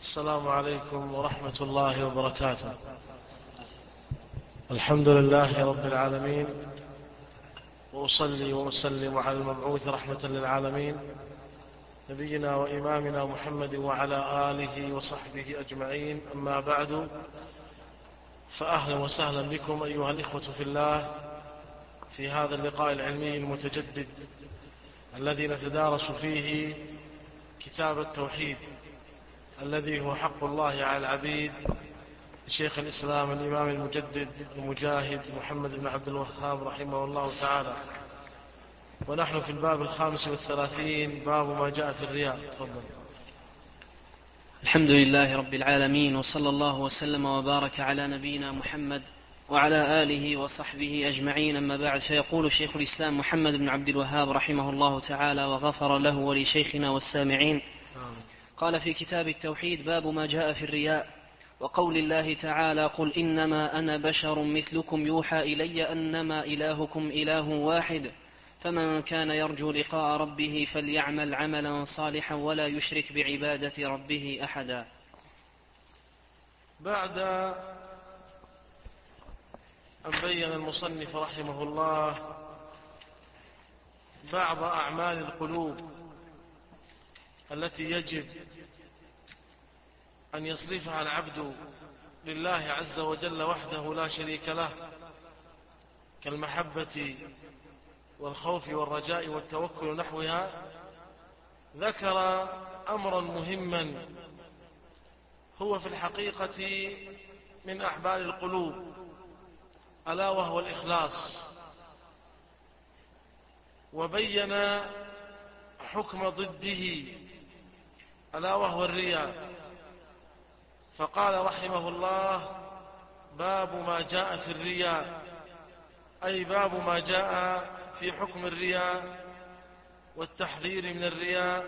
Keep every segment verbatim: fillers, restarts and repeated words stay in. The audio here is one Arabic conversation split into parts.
السلام عليكم ورحمة الله وبركاته. الحمد لله رب العالمين، وأصلي وأسلم على المبعوث رحمة للعالمين نبينا وإمامنا محمد وعلى آله وصحبه أجمعين. أما بعد، فأهلا وسهلا بكم أيها الإخوة في الله في هذا اللقاء العلمي المتجدد الذي نتدارس فيه كتاب التوحيد الذي هو حق الله على العبيد لشيخ الإسلام الإمام المجدد المجاهد محمد بن عبد الوهاب رحمه الله تعالى، ونحن في الباب الخامس والثلاثين، باب ما جاء في الرياء. تفضل. الحمد لله رب العالمين، وصلى الله وسلم وبارك على نبينا محمد وعلى آله وصحبه أجمعين. أما بعد، فيقول شيخ الإسلام محمد بن عبد الوهاب رحمه الله تعالى وغفر له ولشيخنا والسامعين، قال في كتاب التوحيد: باب ما جاء في الرياء، وقول الله تعالى: قل إنما أنا بشر مثلكم يوحى إلي أنما إلهكم إله واحد فمن كان يرجو لقاء ربه فليعمل عملا صالحا ولا يشرك بعبادة ربه أحدا. بعد أن بين المصنف رحمه الله بعض أعمال القلوب التي يجب أن يصرفها العبد لله عز وجل وحده لا شريك له، كالمحبة والخوف والرجاء والتوكل نحوها، ذكر أمرا مهما هو في الحقيقة من أحبال القلوب، ألا وهو الإخلاص، وبين حكم ضده ألا وهو الرياء، فقال رحمه الله: باب ما جاء في الرياء، أي باب ما جاء في حكم الرياء والتحذير من الرياء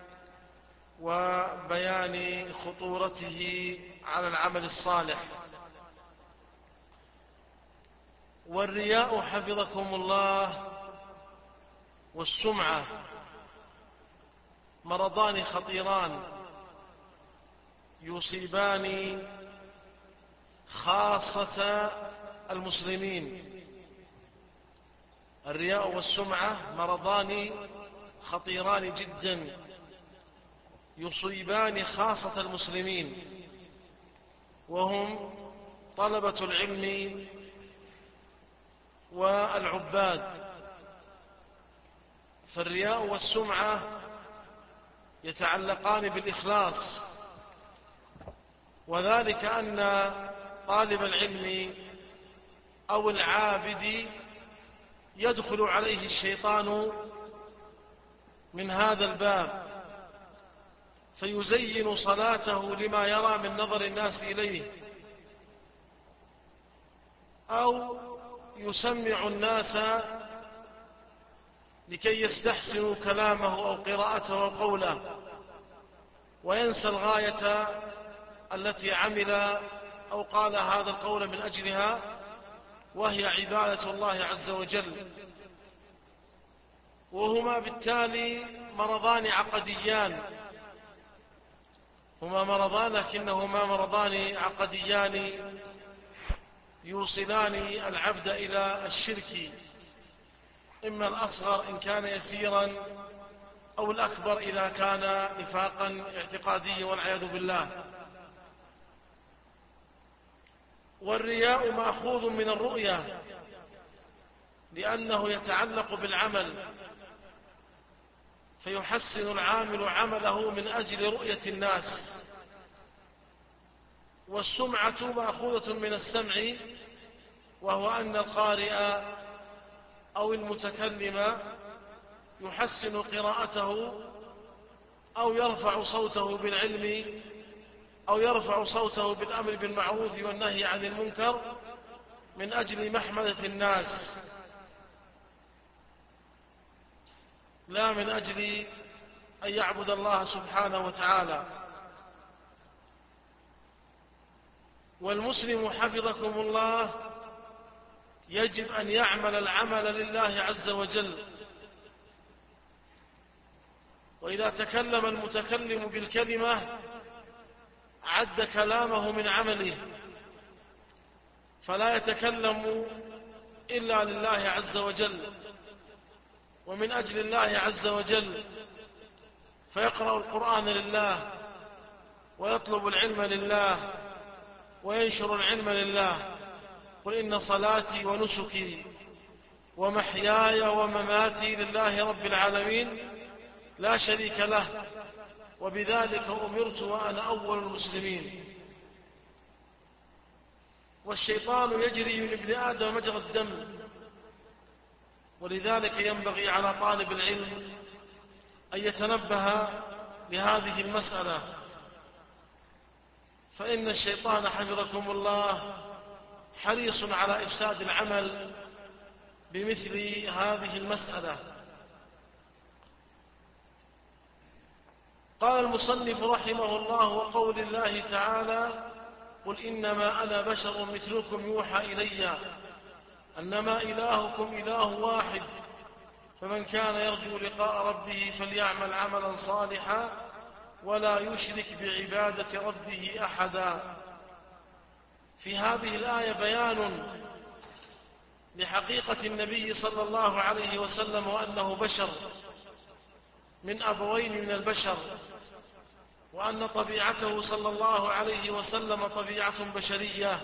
وبيان خطورته على العمل الصالح. والرياء حفظكم الله والسمعة مرضان خطيران يصيبان خاصة المسلمين. الرياء والسمعة مرضان خطيران جدا يصيبان خاصة المسلمين، وهم طلبة العلم والعباد. فالرياء والسمعة يتعلقان بالإخلاص، وذلك أن طالب العلم أو العابد يدخل عليه الشيطان من هذا الباب فيزين صلاته لما يرى من نظر الناس إليه، أو يسمع الناس لكي يستحسنوا كلامه أو قراءته أو قوله، وينسى الغاية التي عمل أو قال هذا القول من أجلها، وهي عبادة الله عز وجل. وهما بالتالي مرضان عقديان، هما مرضان لكنهما مرضان عقديان يوصلان العبد إلى الشرك، إما الأصغر إن كان يسيرا، أو الأكبر إذا كان نفاقا اعتقاديا والعياذ بالله. والرياء مأخوذ من الرؤية، لأنه يتعلق بالعمل، فيحسن العامل عمله من أجل رؤية الناس. والسمعة مأخوذة من السمع، وهو أن القارئ أو المتكلم يحسن قراءته أو يرفع صوته بالعلم أو يرفع صوته بالأمر بالمعروف والنهي عن المنكر من أجل محمدة الناس، لا من أجل أن يعبد الله سبحانه وتعالى. والمسلم حفظكم الله يجب أن يعمل العمل لله عز وجل، وإذا تكلم المتكلم بالكلمة عد كلامه من عمله، فلا يتكلم إلا لله عز وجل ومن أجل الله عز وجل، فيقرأ القرآن لله ويطلب العلم لله وينشر العلم لله. قل إن صلاتي ونسكي ومحياي ومماتي لله رب العالمين لا شريك له، وبذلك أمرت وأنا أول المسلمين. والشيطان يجري من ابن آدم مجرى الدم، ولذلك ينبغي على طالب العلم أن يتنبه لهذه المسألة، فإن الشيطان حفظكم الله حريص على إفساد العمل بمثل هذه المسألة. قال المصنف رحمه الله: وقول الله تعالى: قل إنما أنا بشر مثلكم يوحى إلي أنما إلهكم إله واحد فمن كان يرجو لقاء ربه فليعمل عملا صالحا ولا يشرك بعبادة ربه أحدا. في هذه الآية بيان لحقيقة النبي صلى الله عليه وسلم وأنه بشر من أبوين من البشر، وأن طبيعته صلى الله عليه وسلم طبيعة بشرية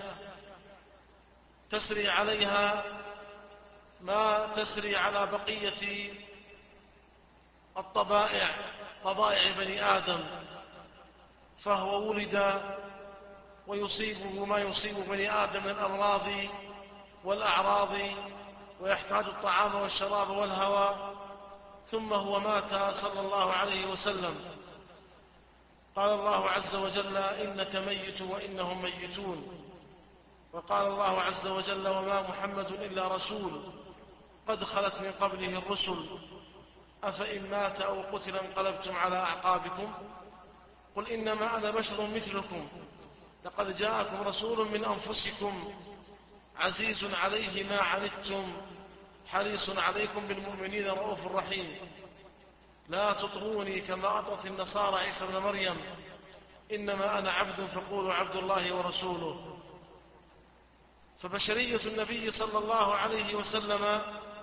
تسري عليها ما تسري على بقية الطبائع، طبائع بني آدم، فهو ولد ويصيبه ما يصيب بني آدم من الأمراض والأعراض، ويحتاج الطعام والشراب والهواء، ثم هو مات صلى الله عليه وسلم. قال الله عز وجل: إنك ميت وإنهم ميتون. وقال الله عز وجل: وما محمد إلا رسول قد خلت من قبله الرسل أفإن مات أو قتل انقلبتم على أعقابكم. قل إنما أنا بشر مثلكم لقد جاءكم رسول من أنفسكم عزيز عليه ما عنتم حريص عليكم بالمؤمنين رؤوف رحيم. لا تطروني كما أطرت النصارى عيسى ابن مريم، إنما أنا عبد فقولوا عبد الله ورسوله. فبشرية النبي صلى الله عليه وسلم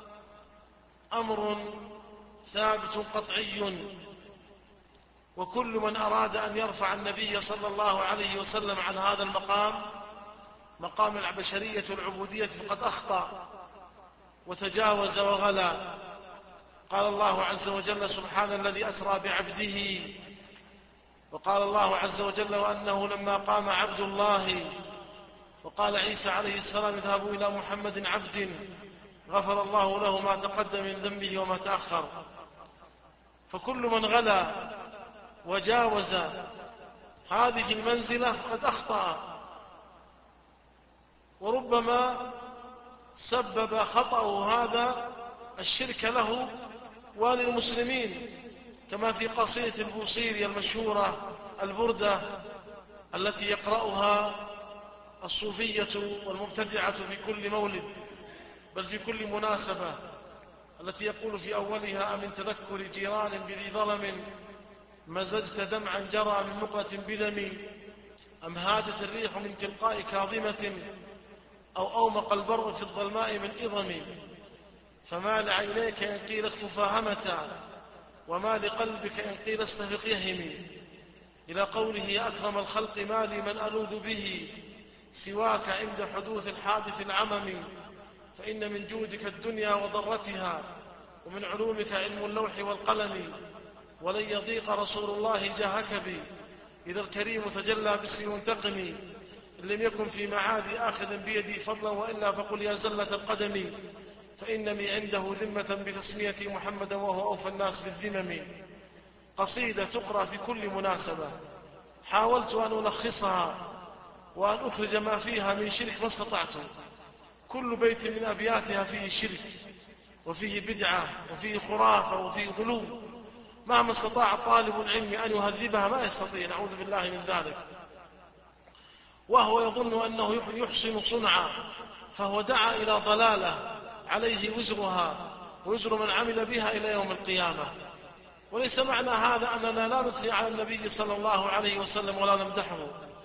أمر ثابت قطعي، وكل من أراد أن يرفع النبي صلى الله عليه وسلم عن هذا المقام، مقام البشرية والعبودية، فقد أخطأ وتجاوز وغلا. قال الله عز وجل: سبحان الذي أسرى بعبده. وقال الله عز وجل: وأنه لما قام عبد الله. وقال عيسى عليه السلام: اذهبوا إلى محمد عبد غفر الله له ما تقدم من ذنبه وما تأخر. فكل من غلا وجاوز هذه المنزلة فقد أخطأ، وربما سبب خطأه هذا الشرك له وللمسلمين، كما في قصيدة البوصيري المشهورة البردة التي يقرأها الصوفية والمبتدعة في كل مولد بل في كل مناسبة، التي يقول في أولها: من تذكر جيران بذي ظلم مزجت دمعا جرى من نقرة بدم، أم هاجت الريح من تلقاء كاظمة أو أومق البر في الظلماء من إظم، فما لعينيك إن قيل اكف فهمتا وما لقلبك إن قيل استفق يهم، إلى قوله: يا أكرم الخلق ما لي من ألوذ به سواك عند حدوث الحادث العمم، فإن من جودك الدنيا وضرتها ومن علومك علم اللوح والقلم، ولن يضيق رسول الله جاهك بي إذا الكريم تجلى باسم منتقم، إن لم يكن في معادي آخذ بيدي فضلا وإلا فقل يا زلة القدم، فإنني عنده ذمة بتسميتي محمدا وهو أوفى الناس بالذمم. قصيدة تقرأ في كل مناسبة، حاولت أن ألخصها وأن أخرج ما فيها من شرك ما استطعت. كل بيت من أبياتها فيه شرك وفيه بدعة وفيه خرافة وفيه غلو، مهما استطاع طالب العلم أن يهذبها ما يستطيع، نعوذ بالله من ذلك، وهو يظن أنه يحسن صنعا، فهو دعا إلى ضلالة عليه وزرها ووزر من عمل بها إلى يوم القيامة. وليس معنى هذا أننا لا نثني على النبي صلى الله عليه وسلم ولا نمدحه،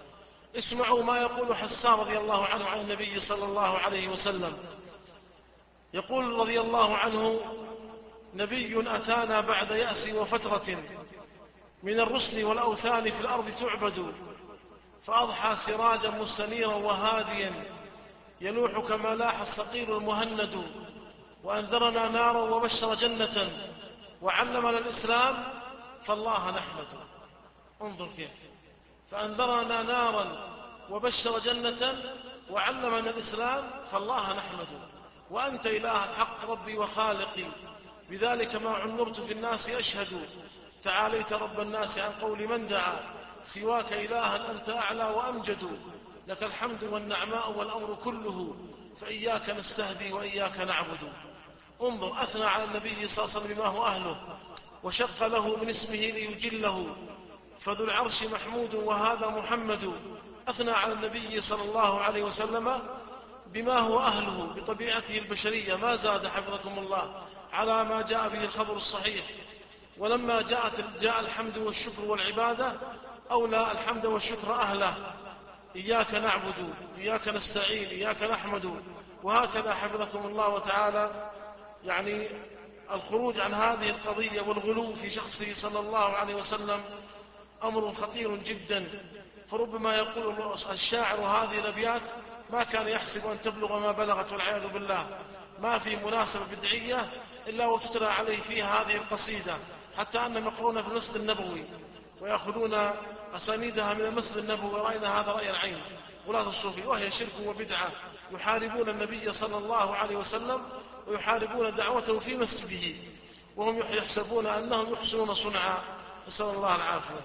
اسمعوا ما يقول حسان رضي الله عنه عن النبي صلى الله عليه وسلم. يقول رضي الله عنه: نبي أتانا بعد يأس وفترة من الرسل والأوثان في الأرض تعبد، فأضحى سراجا مستنيرا وهاديا يلوح كما لاح الصقيل المهند، وأنذرنا نارا وبشر جنة وعلمنا الإسلام فالله نحمد. انظر كيف، فأنذرنا نارا وبشر جنة وعلمنا الإسلام فالله نحمد، وأنت إله الحق ربي وخالقي، بذلك ما عمرت في الناس أشهد، تعاليت رب الناس عن قول من دعا، سواك إلها أنت أعلى وأمجد، لك الحمد والنعماء والأمر كله، فإياك نستهدي وإياك نعبد. انظر، أثنى على النبي صلى الله عليه وسلم بما هو أهله، وشق له من اسمه ليجله، فذو العرش محمود وهذا محمد. أثنى على النبي صلى الله عليه وسلم بما هو أهله بطبيعته البشرية، ما زاد حفظكم الله على ما جاء به الخبر الصحيح. ولما جاءت جاء الحمد والشكر والعبادة أولى الحمد والشكر أهله، إياك نعبد إياك نستعين إياك نحمد. وهكذا حفظكم الله وتعالى يعني الخروج عن هذه القضية والغلو في شخصه صلى الله عليه وسلم أمر خطير جدا. فربما يقول الشاعر هذه الأبيات ما كان يحسب أن تبلغ ما بلغت والعياذ بالله، ما في مناسبة بدعية إلا وتتلى عليه فيها هذه القصيدة، حتى أن مقرونة في المسجد النبوي ويأخذون أسانيدها من المسجد النبوي، ورأينا هذا رأي العين ولاة الصوفي، وهي شرك وبدعة، يحاربون النبي صلى الله عليه وسلم ويحاربون دعوته في مسجده، وهم يحسبون أنهم يحسنون صنعا، نسأل الله العافية.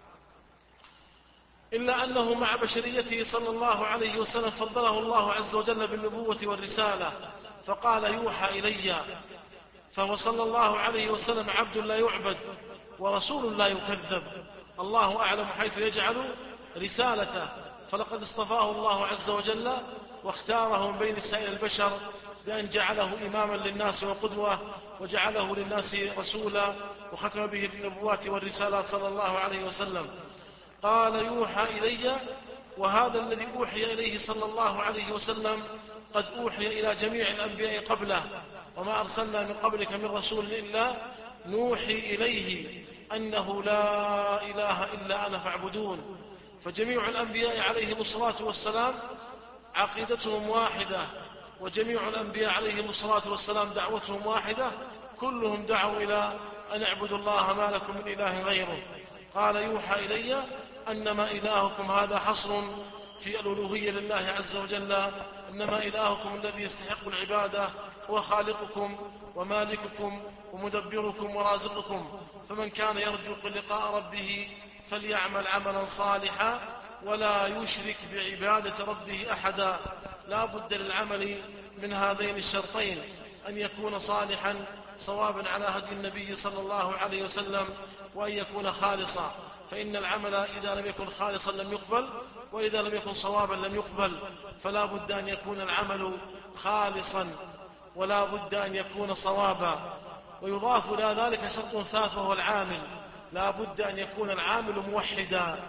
إلا أنه مع بشريته صلى الله عليه وسلم فضله الله عز وجل بالنبوة والرسالة، فقال: يوحى إلي، فهو صلى الله عليه وسلم عبد لا يعبد ورسول لا يكذب، الله أعلم حيث يجعل رسالته، فلقد اصطفاه الله عز وجل واختاره من بين سائر البشر بأن جعله إماما للناس وقدوة، وجعله للناس رسولا، وختم به النبوات والرسالات صلى الله عليه وسلم. قال: يوحى إلي، وهذا الذي أوحي إليه صلى الله عليه وسلم قد أوحي إلى جميع الأنبياء قبله، وما أرسلنا من قبلك من رسول إلا نوحي إليه أنه لا إله إلا أنا فاعبدون. فجميع الأنبياء عليهم الصلاة والسلام عقيدتهم واحدة، وجميع الأنبياء عليهم الصلاة والسلام دعوتهم واحدة، كلهم دعوا إلى أن اعبدوا الله ما لكم من إله غيره. قال: يوحى إلي أنما إلهكم، هذا حصر في الألوهية لله عز وجل، إنما إلهكم الذي يستحق العبادة هو خالقكم ومالككم ومدبركم ورازقكم، فمن كان يرجو لقاء ربه فليعمل عملا صالحا ولا يشرك بعبادة ربه أحدا. لا بد للعمل من هذين الشرطين: أن يكون صالحا صوابا على هدي النبي صلى الله عليه وسلم، وأن يكون خالصا، فإن العمل إذا لم يكن خالصا لم يقبل، وإذا لم يكن صوابا لم يقبل. فلا بد أن يكون العمل خالصا، ولا بد أن يكون صوابا. ويضاف إلى ذلك شرط ثالث وهو العامل، لا بد أن يكون العامل موحدا.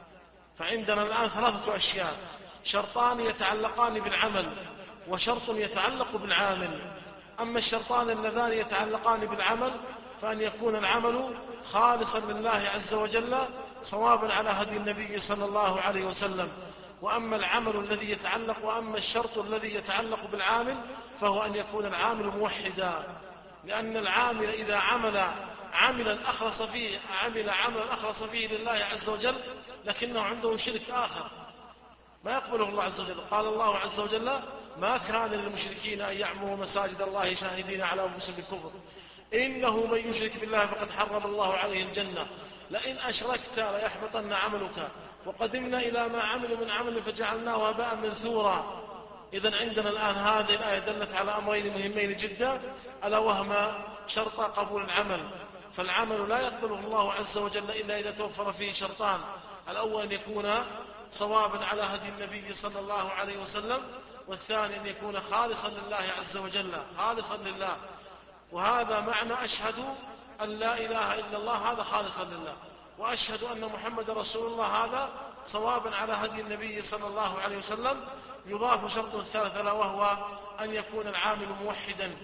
فعندنا الآن ثلاثة أشياء: شرطان يتعلقان بالعمل، وشرط يتعلق بالعامل. أما الشرطان اللذان يتعلقان بالعمل فأن يكون العمل خالصا لله عز وجل صوابا على هدي النبي صلى الله عليه وسلم. وأما العمل الذي يتعلق وأما الشرط الذي يتعلق بالعامل فهو أن يكون العامل موحدا، لأن العامل إذا عمل عملا أخلص فيه عمل عملا أخلص فيه لله عز وجل لكنه عنده شرك آخر ما يقبله الله عز وجل. قال الله عز وجل: ما كان للمشركين أن يعمروا مساجد الله شاهدين على أنفسهم بالكفر، إنه من يشرك بالله فقد حرم الله عليه الجنة، لئن أشركت ليحبطن عملك، وقدمنا إلى ما عملوا من عمل فجعلناه هباء منثورا. إذن عندنا الآن هذه الآية دلت على أمرين مهمين جدا، ألا وهما شرط قبول العمل. فالعمل لا يقبله الله عز وجل إلا إذا توفر فيه شرطان: الأول أن يكون صوابا على هدي النبي صلى الله عليه وسلم، والثاني أن يكون خالصا لله عز وجل، خالصا لله. وهذا معنى أشهد أن لا إله إلا الله، هذا خالصا لله، وأشهد أن محمد رسول الله، هذا صوابا على هدي النبي صلى الله عليه وسلم. يضاف شرط الثالث له وهو أن يكون العامل موحدا،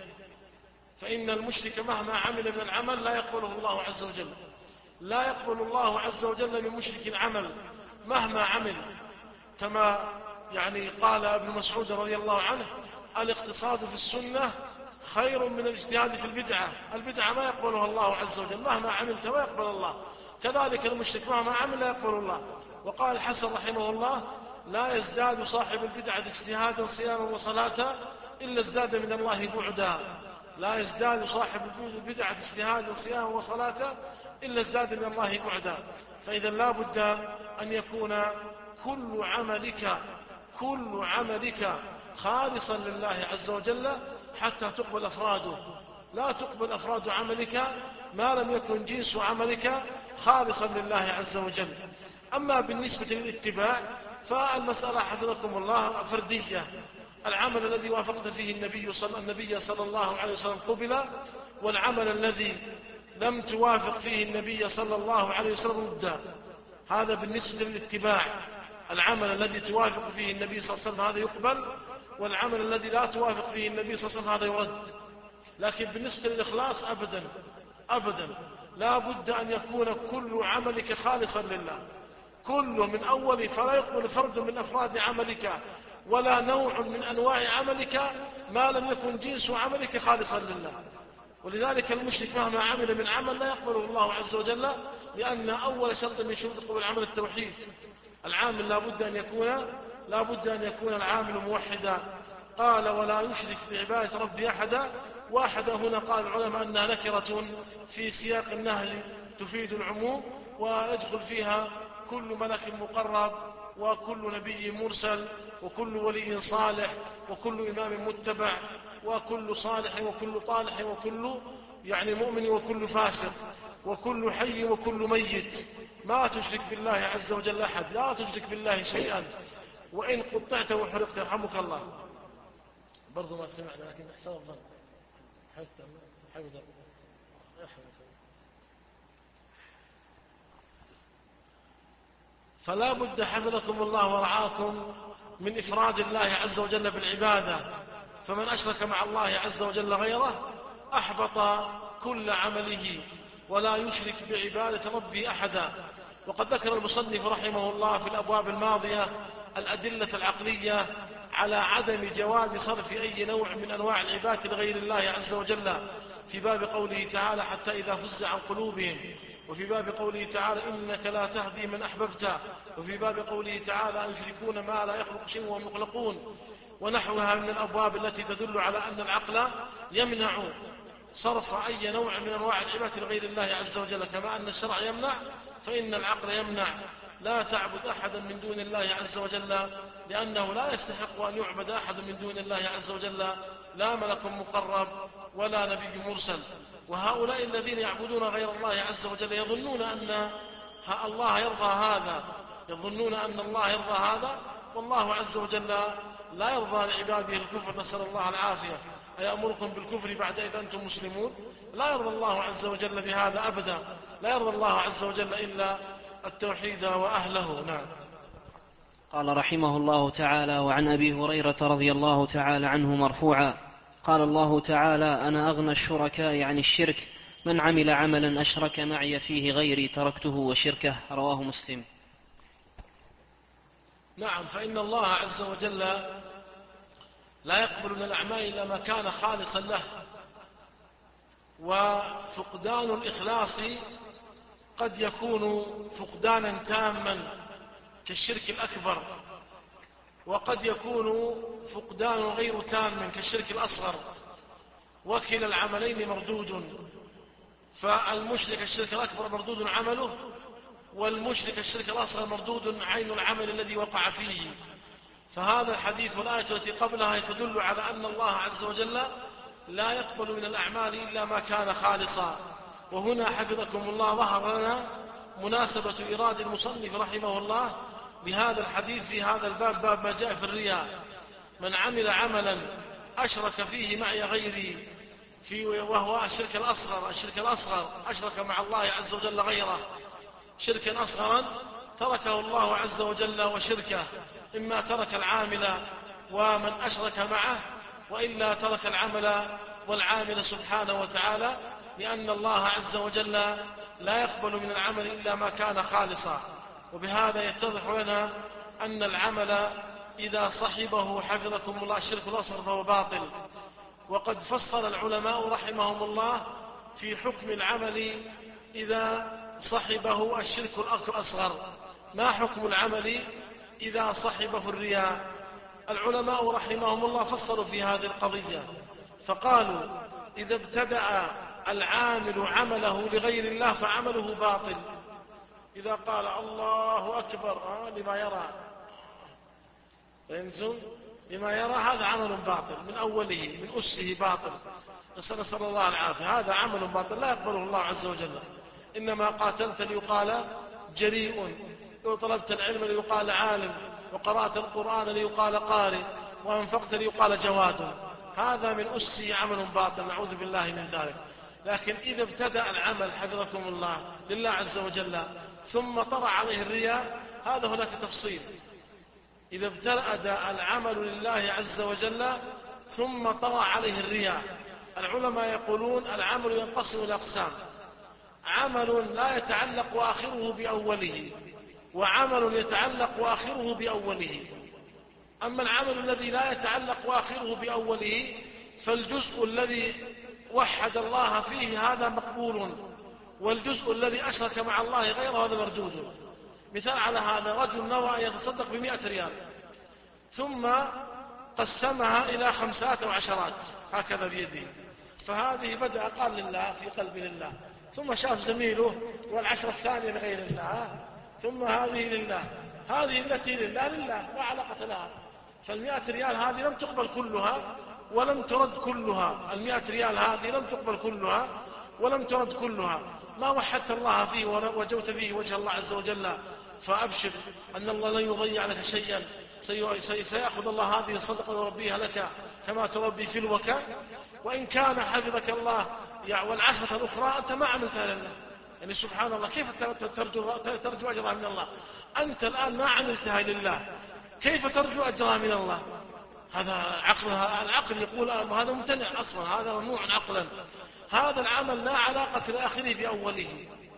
فإن المشرك مهما عمل من العمل لا يقبله الله عز وجل. لا يقبل الله عز وجل من مشرك عمل مهما عمل، كما يعني قال ابن مسعود رضي الله عنه: الاقتصاد في السنة خير من الاجتهاد في البدعة. البدعة ما يقبلها الله عز وجل، مهما عملت ما يقبل الله. كذلك المشرك مهما عمل لا يقبل الله. وقال الحسن رحمه الله: لا يزداد صاحب البدعة اجتهادا صياما وصلاة إلا ازداد من الله بعدا. لا يزداد صاحب البدعة اجتهادا صياما وصلاة إلا ازداد من الله بعدا. فإذا لا بد أن يكون كل عملك كل عملك خالصا لله عز وجل حتى تقبل أفراده. لا تقبل أفراد عملك ما لم يكن جنس عملك خالصا لله عز وجل. أما بالنسبة للاتباع فالمسألة حفظكم الله فردية. العمل الذي وافقت فيه النبي صلى, النبي صلى الله عليه وسلم قبل، والعمل الذي لم توافق فيه النبي صلى الله عليه وسلم رد. هذا بالنسبة للاتباع. العمل الذي توافق فيه النبي صلى الله عليه وسلم هذا يقبل، والعمل الذي لا توافق فيه النبي صلى الله عليه وسلم هذا يرد. لكن بالنسبة للإخلاص أبدا أبدا لا بد أن يكون كل عملك خالصا لله، كله من أول، فلا يقبل فرد من أفراد عملك ولا نوع من أنواع عملك ما لم يكن جنس عملك خالصا لله. ولذلك المشرك مهما عمل من عمل لا يقبله الله عز وجل، لأن أول شرط من شروط قبول العمل التوحيد. العامل لا بد أن يكون لا بد أن يكون العامل موحدا. قال: ولا يشرك بعبادة ربي أحدا. واحدة هنا قال العلماء أنها نكرة في سياق النهي تفيد العموم، ويدخل فيها كل ملك مقرب وكل نبي مرسل وكل ولي صالح وكل إمام متبع وكل صالح وكل طالح وكل يعني مؤمن وكل فاسق وكل حي وكل ميت. ما تشرك بالله عز وجل أحد، لا تشرك بالله شيئا، وإن قطعت وحرقت يرحمك الله. برضو ما سمعنا لكن حساب الظن حمد الله. فلا بد حفظكم الله ورعاكم من إفراد الله عز وجل بالعبادة. فمن أشرك مع الله عز وجل غيره أحبط كل عمله ولا يشرك بعبادة ربه أحدا. وقد ذكر المصنف رحمه الله في الأبواب الماضية الأدلة العقلية على عدم جواز صرف أي نوع من أنواع العبادة لغير الله عز وجل، في باب قوله تعالى: حتى إذا فزع عن قلوبهم، وفي باب قوله تعالى: إنك لا تهدي من أحببت، وفي باب قوله تعالى: يشركون ما لا يخلق شيء وهم يخلقون، ونحوها من الأبواب التي تدل على أن العقل يمنع صرف أي نوع من أنواع العبادة لغير الله عز وجل، كما أن الشرع يمنع فإن العقل يمنع. لا تعبد أحدا من دون الله عز وجل، لأنه لا يستحق أن يعبد أحد من دون الله عز وجل، لا ملك مقرب ولا نبي مرسل. وهؤلاء الذين يعبدون غير الله عز وجل يظنون أن الله يرضى هذا يظنون أن الله يرضى هذا والله عز وجل لا يرضى لعباده الكفر، نسأل الله العافية. أيأمركم بالكفر بعد إذ أنتم مسلمون؟ لا يرضى الله عز وجل بهذا أبدا، لا يرضى الله عز وجل إلا التوحيد وأهله. نعم. قال رحمه الله تعالى: وعن أبي هريرة رضي الله تعالى عنه مرفوعا قال الله تعالى: أنا أغنى الشركاء عن الشرك، من عمل عملا أشرك معي فيه غيري تركته وشركه. رواه مسلم. نعم، فإن الله عز وجل لا يقبل من الأعمال إلا ما كان خالصا له، وفقدان الإخلاص قد يكون فقدانا تاما كالشرك الأكبر، وقد يكون فقدان غير تام كالشرك الأصغر، وكلا العملين مردود. فالمشرك الشرك الأكبر مردود عمله، والمشرك الشرك الأصغر مردود عين العمل الذي وقع فيه. فهذا الحديث والآية التي قبلها تدل على أن الله عز وجل لا يقبل من الأعمال إلا ما كان خالصا. وهنا حفظكم الله ظهر لنا مناسبة إيراد المصنف رحمه الله بهذا الحديث في هذا الباب، باب ما جاء في الرياء: من عمل عملا أشرك فيه معي غيري، في وهو الشرك الأصغر الشرك الأصغر أشرك مع الله عز وجل غيره شركا أصغرا، تركه الله عز وجل وشركه، إما ترك العامل ومن أشرك معه، وإلا ترك العمل والعامل سبحانه وتعالى، لأن الله عز وجل لا يقبل من العمل إلا ما كان خالصا. وبهذا يتضح لنا أن العمل إذا صحبه حفظكم الله الشرك الأصغر فهو باطل. وقد فصل العلماء رحمهم الله في حكم العمل إذا صحبه الشرك الأصغر. ما حكم العمل إذا صحبه الرياء؟ العلماء رحمهم الله فصلوا في هذه القضية، فقالوا إذا ابتدأ العامل عمله لغير الله فعمله باطل. إذا قال الله أكبر لما يرى، فهمتم؟ لما يرى، هذا عمل باطل من أوله، من أسه باطل، نسأل الله العافية. هذا عمل باطل لا يقبله الله عز وجل. إنما قاتلت ليقال جريء، وطلبت العلم ليقال عالم، وقرأت القرآن ليقال قارئ، وأنفقت ليقال جواد. هذا من أسه عمل باطل، نعوذ بالله من ذلك. لكن إذا ابتدأ العمل حفظكم الله لله عز وجل ثم طرأ عليه الرياء، هذا هناك تفصيل. إذا ابتدأ العمل لله عز وجل ثم طرأ عليه الرياء، العلماء يقولون العمل ينقسم إلى أقسام: عمل لا يتعلق آخره بأوله، وعمل يتعلق آخره بأوله. أما العمل الذي لا يتعلق آخره بأوله فالجزء الذي وحد الله فيه هذا مقبول، والجزء الذي أشرك مع الله غيره هذا مردود. مثال على هذا: رجل نوى أن يتصدق بمئة ريال ثم قسمها إلى خمسات وعشرات هكذا بيده، فهذه بدأ قال لله في قلب لله، ثم شاف زميله والعشرة الثانية لغير الله، ثم هذه لله، هذه التي لله لله لا علاقة لها. فالمئة ريال هذه لم تقبل كلها ولم ترد كلها، المئة ريال هذه لم تقبل كلها ولم ترد كلها. ما وحدت الله فيه ووجوت فيه وجه الله عز وجل، فأبشر أن الله لن يضيع لك شيئا، سيأخذ الله هذه الصدقة ويربيها لك كما تربي في الوكاء. وإن كان حفظك الله والعشرة الأخرى أنت ما عملتها لله، يعني سبحان الله، كيف ترجو, ترجو أجرها من الله؟ أنت الآن ما عملتها لله، كيف ترجو أجرها من الله؟ هذا عقلها، العقل يقول هذا ممتنع أصلا، هذا ممنوع عقلا. هذا العمل لا علاقة لآخره بأوله.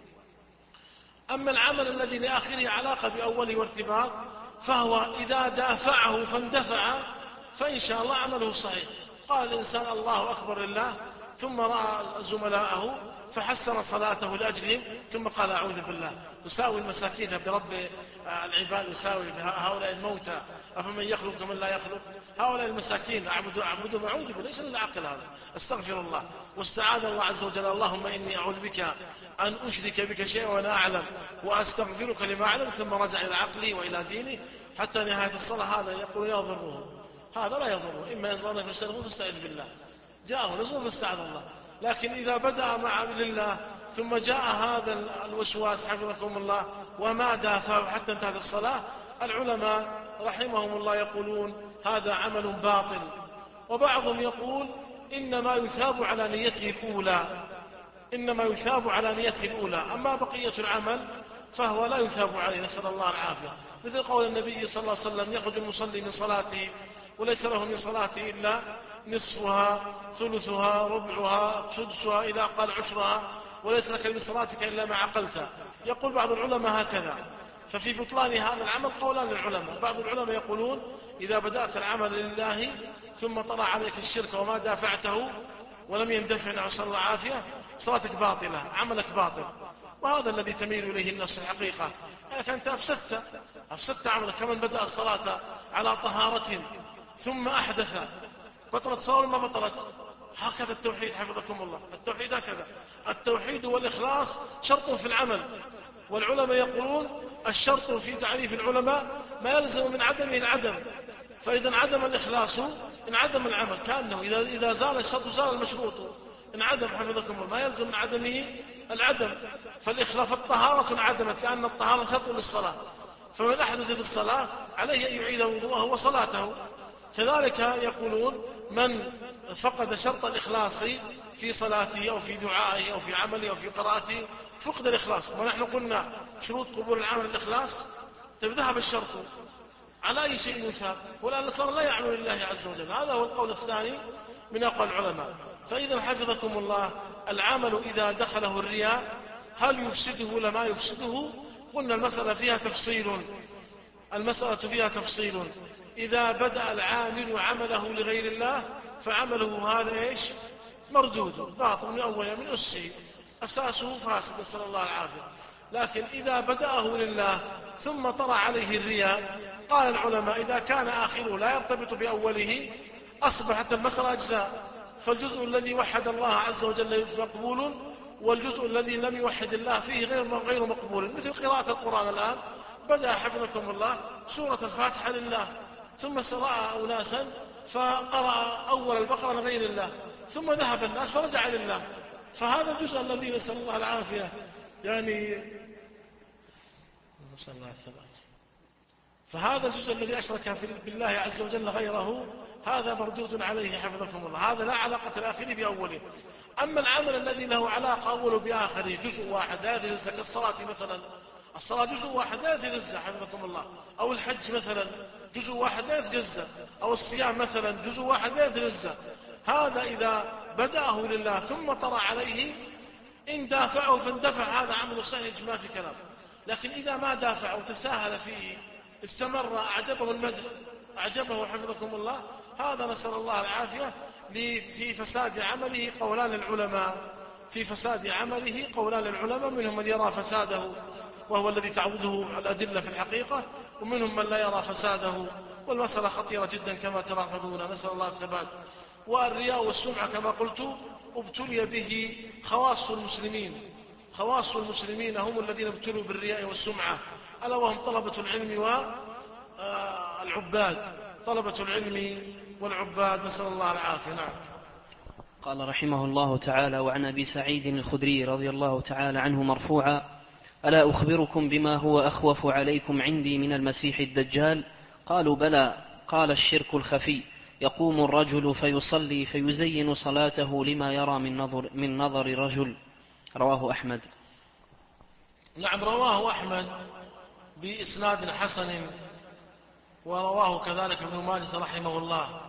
أما العمل الذي لآخره علاقة بأوله وارتباط فهو إذا دافعه فاندفع فإن شاء الله عمله صحيح. قال الإنسان الله أكبر لله ثم رأى زملاءه فحسن صلاته لأجلهم ثم قال أعوذ بالله. يساوي المساكين برب العباد، يساوي هؤلاء الموتى أفمن يخلق كمن لا يخلق. هؤلاء المساكين أعبدوا أعبدوا أعوذ بالله، إيش العقل هذا؟ استغفر الله واستعاذ الله عز وجل: اللهم إني أعوذ بك أن أشرك بك شيئا وأنا أعلم وأستغفرك لما أعلم. ثم رجع إلى عقلي وإلى ديني حتى نهاية الصلاة. هذا يقول يضره، هذا لا يضره، إما يزغن فاستغفر فاستعذ بالله، جاءه نزول فاستعذ الله. لكن إذا بدأ مع لله ثم جاء هذا الوسواس حفظكم الله وما دافعه حتى انتهت الصلاة، العلماء رحمهم الله يقولون هذا عمل باطل. وبعضهم يقول إنما يثاب على نيته الأولى، إنما يثاب على نيته الأولى، أما بقية العمل فهو لا يثاب عليه، نسأل الله العافية. مثل قول النبي صلى الله عليه وسلم: يخرج المصلي من صلاته وليس له من صلاته إلا نصفها ثلثها ربعها سدسها إلى قال عشرها، وليس لك من صلاتك إلا ما عقلت. يقول بعض العلماء هكذا. ففي بطلان هذا العمل قولان للعلماء: بعض العلماء يقولون إذا بدأت العمل لله ثم طلع عليك الشرك وما دافعته ولم يندفع نسأل الله العافية، صلاتك باطلة، عملك باطل. وهذا الذي تميل إليه النفس الحقيقة، لكن أنت أفسدت أفسدت عملك. كمن بدأ الصلاة على طهارة ثم أحدث، بطلت صلاة ما بطلت؟ هكذا التوحيد حفظكم الله، التوحيد هكذا. التوحيد والإخلاص شرط في العمل، والعلماء يقولون الشرط في تعريف العلماء ما يلزم من عدمه العدم، فإذا انعدم الإخلاص انعدم العمل، كأنه إذا, إذا زال الشرط زال المشروط، انعدم حفظكم الله، ما يلزم من عدمه العدم. فالإخلاص الطهارة انعدمت لأن الطهارة شرط للصلاة، فمن أحدث في الصلاة عليه أن يعيد وضوءه وصلاته. كذلك يقولون من فقد شرط الإخلاص في صلاته أو في دعائه أو في عمله أو في قراءته فقد الإخلاص. ونحن قلنا شروط قبول العمل الإخلاص، طيب ذهب الشرط على أي شيء يثاب؟ والآن صار لا يعمل لله عز وجل. هذا هو القول الثاني من أقوال العلماء. فإذا حفظكم الله العمل إذا دخله الرياء هل يفسده ولا ما يفسده؟ قلنا المسألة فيها تفصيل المسألة فيها تفصيل إذا بدأ العامل عمله لغير الله فعمله هذا إيش؟ مردود باطل من أوله من أسه، أساسه فاسد، نسأل الله العافية. لكن إذا بدأه لله ثم طرأ عليه الرياء، قال العلماء إذا كان آخره لا يرتبط بأوله أصبحت المسألة أجزاء، فالجزء الذي وحد الله عز وجل مقبول، والجزء الذي لم يوحد الله فيه غير غير مقبول. مثل قراءة القرآن الآن، بدأ حفظكم الله سورة الفاتحة لله، ثم سرأ أناسا فقرأ أول البقرة لغير الله، ثم ذهب الناس فرجع لله، فهذا الجزء الذي نسأل الله العافية يعني نسأل الله الثبات، فهذا الجزء الذي أشرك بالله عز وجل غيره هذا مردود عليه حفظكم الله، هذا لا علاقة الآخر بأوله. أما العمل الذي له علاقة أوله بآخره جزء واحد لا يتجزأ، كالصلاة مثلا، الصلاة جزء واحد لا يتجزأ حفظكم الله، أو الحج مثلا جزء واحد لا يتجزأ، أو الصيام مثلا جزء واحد لا يتجزأ. هذا إذا بدأه لله ثم طرأ عليه إن دافعه فاندفع، هذا عمل صحيح ما في كلام. لكن إذا ما دافع وتساهل فيه استمر، أعجبه المدح، أعجبه حفظكم الله، هذا نسأل الله العافية. في فساد عمله قولان العلماء، في فساد عمله قولان العلماء، منهم من يرى فساده وهو الذي تعوده الأدلة في الحقيقة، ومنهم من لا يرى فساده، والمسألة خطيرة جدا كما تلاحظون، نسأل الله الثبات. والرياء والسمعة كما قلت ابتلي به خواص المسلمين، خواص المسلمين هم الذين ابتلوا بالرياء والسمعة، ألا وهم طلبة العلم والعباد، طلبة العلم والعباد، نسأل الله العافية. نعم. قال رحمه الله تعالى: وعن أبي سعيد الخدري رضي الله تعالى عنه مرفوعا: ألا أخبركم بما هو أخوف عليكم عندي من المسيح الدجال؟ قالوا بلى. قال: الشرك الخفي، يقوم الرجل فيصلي فيزين صلاته لما يرى من نظر, من نظر رجل. رواه أحمد. نعم، رواه أحمد بإسناد حسن، ورواه كذلك ابن ماجه رحمه الله.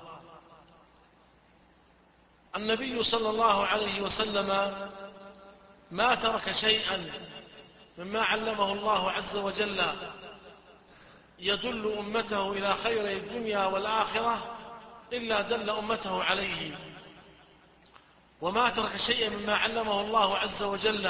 النبي صلى الله عليه وسلم ما ترك شيئا مما علمه الله عز وجل يدل أمته إلى خير الدنيا والآخرة إلا دل أمته عليه، وما ترك شيئا مما علمه الله عز وجل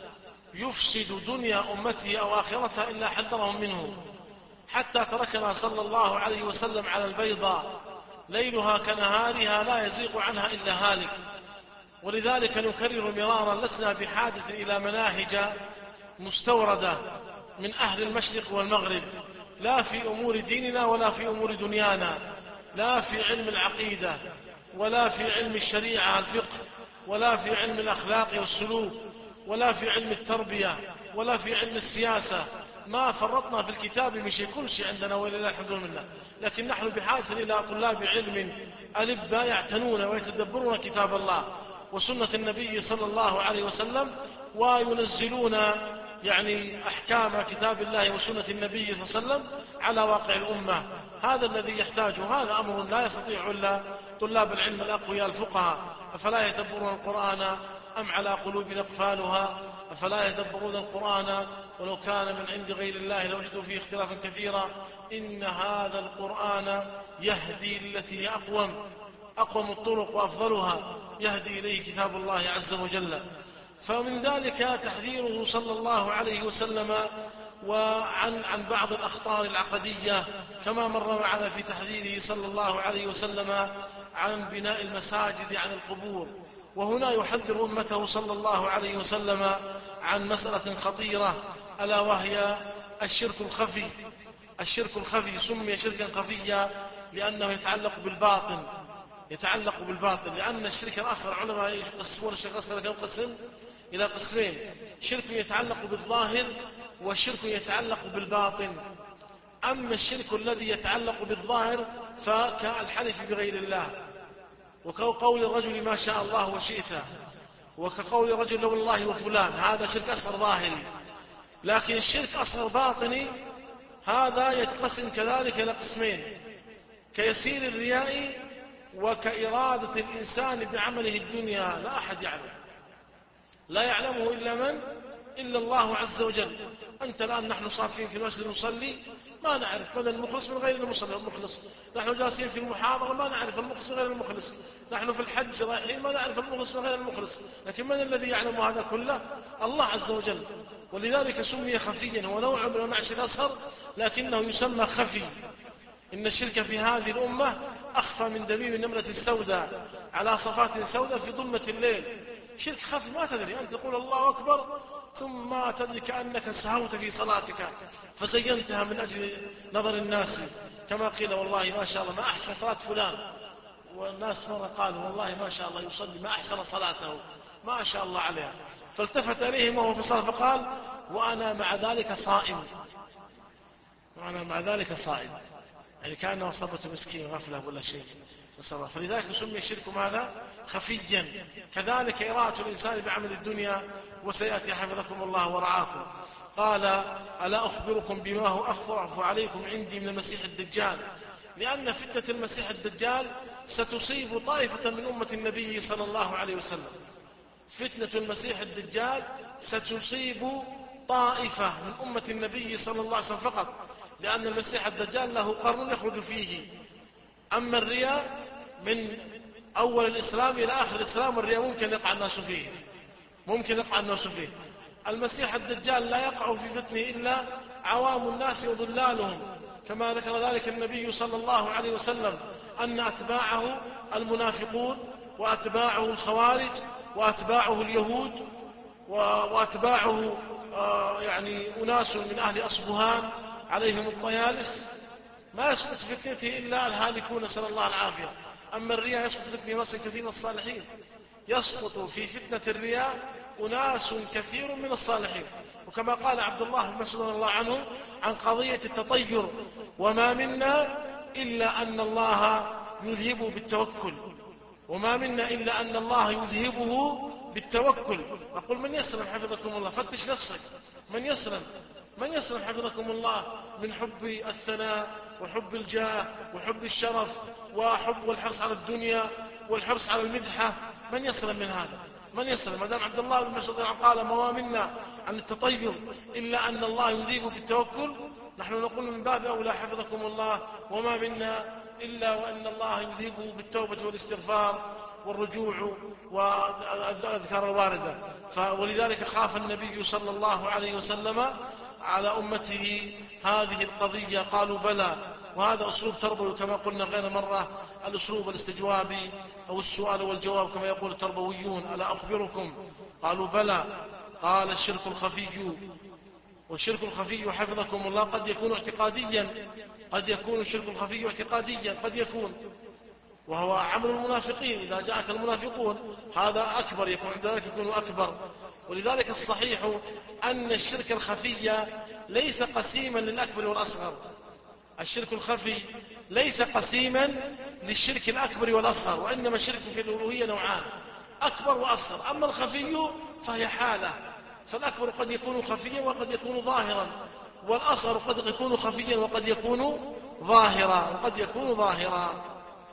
يفسد دنيا أمته أو آخرتها إلا حذرهم منه، حتى تركنا صلى الله عليه وسلم على البيضاء ليلها كنهارها لا يزيغ عنها إلا هالك. ولذلك نكرر مرارا: لسنا بحاجة إلى مناهج مستوردة من أهل المشرق والمغرب، لا في أمور ديننا ولا في أمور دنيانا، لا في علم العقيدة ولا في علم الشريعة الفقه ولا في علم الأخلاق والسلوك ولا في علم التربية ولا في علم السياسة. ما فرطنا في الكتاب من شيء، كل شيء عندنا ولله الحمد لله. لكن نحن بحاجة إلى طلاب علم ألبا يعتنون ويتدبرون كتاب الله وسنة النبي صلى الله عليه وسلم، وينزلون يعني أحكام كتاب الله وسنة النبي صلى الله عليه وسلم على واقع الأمة. هذا الذي يحتاجه، هذا أمر لا يستطيع إلا طلاب العلم الأقوياء الفقهاء. أفلا يدبرون القرآن أم على قلوب أقفالها؟ أفلا يدبرون القرآن ولو كان من عند غير الله لوجدوا فيه اختلافا كثيرا. إن هذا القرآن يهدي للتي هي أقوم أقوم الطرق وأفضلها، يهدي إليه كتاب الله عز وجل. فمن ذلك تحذيره صلى الله عليه وسلم وعن عن بعض الأخطار العقدية، كما مر معنا في تحذيره صلى الله عليه وسلم عن بناء المساجد عن القبور. وهنا يحذر أمته صلى الله عليه وسلم عن مسألة خطيرة، ألا وهي الشرك الخفي. الشرك الخفي سمي شركا خفيا لأنه يتعلق بالباطن، يتعلق بالباطن لأن الشرك الأصغر علماء يقسمون الشرك الأصغر كم قسم؟ إلى قسمين: شرك يتعلق بالظاهر وشرك يتعلق بالباطن. أما الشرك الذي يتعلق بالظاهر فكالحلف بغير الله، وقول الرجل ما شاء الله وشئت، وكقول رجل لو الله وفلان، هذا شرك أصغر ظاهري. لكن الشرك أصغر باطني هذا يتقسم كذلك إلى قسمين: كيسير الرياء وكإرادة الإنسان بعمله الدنيا لا أحد يعلم، لا يعلمه إلا من؟ إلا الله عز وجل. أنت الآن نحن صافين في المسجد نصلي ما نعرف من المخلص من غير المخلص، نحن جالسين في المحاضرة ما نعرف المخلص من غير المخلص، نحن في الحج رايحين ما نعرف المخلص من غير المخلص. لكن من الذي يعلم هذا كله؟ الله عز وجل. ولذلك سمي خفيا، هو نوع من أنواع الشرك الأصغر لكنه يسمى خفي. إن الشرك في هذه الأمة أخفى من دبيب النملة السوداء على صفات سوداء في ظلمة الليل. شرك خفي ما تدري، أنت تقول الله أكبر ثم ما تدري كأنك سهوت في صلاتك فزينتها من أجل نظر الناس، كما قيل والله ما شاء الله ما أحسن صلاة فلان، والناس مرة قالوا والله ما شاء الله يصلي ما أحسن صلاته ما شاء الله عليها، فالتفت إليهم وهو في الصلاة فقال وأنا مع ذلك صائم، وأنا مع ذلك صائم، يعني كأنه أصابته مسكين غفلة ولا شيء. فلذلك سمي الشرك ماذا؟ خفيا. كذلك إرادة الإنسان بعمل الدنيا، وسيأتي حفظكم الله ورعاكم. قال ألا أخبركم بما هو أخفى عليكم عندي من المسيح الدجال، لأن فتنة المسيح الدجال ستصيب طائفة من أمة النبي صلى الله عليه وسلم. فتنة المسيح الدجال ستصيب طائفة من أمة النبي صلى الله عليه وسلم فقط، لأن المسيح الدجال له قرن يخرج فيه. أما الرياء من أول الإسلام إلى آخر الإسلام الرياء ممكن يقع الناس فيه، ممكن يقع الناس فيه. المسيح الدجال لا يقع في فتنه إلا عوام الناس وضلالهم، كما ذكر ذلك النبي صلى الله عليه وسلم أن أتباعه المنافقون وأتباعه الخوارج وأتباعه اليهود وأتباعه آه يعني أناس من أهل أصبهان عليهم الطيالس ما يسقط في فتنته إلا الهالكون، نسأل الله العافية. أما الرياء يسقط في فتنه ناس كثير من الصالحين، يسقط في فتنة الرياء أناس كثير من الصالحين. وكما قال عبد الله بن مسعود رضي الله عنه عن قضية التطير: وما منا إلا أن الله يذهبه بالتوكل، وما منا إلا أن الله يذهبه بالتوكل. أقول من يسلم حفظكم الله؟ فتش نفسك، من يسلم؟ من يسلم حفظكم الله من حب الثناء وحب الجاه وحب الشرف وحب والحرص على الدنيا والحرص على المدحة؟ من يسلم من هذا؟ من يسلم؟ ما دام عبد الله بن مسعود قال ما منا عن التطير إلا أن الله يذيب بالتوكل، نحن نقول من باب أولى حفظكم الله وما منا إلا وأن الله يذيبه بالتوبة والاستغفار والرجوع والأذكار الواردة. ولذلك خاف النبي صلى الله عليه وسلم على أمته هذه القضية، قالوا بلى. وهذا أسلوب تربوي كما قلنا غير مرة، الأسلوب الاستجوابي أو السؤال والجواب كما يقول التربويون. ألا أخبركم؟ قالوا بلى. قال الشرك الخفي، والشرك الخفي حفظكم الله قد يكون اعتقاديا، قد يكون الشرك الخفي اعتقاديا، قد يكون وهو عمل المنافقين. إذا جاءك المنافقون هذا أكبر، يكون عند ذلك يكون أكبر. ولذلك الصحيح أن الشرك الخفي ليس قسيما للأكبر والأصغر. الشرك الخفي ليس قسيما للشرك الأكبر والأصغر، وإنما الشرك في الألوهية نوعان: أكبر وأصغر. أما الخفي فهي حالة، فالأكبر قد يكون خفيا وقد يكون ظاهرا، والأصغر قد يكون خفيا وقد يكون ظاهرا وقد يكون ظاهرا.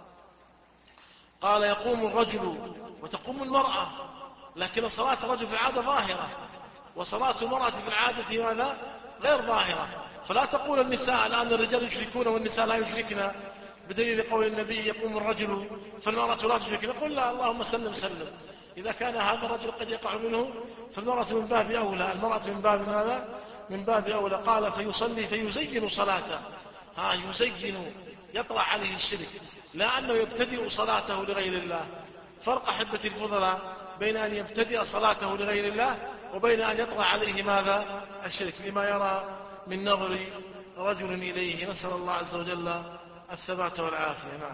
قال يقوم الرجل وتقوم المرأة، لكن صلاة الرجل في العادة ظاهرة، وصلاة المرأة في العادة ماذا؟ غير ظاهرة. فلا تقول النساء الآن الرجال يشركون والنساء لا يشركن، بدليل قول النبي يقوم الرجل فالمرأة لا تشرك. نقول لا، اللهم سلم سلم. إذا كان هذا الرجل قد يقع منه فالمرأة من باب أولى، المرأة من باب ماذا؟ من باب أولى. قال فيصلي فيزين صلاته، ها يزين، يطلع عليه الشرك، لا أنه يبتدئ صلاته لغير الله. فرق أحبتي الفضلاء بين أن يبتدئ صلاته لغير الله وبين أن يطلع عليه ماذا؟ الشرك، لما يرى من نظر رجل إليه. نسأل الله عز وجل الثبات والعافية. نعم.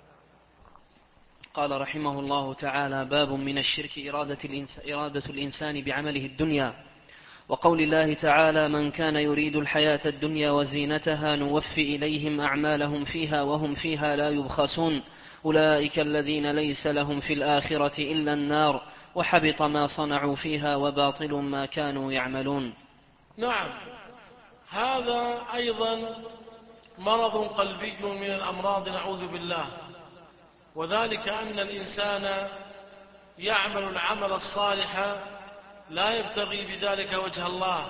قال رحمه الله تعالى: باب من الشرك إرادة, الإنس إرادة الإنسان بعمله الدنيا، وقول الله تعالى: من كان يريد الحياة الدنيا وزينتها نوفي إليهم أعمالهم فيها وهم فيها لا يبخسون أولئك الذين ليس لهم في الآخرة إلا النار وحبط ما صنعوا فيها وباطل ما كانوا يعملون. نعم، هذا أيضا مرض قلبي من الأمراض، نعوذ بالله، وذلك أن الإنسان يعمل العمل الصالح لا يبتغي بذلك وجه الله،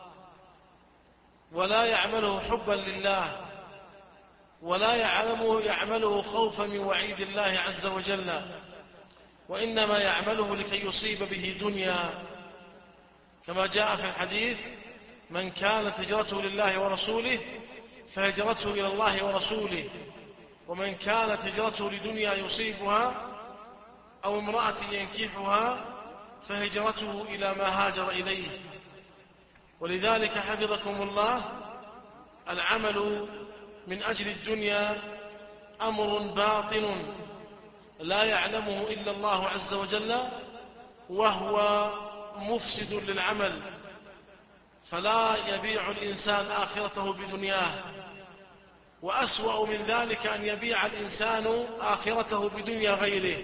ولا يعمله حبا لله، ولا يعلمه يعمله خوفا من وعيد الله عز وجل، وإنما يعمله لكي يصيب به دنيا، كما جاء في الحديث: من كانت هجرته لله ورسوله فهجرته إلى الله ورسوله، ومن كانت هجرته لدنيا يصيبها أو امرأة ينكحها فهجرته إلى ما هاجر إليه. ولذلك حفظكم الله، العمل من أجل الدنيا أمر باطن لا يعلمه إلا الله عز وجل، وهو مفسد للعمل، فلا يبيع الإنسان آخرته بدنياه. وأسوأ من ذلك أن يبيع الإنسان آخرته بدنيا غيره.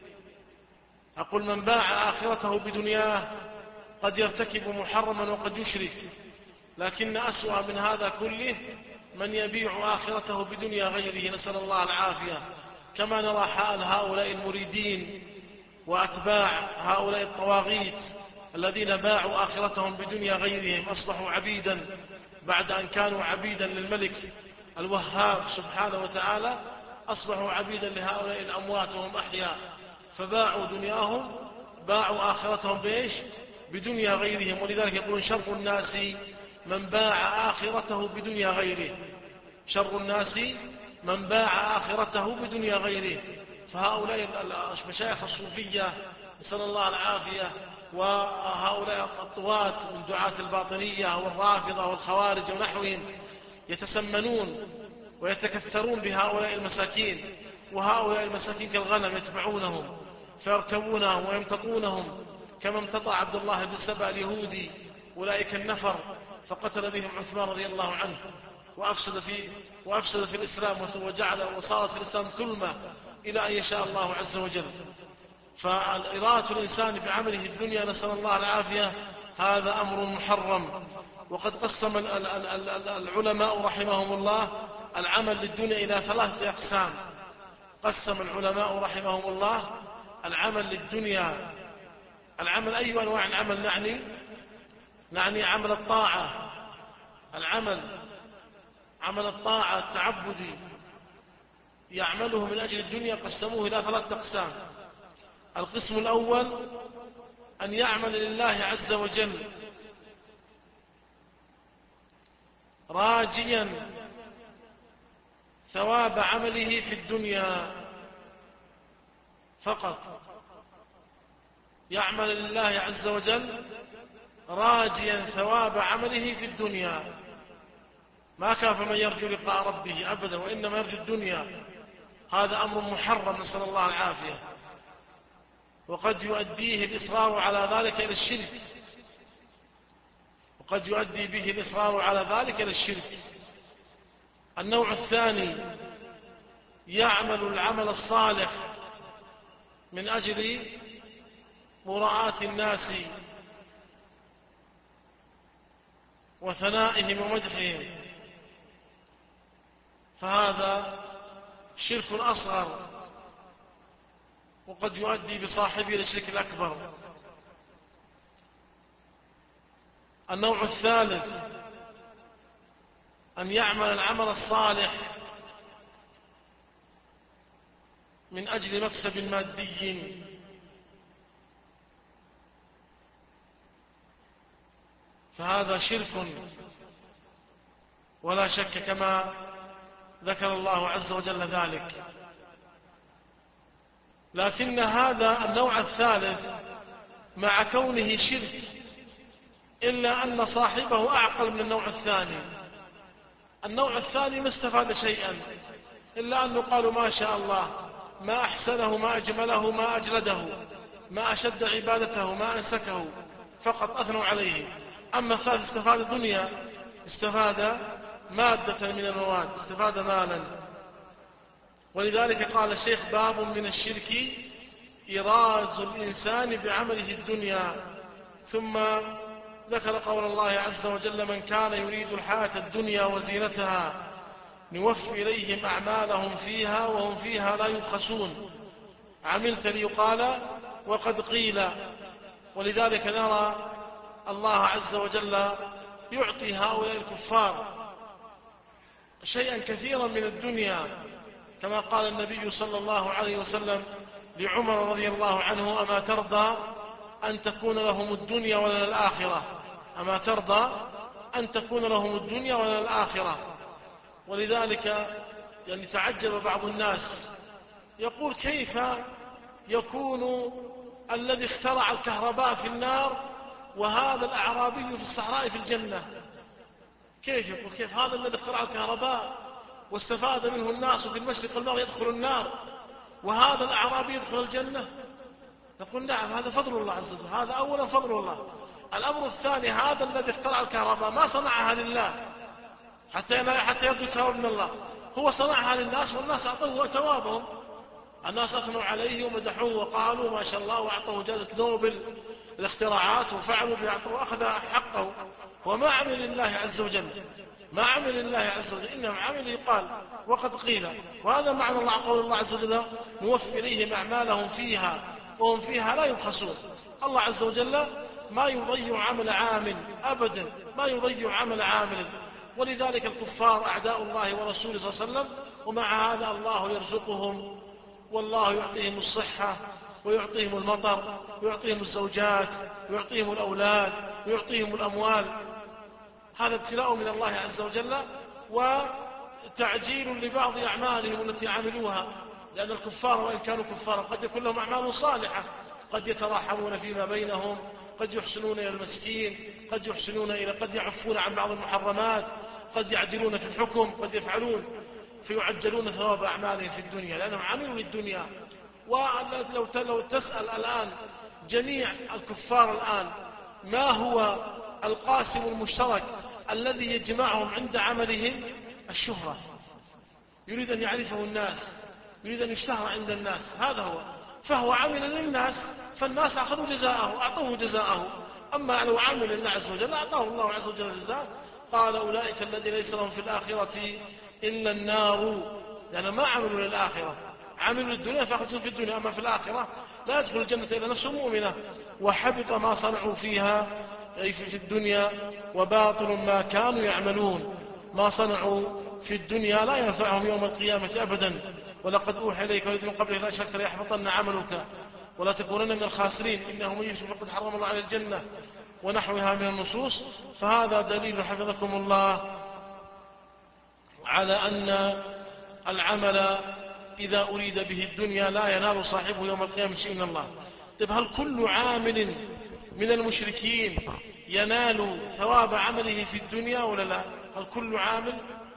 أقول: من باع آخرته بدنياه قد يرتكب محرما وقد يشرك، لكن أسوأ من هذا كله من يبيع آخرته بدنيا غيره، نسأل الله العافية، كما نرى حال هؤلاء المريدين وأتباع هؤلاء الطواغيت الذين باعوا آخرتهم بدنيا غيرهم، أصبحوا عبيدا بعد أن كانوا عبيدا للملك الوهاب سبحانه وتعالى، أصبحوا عبيدا لهؤلاء الأموات وهم أحياء، فباعوا دنياهم، باعوا آخرتهم بإيش؟ بدنيا غيرهم. ولذلك يقولون: شر الناس من باع آخرته بدنيا غيره، شر الناس من باع آخرته بدنيا غيره. فهؤلاء المشايخ الصوفية نسأل الله العافية، وهؤلاء الطوات من دعاة الباطنية والرافضة والخوارج ونحوهم يتسمنون ويتكثرون بهؤلاء المساكين، وهؤلاء المساكين كالغنم يتبعونهم فيركبونهم ويمتطونهم، كما امتطى عبد الله بن سبأ اليهودي أولئك النفر فقتل بهم عثمان رضي الله عنه، وأفسد في, وأفسد في الإسلام، وجعل وصارت في الإسلام ثلمة إلى أن يشاء الله عز وجل. فإرادة الإنسان بعمله الدنيا نسأل الله العافية هذا أمر محرم. وقد قسم العلماء رحمهم الله العمل للدنيا إلى ثلاثة أقسام. قسم العلماء رحمهم الله العمل للدنيا، العمل أي أنواع العمل نعني؟ نعني عمل الطاعة، العمل عمل الطاعة التعبدي يعمله من أجل الدنيا، قسموه إلى ثلاثة أقسام. القسم الأول أن يعمل لله عز وجل راجيا ثواب عمله في الدنيا فقط، يعمل لله عز وجل راجيا ثواب عمله في الدنيا، ما كاف من يرجو لقاء ربه أبدا، وإنما يرجو الدنيا. هذا أمر محرم نسأل الله العافية، وقد يؤديه الإصرار على ذلك إلى الشرك، وقد يؤدي به الإصرار على ذلك إلى الشرك. النوع الثاني يعمل العمل الصالح من أجل مراعاة الناس وثنائهم ومدحهم، فهذا شرك أصغر، وقد يؤدي بصاحبه إلى الشرك الأكبر. النوع الثالث أن يعمل العمل الصالح من أجل مكسب مادي، فهذا شرك ولا شك، كما ذكر الله عز وجل ذلك. لكن هذا النوع الثالث مع كونه شرك إلا أن صاحبه أعقل من النوع الثاني. النوع الثاني ما استفاد شيئا إلا أنه قالوا ما شاء الله، ما أحسنه، ما أجمله، ما أجلده، ما أشد عبادته، ما أنسكه، فقط أثنوا عليه. أما الثالث استفاد دنيا، استفاد مادة من المواد، استفاد مالا. ولذلك قال الشيخ: باب من الشرك إيراز الإنسان بعمله الدنيا. ثم ذكر قول الله عز وجل: من كان يريد الحياة الدنيا وزينتها نوفي إليهم أعمالهم فيها وهم فيها لا يبخسون. عملت ليقال وقد قيل. ولذلك نرى الله عز وجل يعطي هؤلاء الكفار شيئا كثيرا من الدنيا، كما قال النبي صلى الله عليه وسلم لعمر رضي الله عنه: أما ترضى أن تكون لهم الدنيا ولنا الآخرة؟ أما ترضى أن تكون لهم الدنيا ولنا الآخرة؟ ولذلك يعني تعجب بعض الناس يقول: كيف يكون الذي اخترع الكهرباء في النار وهذا الأعرابي في الصحراء في الجنة؟ كيف يقول كيف هذا الذي اخترع الكهرباء واستفاد منه الناس في المشرق والمغرب يدخل النار وهذا الأعرابي يدخل الجنة؟ نقول: نعم، هذا فضل الله عز وجل، هذا أولا فضل الله. الأمر الثاني: هذا الذي اخترع الكهرباء ما صنعها لله حتى حتى يبدو الكهرباء من الله، هو صنعها للناس والناس أعطوه ثوابهم. الناس أثنوا عليه ومدحوه وقالوا ما شاء الله، وأعطوه جائزة نوبل الاختراعات وفعلوا بيعطوه، أخذ حقه. وما عمل لله عز وجل، ما عمل لله عز وجل، إنما عمل يقال وقد قيل. وهذا معنى الله قول الله عز وجل: نوفي إليهم أعمالهم فيها وهم فيها لا يبخسون. الله عز وجل ما يضيع عمل عامل أبدا، ما يضيع عمل عامل. ولذلك الكفار أعداء الله ورسوله صلى الله عليه وسلم، ومع هذا الله يرزقهم، والله يعطيهم الصحة ويعطيهم المطر ويعطيهم الزوجات ويعطيهم الأولاد ويعطيهم الأموال. هذا ابتلاء من الله عز وجل وتعجيل لبعض أعمالهم التي عملوها، لأن الكفار وإن كانوا كفارا قد يكون لهم أعمال صالحة، قد يتراحمون فيما بينهم، قد يحسنون إلى المسكين، قد يحسنون إلى قد يعفون عن بعض المحرمات، قد يعدلون في الحكم، قد يفعلون، فيعجلون ثواب أعمالهم في الدنيا لأنهم عملوا للدنيا. ولو تسأل الآن جميع الكفار الآن ما هو القاسم المشترك الذي يجمعهم عند عملهم؟ الشهرة. يريد أن يعرفه الناس، يريد أن يشتهر عند الناس، هذا هو. فهو عمل للناس فالناس أخذوا جزاءه، أعطوه جزاءه. أما لو عمل لله عز وجل أعطاه الله عز وجل جزاءه. قال: أولئك الذين ليس لهم في الآخرة إلا النار. يعني ما عملوا للآخرة، عملوا للدنيا فأخذوا في الدنيا، أما في الآخرة لا يدخل الجنة إلا نفس مؤمنة. وحبط ما صنعوا فيها أي في الدنيا، وباطل ما كانوا يعملون. ما صنعوا في الدنيا لا ينفعهم يوم القيامة أبدا. ولقد أوحي إليك والذين من قبلك لا شك ليحبطن عملك ولا تكونن من الخاسرين إنه من يشرك فقد حرم الله عليه الجنة ونحوها من النصوص. فهذا دليل حفظكم الله على أن العمل إذا أريد به الدنيا لا ينال صاحبه يوم القيامة شيء من الله. طيب، هل كل عامل من المشركين ينال ثواب عمله في الدنيا ولا لا؟ هل كل عامل؟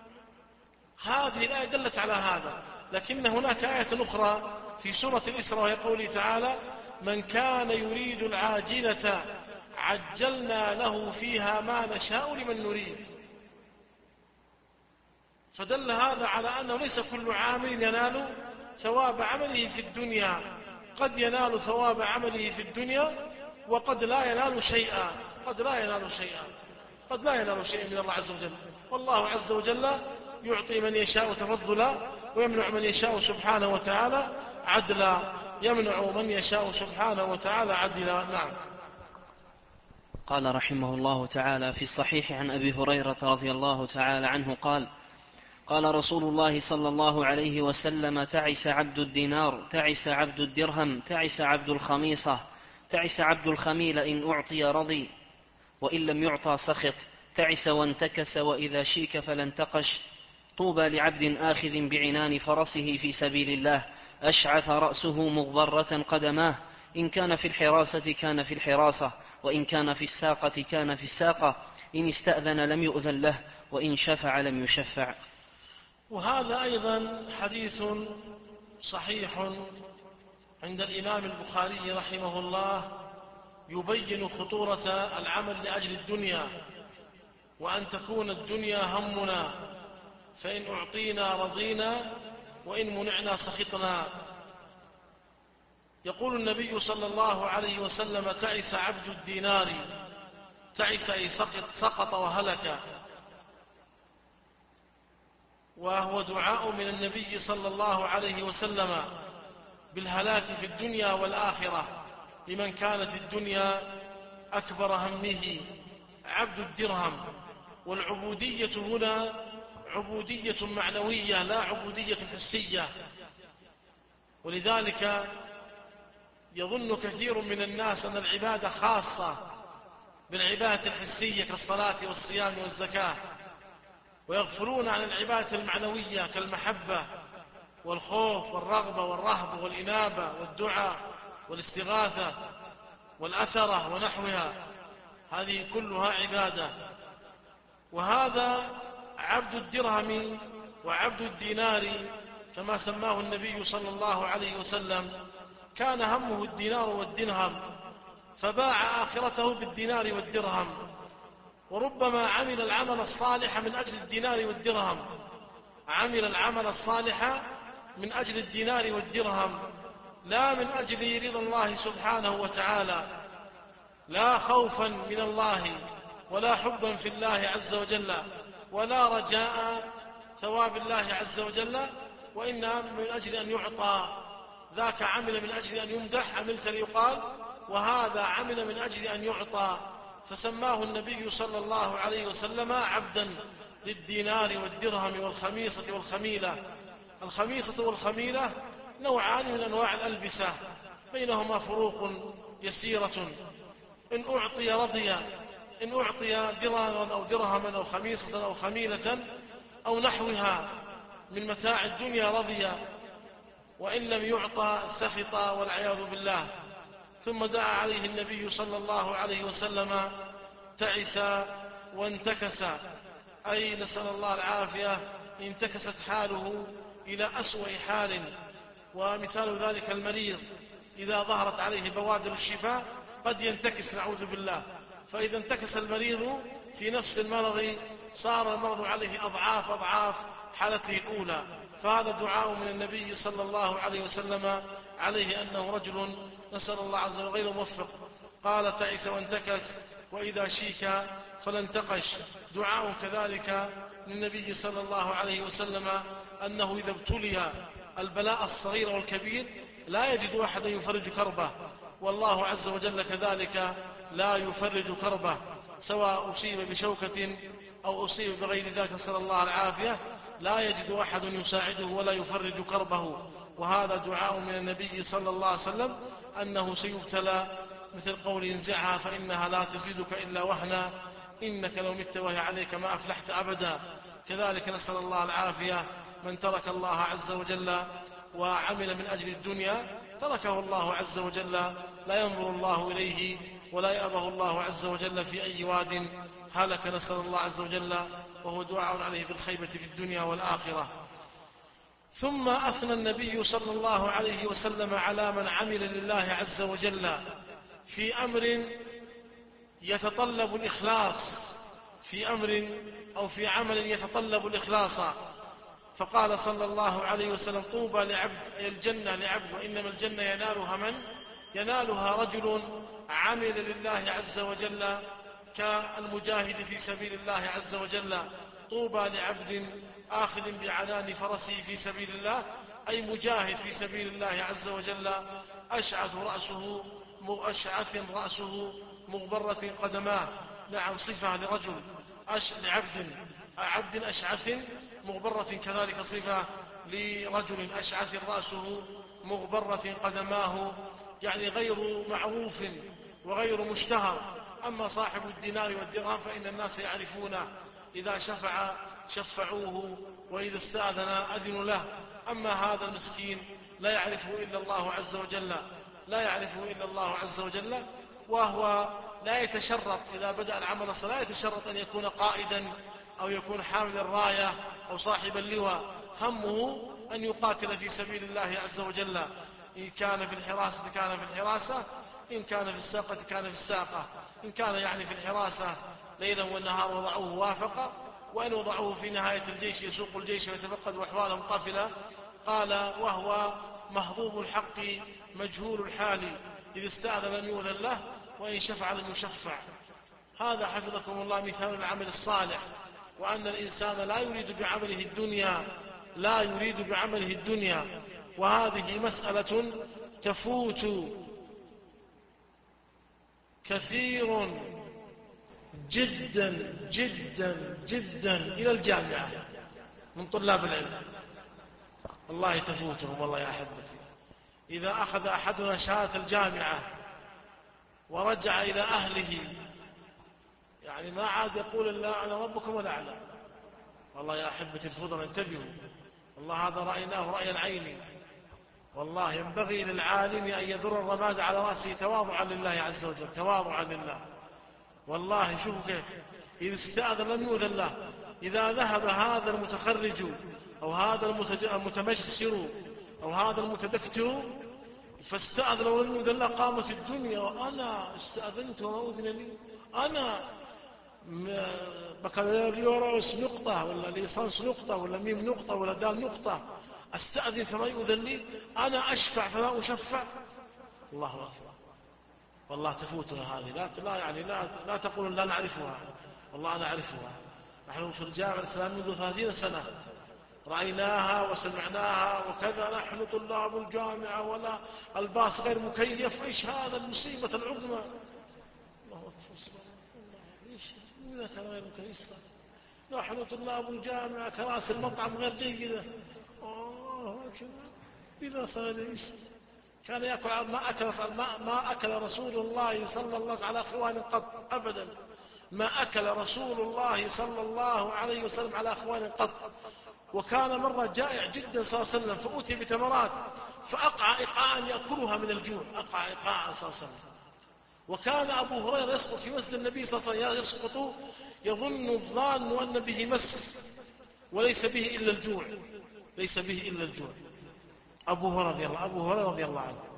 هذه الآية دلت على هذا. لكن هناك آية أخرى في سورة الإسراء وهي قوله تعالى: من كان يريد العاجلة عجلنا له فيها ما نشاء لمن نريد. فدل هذا على أنه ليس كل عامل ينال ثواب عمله في الدنيا، قد ينال ثواب عمله في الدنيا وقد لا ينال شيئا، قد لا ينال شيئا قد لا ينال شيئا من الله عز وجل. والله عز وجل يعطي من يشاء تفضلا ويمنع من يشاء سبحانه وتعالى عدلا، يمنع من يشاء سبحانه وتعالى عدلا. نعم. قال رحمه الله تعالى في الصحيح عن أبي هريرة رضي الله تعالى عنه قال: قال رسول الله صلى الله عليه وسلم: تعس عبد الدينار، تعس عبد الدرهم، تعس عبد الخميصة، تعس عبد الخميل، إن أعطي رضي وإن لم يعطى سخط، تعس وانتكس وإذا شيك فلا انتقش. طوبى لعبد آخذ بعنان فرسه في سبيل الله، أشعث رأسه مغبرة قدماه، إن كان في الحراسة كان في الحراسة، وإن كان في الساقة كان في الساقة، إن استأذن لم يؤذن له، وإن شفع لم يشفع. وهذا أيضا حديث صحيح عند الإمام البخاري رحمه الله يبين خطورة العمل لأجل الدنيا، وأن تكون الدنيا همنا، فإن أعطينا رضينا وإن منعنا سخطنا. يقول النبي صلى الله عليه وسلم: تعس عبد الدينار. تعس أي سقط, سقط وهلك. وهو دعاء من النبي صلى الله عليه وسلم بالهلاك في الدنيا والآخرة لمن كانت الدنيا أكبر همه. عبد الدرهم. والعبودية هنا عبودية معنوية لا عبودية حسية، ولذلك يظن كثير من الناس أن العبادة خاصة بالعبادة الحسية كالصلاة والصيام والزكاة، ويغفلون عن العبادة المعنوية كالمحبة والخوف والرغبة والرهبة والإنابة والدعاء والاستغاثة والأثرة ونحوها. هذه كلها عبادة. وهذا عبد الدرهم وعبد الدينار كما سماه النبي صلى الله عليه وسلم، كان همه الدينار والدرهم فباع آخرته بالدينار والدرهم. وربما عمل العمل الصالح من أجل الدينار والدرهم، عمل العمل الصالح من أجل الدينار والدرهم لا من أجل رضا الله سبحانه وتعالى، لا خوفا من الله ولا حبا في الله عز وجل ولا رجاء ثواب الله عز وجل، وإنما من أجل أن يعطى. ذاك عمل من أجل أن يمدح، عملت ليقال، وهذا عمل من أجل أن يعطى، فسماه النبي صلى الله عليه وسلم عبدا للدينار والدرهم والخميصة والخميلة. الخميصة والخميلة نوعان من أنواع الألبسة بينهما فروق يسيرة. إن أعطي رضي، إن أعطي درهما أو درهما أو خميصة أو خميلة أو نحوها من متاع الدنيا رضي، وإن لم يعطى سخط والعياذ بالله. ثم دعا عليه النبي صلى الله عليه وسلم: تعس وانتكس، أي نسأل الله العافية، انتكست حاله إلى أسوأ حال. ومثال ذلك المريض إذا ظهرت عليه بوادر الشفاء قد ينتكس نعوذ بالله، فإذا انتكس المريض في نفس المرض صار المرض عليه أضعاف أضعاف حالته الأولى. فهذا دعاء من النبي صلى الله عليه وسلم عليه أنه رجل نسأل الله عز وجل غير موفق. قال: تعس وانتكس، وإذا شيك فلانتقش. دعاء كذلك للنبي صلى الله عليه وسلم أنه إذا ابتلي البلاء الصغير والكبير لا يجد أحدا يفرج كربه، والله عز وجل كذلك لا يفرج كربه، سواء أصيب بشوكة أو أصيب بغير ذلك نسأل الله العافية، لا يجد أحد يساعده ولا يفرج كربه. وهذا دعاء من النبي صلى الله عليه وسلم أنه سيبتلى، مثل قول: انزعها فإنها لا تزيدك إلا وهنا، إنك لو مت وهي عليك ما أفلحت أبدا. كذلك نسأل الله العافية من ترك الله عز وجل وعمل من أجل الدنيا تركه الله عز وجل، لا ينظر الله إليه ولا يأبه الله عز وجل في أي واد هلك، نسأل الله عز وجل، وهو دعاء عليه بالخيبة في الدنيا والآخرة. ثم أثنى النبي صلى الله عليه وسلم على من عمل لله عز وجل في أمر يتطلب الإخلاص، في أمر أو في عمل يتطلب الإخلاص، فقال صلى الله عليه وسلم: طوبى لعبد، أي الجنة لعبد، وإنما الجنة ينالها من؟ ينالها رجل عمل لله عز وجل كالمجاهد في سبيل الله عز وجل. طوبى لعبد آخذ بعنان فرسه في سبيل الله، أي مجاهد في سبيل الله عز وجل، أشعث رأسه أشعث رأسه مغبرة قدماه. نعم، صفة لرجل أش لعبد عبد أشعث مغبرة، كذلك صفة لرجل أشعث رأسه مغبرة قدماه، يعني غير معروف وغير مشتهر. أما صاحب الدينار والدرهم فإن الناس يعرفونه، إذا شفع شفعوه وإذا استأذن أذنوا له. أما هذا المسكين لا يعرفه إلا الله عز وجل، لا يعرفه إلا الله عز وجل، وهو لا يتشرط إذا بدأ العمل لا يتشرط أن يكون قائدا أو يكون حامل الراية أو صاحب اللواء، همه أن يقاتل في سبيل الله عز وجل. إن كان في الحراسة كان في الحراسة، إن كان في الساقة كان في الساقة. إن كان يعني في الحراسة ليلا والنهار وضعوه وافق، وإن وضعوه في نهاية الجيش يسوق الجيش ويتفقد أحوالهم قافلة. قال: وهو مهضوم الحق مجهول الحال، إذ استأذن لم يؤذن له، وإن شفع لم يشفع. هذا حفظكم الله مثال العمل الصالح، وأن الإنسان لا يريد بعمله الدنيا لا يريد بعمله الدنيا وهذه مسألة تفوت كثير جدا جدا جدا إلى الجامعة من طلاب العلم، والله تفوتهم والله يا أحبتي. إذا أخذ أحدنا شهادة الجامعة ورجع إلى أهله يعني ما عاد يقول إلا أنا ربكم ولا أعلم. والله يا أحبتي الفضل انتبهوا، والله هذا رأيناه رأي العين. والله ينبغي للعالم أن يذر الرماد على رأسه تواضعا لله عز وجل، تواضعا لله. والله شوفوا كيف إذا استأذن لم يؤذن له. إذا ذهب هذا المتخرج أو هذا المتمشر أو هذا المتدكتر فاستأذن ولم يؤذن له، قامت الدنيا وأنا استأذنت وما أذن لي، أنا بكالوريوس نقطة ولا ليسانس نقطة ولا ميم نقطة ولا دال نقطة، أستأذن فما يؤذن لي، أنا أشفع فما أشفع. الله أكبر. والله تفوتنا هذه، لا لا يعني لا لا تقولون لا نعرفها، والله نعرفها. نحن في الجامعة الإسلامية منذ ثلاثين سنة رأيناها وسمعناها وكذا، نحن طلاب الجامعة ولا الباص غير مكيف، إيش هذا المصيبة العظمى. الله أكبر سبحان الله، إيش إذا كان غير مكيف، نحن طلاب الجامعة كراسي المطعم غير جيدة. الله أكبر. إذا صار إيش كان يأكل ما أكل ما, ما أكل رسول الله صلى الله عليه وسلم على أخوان قط أبدا، ما أكل رسول الله صلى الله عليه وسلم على أخوان قط. وكان مرة جائع جدا صلى الله عليه وسلم فأتي بتمرات فأقع إقعاء يأكلها من الجوع، أقع إقعاء صلى الله عليه وسلم. وكان أبو هريرة يسقط في مسجد النبي صلى الله عليه وسلم، يسقط يظن الظان أن به مس وليس به إلا الجوع، ليس به إلا الجوع. أبو هريرة رضي الله أبو هريرة رضي الله عنه.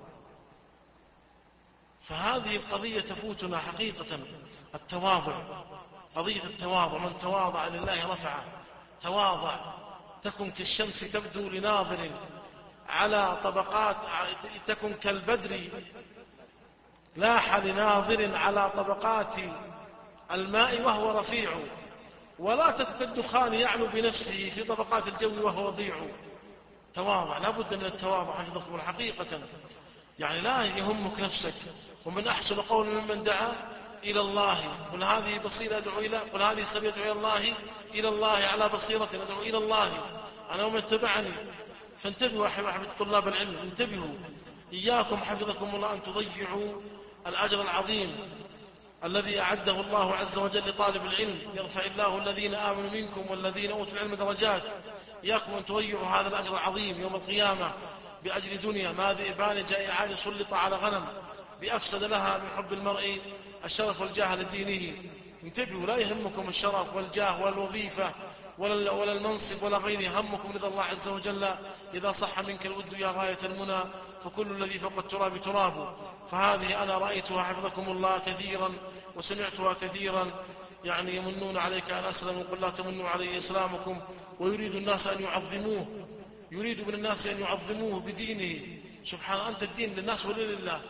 فهذه القضية تفوتنا حقيقة، التواضع، قضية التواضع. من تواضع لله رفعه، تواضع تكن كالشمس تبدو لناظر على طبقات، تكن كالبدر لاح لناظر على طبقات الماء وهو رفيع، ولا تكن كالدخان يعلو بنفسه في طبقات الجو وهو وضيع. تواضع، لا بد من التواضع حفظكم الحقيقة. يعني لا يهمك نفسك. ومن أحسن قول ممن دعا إلى الله، قل هذه بصيرة أدعو إلى قل هذه سبيل أدعو إلى الله إلى الله على بصيرة أدعو إلى الله أنا ومن اتبعني. فانتبهوا أحباب طلاب العلم، انتبهوا إياكم حفظكم الله أن تضيعوا الأجر العظيم الذي أعده الله عز وجل لطالب العلم. يرفع الله الذين آمنوا منكم والذين أوتوا العلم درجات. إياكم أن تضيعوا هذا الأجر العظيم يوم القيامة بأجل دنيا ما ذئبان جائعان سلط على غنم بأفسد لها من حب المرء الشرف والجاه لدينه. انتبهوا، لا يهمكم الشرف والجاه والوظيفة ولا, ولا المنصب ولا غيره، همكم رضا الله عز وجل. إذا صح منك الود يا غاية المنى فكل الذي فوق التراب تراب. فهذه أنا رأيتها حفظكم الله كثيرا وسمعتها كثيرا. يعني يمنون عليك أن أسلموا، قل لا تمنوا علي إسلامكم، ويريد الناس أن يعظموه، يريد من الناس أن يعظموه بدينه. سبحان أنت الدين للناس ولا لله؟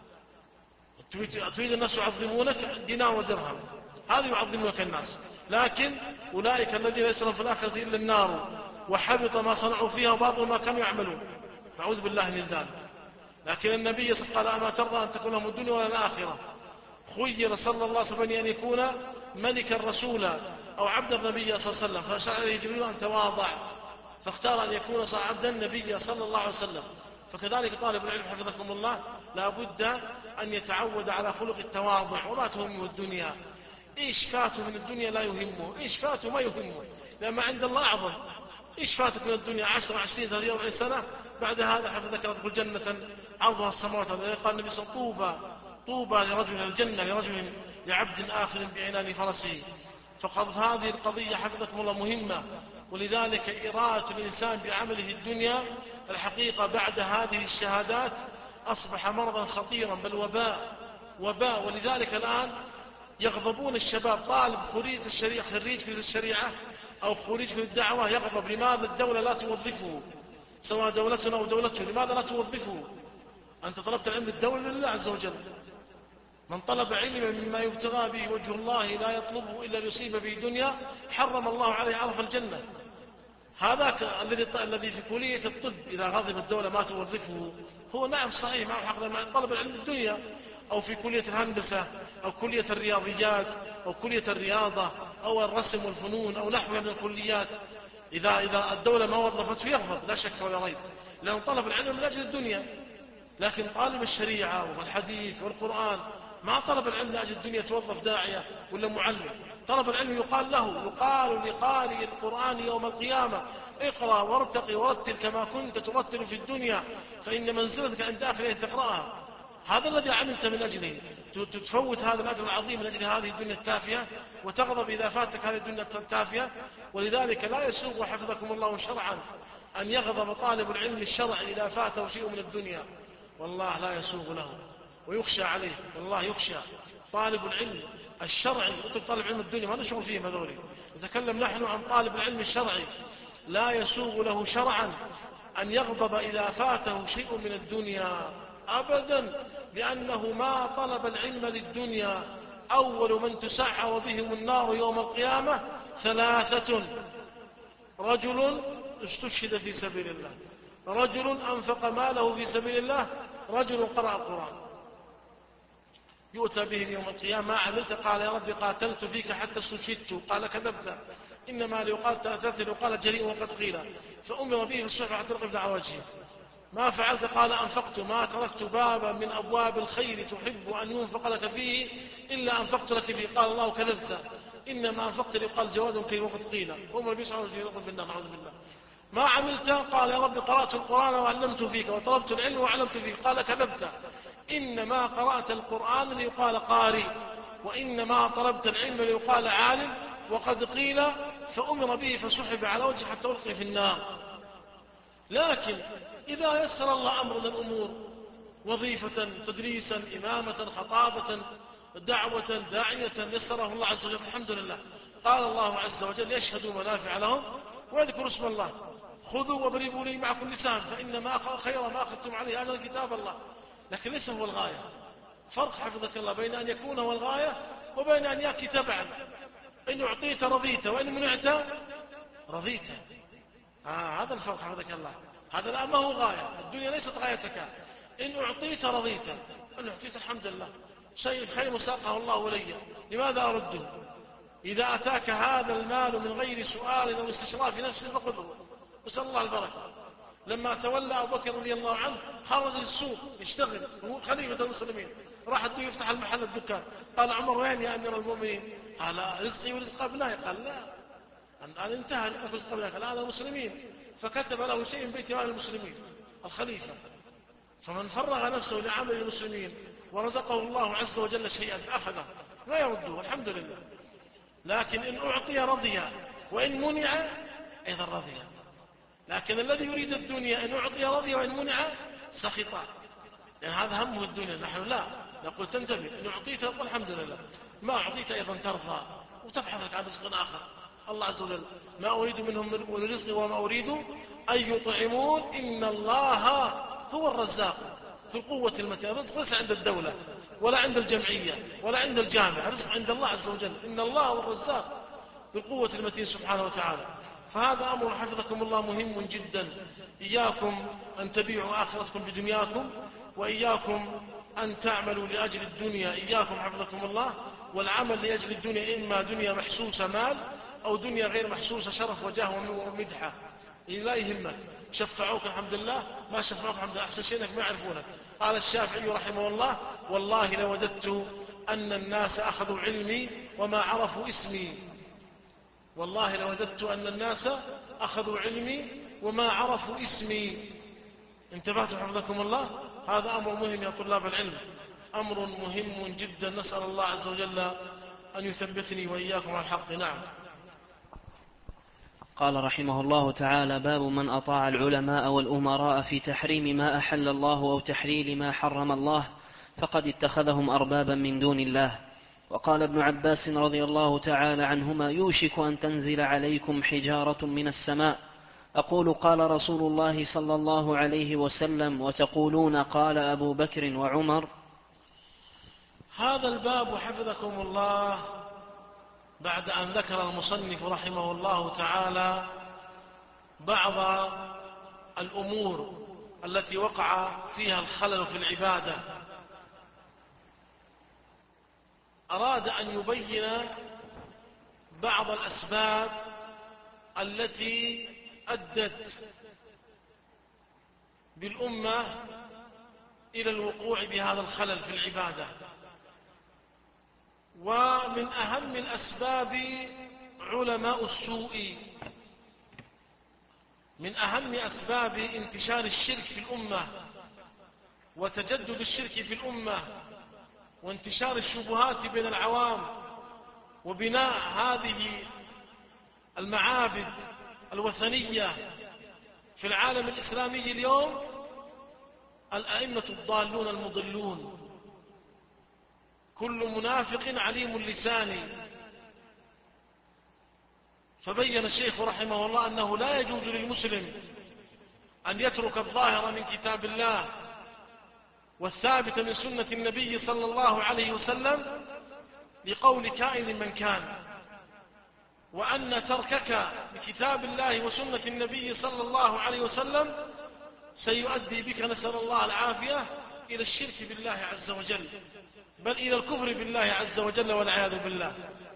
تريد الناس يعظمونك دينار ودرهم، هذا يعظمونك الناس. لكن أولئك الذين ليس لهم في الآخرة إلا النار وحبط ما صنعوا فيها وباطل ما كانوا يعملون. نعوذ بالله من ذلك. لكن النبي قال أما ترضى أن تكون لهم الدنيا ولا الآخرة؟ خير صلى الله عليه وسلم أن يكون ملكا رسولا أو عبد النبي صلى الله عليه وسلم، فشرع عليه جبريل أن تواضع فاختار أن يكون عبد النبي صلى الله عليه وسلم. فكذلك طالب العلم حفظكم الله لا بد أن يتعود على خلق التواضع. وما تهمه الدنيا، إيش فاته من الدنيا لا يهمه، إيش فاته ما يهمه، لما عند الله أعظم. إيش فاتك من الدنيا عشر عشرين ثلاثين أربعين سنة، بعد هذا حفظك تدخل جنة عرضها السماوات والأرض. قال النبي صلى الله عليه وسلم طوبى طوبى لرجل الجنة لرجل لعبد آخر بعنان فرسه. فقد هذه القضية حفظكم الله مهمة. ولذلك إرادة الإنسان بعمله الدنيا الحقيقة بعد هذه الشهادات أصبح مرضا خطيرا، بل وباء وباء. ولذلك الآن يغضبون الشباب، طالب خريج الشريعة خريج في الشريعة أو خريج في الدعوة يغضب، لماذا الدولة لا توظفه؟ سواء دولتنا أو دولته، لماذا لا توظفه؟ أنت طلبت العلم الدولي لله عز وجل. من طلب علما مما يبتغى به وجه الله لا يطلبه إلا ليصيب به دنيا حرم الله عليه عرف الجنة. هذاك الذي الذي في كلية الطب إذا غضب الدولة ما توظفه، هو نعم صحيح معه حق مع طلب العلم الدنيا، أو في كلية الهندسة أو كلية الرياضيات أو كلية الرياضة أو الرسم والفنون أو نحوها من الكليات، إذا إذا الدولة ما وظفته يغضب لا شك ولا ريب، لأنه طلب العلم من أجل الدنيا. لكن طالب الشريعة والحديث والقرآن ما طلب العلم لأجل الدنيا توظف داعية ولا معلم. طلب العلم يقال له، يقال لقارئ القرآن يوم القيامة: اقرأ وارتقي ورتل كما كنت ترتل في الدنيا فإن منزلتك عند آخر تقرأها. هذا الذي عملت من أجله، تفوت هذا الأجر العظيم من أجل هذه الدنيا التافهة، وتغضب إذا فاتك هذه الدنيا التافهة. ولذلك لا يسوغ حفظكم الله شرعا أن يغضب طالب العلم الشرعي إذا فاته شيء من الدنيا، والله لا يسوغ له ويخشى عليه، والله يخشى. طالب العلم الشرعي، اترك طالب علم الدنيا ما نشغل فيه هذولي، نتكلم نحن عن طالب العلم الشرعي. لا يسوغ له شرعا أن يغضب إذا فاته شيء من الدنيا أبدا، لأنه ما طلب العلم للدنيا. أول من تسعر بهم النار يوم القيامة ثلاثة: رجل استشهد في سبيل الله، رجل أنفق ماله في سبيل الله، رجل قرأ القرآن. يؤتى بهم يوم القيامة: ما عملت؟ قال يا رب قاتلت فيك حتى استشهدت. قال كذبت، إنما ليقال تأثرت ليقال جريء وقد قيل. فأمر به فالصحف حتى يقف على وجهه. ما فعلت؟ قال أنفقت، ما تركت بابا من أبواب الخير تحب أن ينفق لك فيه إلا أنفقت لك فيه. قال الله كذبت، إنما أنفقت ليقال جواد كي وقد قيل. فأمر به صلى الله عليه وسلم في النار، نعوذ بالله. ما عملت؟ قال يا رب قرأت القرآن وعلمت فيك وطلبت العلم وعلمت فيك. قال كذبت، إنما قرأت القرآن ليقال قارئ، وإنما طلبت العلم ليقال عالم وقد قيل. فأمر به فسحب على وجهه حتى ألقي في النار. لكن إذا يسر الله أمر من الأمور، وظيفة، تدريسا، إمامة، خطابة، دعوة، داعية، يسره الله عز وجل، الحمد لله. قال الله عز وجل: يشهدوا منافع لهم ويذكروا اسم الله. خذوا واضربوا لي مع كل سهم فإنما خير ما أخذتم عليه أجر كتاب الله. لكن ليس هو الغاية. فرق حفظك الله بين أن يكون هو الغاية وبين أن يأتي تبعا. إن أعطيت رضيت وإن منعت رضيت. آه هذا الفرق حفظك الله. هذا لا ما هو غاية، الدنيا ليست غايتك. إن أعطيت رضيت، إن أعطيت الحمد لله، شيء خير ساقه الله لي، لماذا أرده؟ إذا أتاك هذا المال من غير سؤال أو استشراف نفس فخذه وسأل الله البركة. لما تولى أبو بكر رضي الله عنه خرج للسوق يشتغل وهو خليفة المسلمين، راح الدو يفتح المحل الدكان. قال عمر: وين يا أمير المؤمنين؟ قال: رزقي ورزق أبنائي. قال: لا، أن انتهى رزق أبنائي. قال: أنا مسلمين. فكتب له شيء من بيت مال المسلمين الخليفة. فمن فرغ نفسه لعمل المسلمين ورزقه الله عز وجل شيئا فأخذه لا يرده، الحمد لله. لكن إن أعطي رضي وإن منع أيضا رضي. لكن الذي يريد الدنيا إن أعطي رضي وإن منع سخط، لأن يعني هذا همه الدنيا. نحن لا نقول تنتبه، إن أعطيت قل الحمد لله، ما أعطيت أيضا ترضى وتبحث لك عن رزق آخر. الله عز وجل: ما أريد منهم من رزق وما أريد أن يطعمون إن الله هو الرزاق في القوة المتين. الرزق ليس عند الدولة ولا عند الجمعية ولا عند الجامعة، الرزق عند الله عز وجل. إن الله هو الرزاق في القوة المتين سبحانه وتعالى. فهذا أمر حفظكم الله مهم جدا. إياكم أن تبيعوا آخرتكم بدنياكم، وإياكم أن تعملوا لأجل الدنيا. إياكم حفظكم الله والعمل لأجل الدنيا، إما دنيا محسوسة مال أو دنيا غير محسوسة شرف وجاه ومدحة. لا يهمك، شفعوك الحمد لله، ما شفعوك الحمد لله، أحسن شيء أنك ما يعرفونك. قال الشافعي رحمه الله: والله لوددت أن الناس أخذوا علمي وما عرفوا اسمي. والله لوددت أن الناس أخذوا علمي وما عرفوا اسمي. انتبهتم حفظكم الله؟ هذا أمر مهم يا طلاب العلم، أمر مهم جدا. نسأل الله عز وجل أن يثبتني وإياكم على الحق. نعم. قال رحمه الله تعالى: باب من أطاع العلماء والأمراء في تحريم ما أحل الله أو تحليل ما حرم الله فقد اتخذهم أربابا من دون الله. وقال ابن عباس رضي الله تعالى عنهما: يوشك أن تنزل عليكم حجارة من السماء أقول قال رسول الله صلى الله عليه وسلم وتقولون قال أبو بكر وعمر. هذا الباب حفظكم الله بعد أن ذكر المصنف رحمه الله تعالى بعض الأمور التي وقع فيها الخلل في العبادة، أراد أن يبين بعض الأسباب التي أدت بالأمة إلى الوقوع بهذا الخلل في العبادة. ومن أهم الأسباب علماء السوء، من أهم أسباب انتشار الشرك في الأمة وتجدد الشرك في الأمة وانتشار الشبهات بين العوام وبناء هذه المعابد الوثنية في العالم الإسلامي اليوم الأئمة الضالون المضلون، كل منافق عليم اللسان. فبين الشيخ رحمه الله أنه لا يجوز للمسلم أن يترك الظاهر من كتاب الله والثابت من سنة النبي صلى الله عليه وسلم لقول كائن من كان، وأن تركك لكتاب الله وسنة النبي صلى الله عليه وسلم سيؤدي بك، نسأل الله العافية، إلى الشرك بالله عز وجل، بل إلى الكفر بالله عز وجل والعياذ بالله.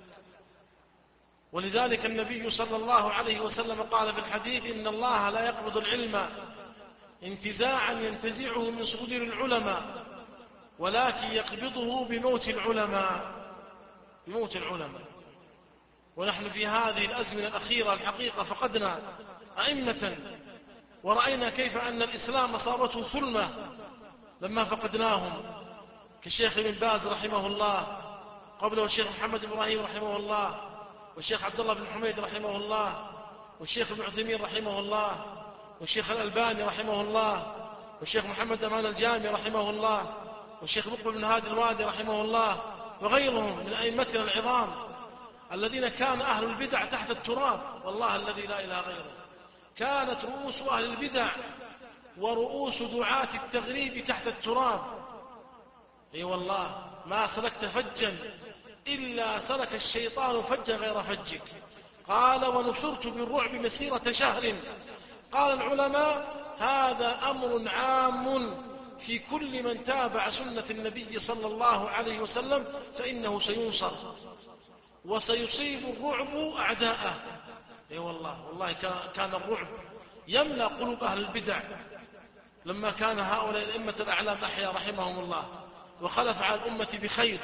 ولذلك النبي صلى الله عليه وسلم قال في الحديث: إن الله لا يقبض العلم انتزاعا ينتزعه من صدور العلماء، ولكن يقبضه بموت العلماء، بموت العلماء. ونحن في هذه الأزمنة الأخيرة الحقيقة فقدنا أئمة، ورأينا كيف أن الإسلام أصابته ثلمة لما فقدناهم، كالشيخ ابن باز رحمه الله، قبله الشيخ محمد إبراهيم رحمه الله، والشيخ عبد الله بن حميد رحمه الله، والشيخ ابن عثيمين رحمه الله، والشيخ الألباني رحمه الله، والشيخ محمد أمان الجامي رحمه الله، والشيخ مقبل بن هادي الوادي رحمه الله، وغيرهم من أئمتنا العظام الذين كان أهل البدع تحت التراب، والله الذي لا إله غيره. كانت رؤوس أهل البدع ورؤوس دعاة التغريب تحت التراب. اي والله ما سلكت فجا إلا سلك الشيطان فجا غير فجك. قال: ونصرت بالرعب مسيرة شهر. قال العلماء: هذا أمر عام في كل من تابع سنة النبي صلى الله عليه وسلم، فإنه سينصر وسيصيب الرعب أعداءه. اي والله والله كان الرعب يملأ قلوب أهل البدع لما كان هؤلاء الأئمة الأعلام أحياء رحمهم الله، وخلف على الأمة بخير.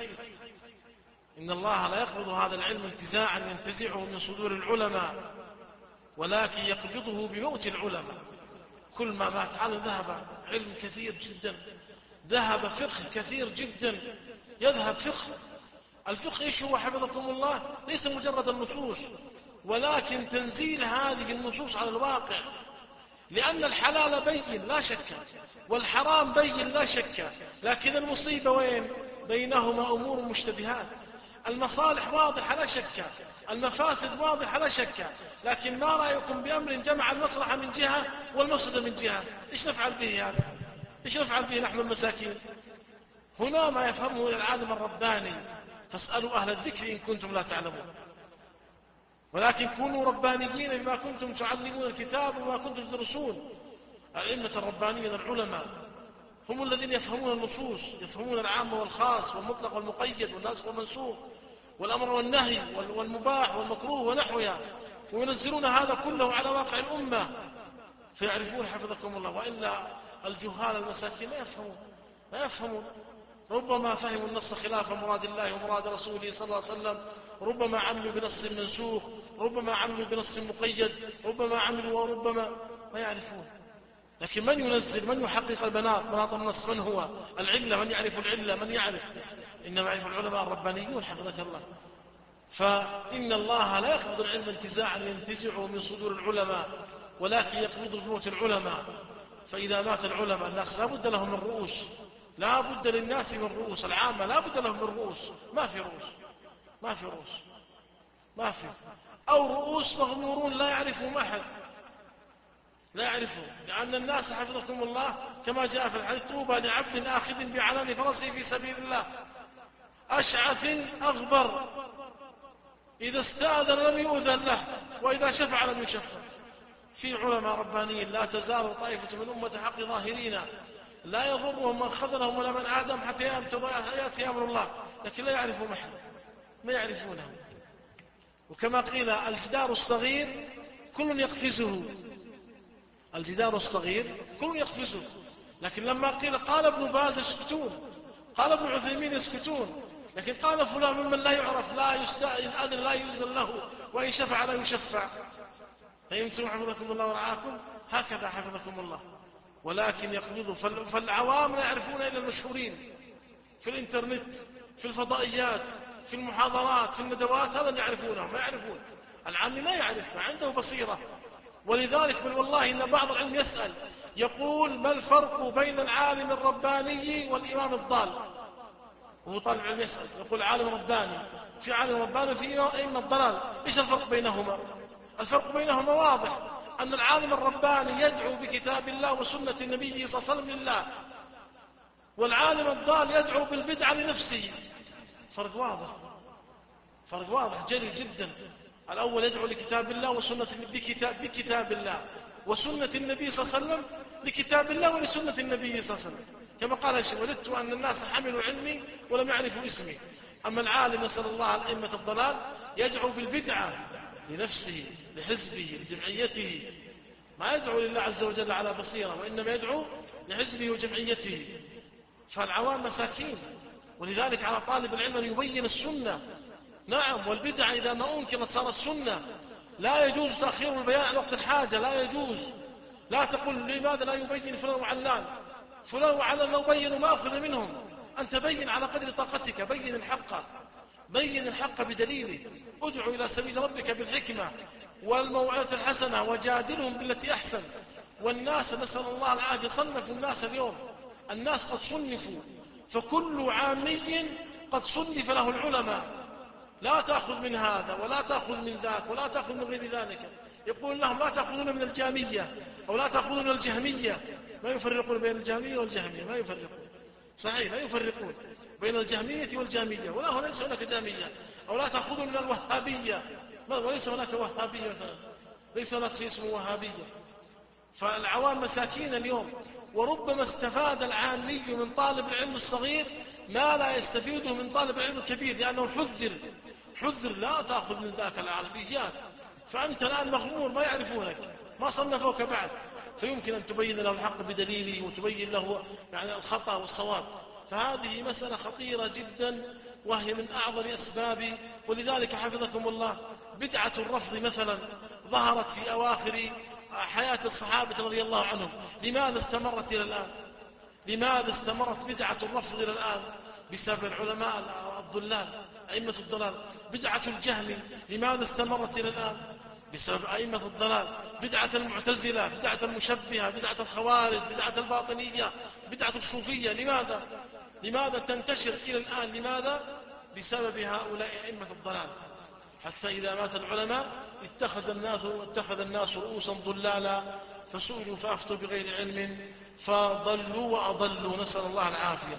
إن الله لا يقبض هذا العلم انتزاعا ينتزعه من صدور العلماء، ولكن يقبضه بموت العلماء. كل ما مات على ذهب علم كثير جدا، ذهب فقه كثير جدا، يذهب فقه. الفقه ايش هو حفظكم الله؟ ليس مجرد النصوص، ولكن تنزيل هذه النصوص على الواقع، لأن الحلال بين لا شك، والحرام بين لا شك، لكن المصيبة وين؟ بينهما أمور مشتبهات. المصالح واضحة لا شك، المفاسد واضحة لا شك، لكن ما رأيكم بأمر جمع المصلحة من جهة والمفسدة من جهة؟ إيش نفعل به هذا؟ إيش نفعل به نحن المساكين؟ هنا ما يفهمه العالم الرباني، فاسألوا أهل الذكر إن كنتم لا تعلمون. ولكن كونوا ربانيين بما كنتم تعلمون الكتاب وما كنتم تدرسون. الأئمة الربانيين العلماء هم الذين يفهمون النصوص، يفهمون العام والخاص والمطلق والمقيد والناسخ والمنسوخ والأمر والنهي والمباح والمكروه ونحوها، وينزلون هذا كله على واقع الأمة فيعرفون حفظكم الله. وإلا الجهال المساكين لا يفهمون، لا يفهمون. ربما فهموا النص خلاف مراد الله ومراد رسوله صلى الله عليه وسلم، ربما عملوا بنص منسوخ، ربما عملوا بنص مقيد، ربما عملوا وربما ما يعرفون. لكن من ينزل، من يحقق البناط مناط النص؟ من هو العلة؟ من يعرف العلة؟ من يعرف؟ إنما يعرف العلماء الربانيون حفظك الله. فإن الله لا يقبض العلم انتزاعا ينتزعه من صدور العلماء، ولكن يقبض بموت العلماء. فإذا مات العلماء الناس لا بد لهم من رؤوس، لا بد للناس من رؤوس، العامة لا بد لهم من رؤوس. ما في رؤوس، ما في رؤوس، ما في، أو رؤوس مغمورون لا يعرفهم أحد. لا يعرفون، لأن الناس حفظكم الله كما جاء في الحديث: طوبى لعبد آخذ بعنان فرسه في سبيل الله أشعث أغبر إذا استأذن لم يؤذن له وإذا شفع لم يشفع. في علماء ربانيين لا تزال طائفة من أمة حق ظاهرين لا يضرهم من خذلهم ولا من عادهم حتى يأتي أمر الله، لكن لا يعرفوا محل، ما يعرفونه. وكما قيل: الجدار الصغير كل يقفزه، الجدار الصغير كل يقفزه. لكن لما قيل قال ابن باز يسكتون، قال ابن عثيمين يسكتون، لكن قال فلان ممن لا يعرف لا يستأذن لا يؤذن له وإن شفع لا يشفع. فيمتم حفظكم الله ورعاكم، هكذا حفظكم الله. ولكن يقبضوا، فالعوام لا يعرفون إلا المشهورين في الإنترنت، في الفضائيات، في المحاضرات، في الندوات، هذا اللي يعرفونه، ما يعرفون. العام ما يعرف، ما عنده بصيرة. ولذلك بل والله إن بعض العلم يسأل يقول: ما الفرق بين العالم الرباني والإمام الضال؟ وهو طالب علم يسأل يقول: عالم رباني، في عالم رباني وفي أئمة الضلال، إيش الفرق بينهما؟ الفرق بينهما واضح، أن العالم الرباني يدعو بكتاب الله وسنة النبي صلى الله عليه وسلم لله، والعالم الضال يدعو بالبدعة لنفسه. فرق واضح، فرق واضح جلي جدا. الأول يدعو لكتاب الله وسنة بكتاب, بكتاب الله وسنة النبي صلى الله عليه وسلم، لكتاب الله ولسنة النبي صلى الله عليه وسلم، كما قال الشيخ: وددت أن الناس حملوا علمي ولم يعرفوا اسمي. أما العالم نسأل الله الأئمة الضلال يدعو بالبدعة لنفسه، لحزبه، لجمعيته، ما يدعو لله عز وجل على بصيرة، وإنما يدعو لحزبه وجمعيته. فالعوام مساكين، ولذلك على طالب العلم أن يبين السنة. نعم، والبدعة إذا ما أنكرت صارت سنة. لا يجوز تأخير البيان عن وقت الحاجة، لا يجوز. لا تقول لماذا لا يبين فلان وعلان، فلان وعلان لو بينوا ما أخذ منهم. أنت بين على قدر طاقتك، بين الحق، بين الحق بدليله. ادعو إلى سبيل ربك بالحكمة والموعظة الحسنة وجادلهم بالتي أحسن. والناس نسأل الله العافية صنفوا الناس اليوم، الناس قد صنفوا، فكل عامي قد صنف له العلماء. لا تأخذ من هذا ولا تأخذ من ذاك ولا تأخذ من غير ذلك. يقول لهم: لا تأخذون من الجامية أو لا تأخذون من الجهمية. ما يفرقون بين الجامية والجهمية، ما يفرقون، صحيح لا يفرقون بين الجهمية والجامية. ولا هو ليس هناك جامية. أو لا تأخذون من الوهابية، وليس هناك وهابية مثلا، ليس هناك شيء اسمه وهابية. فالعوام مساكين اليوم، وربما استفاد العامي من طالب العلم الصغير ما لا يستفيده من طالب العلم الكبير، لأنه حذر حذر لا تأخذ من ذاك العربيات. فأنت الآن مغمور، ما يعرفونك، ما صنفوك بعد، فيمكن أن تبين له الحق بدليله وتبين له يعني الخطأ والصواب. فهذه مسألة خطيرة جدا، وهي من أعظم أسباب. ولذلك حفظكم الله بدعة الرفض مثلا ظهرت في أواخر حياة الصحابة رضي الله عنهم. لماذا استمرت إلى الآن؟ لماذا استمرت بدعة الرفض إلى الآن؟ بسبب العلماء الضلال، أئمة الضلال. بدعة الجهم لماذا استمرت إلى الآن؟ بسبب أئمة الضلال. بدعة المعتزلة، بدعة المشبهة، بدعة الخوارج، بدعة الباطنية، بدعة الصوفية، لماذا؟ لماذا تنتشر إلى الآن؟ لماذا؟ بسبب هؤلاء أئمة الضلال. حتى إذا مات العلماء اتخذ الناس اتخذ الناس رؤوسا ضلالا فسئلوا فأفتوا بغير علم فضلوا وأضلوا، نسأل الله العافية.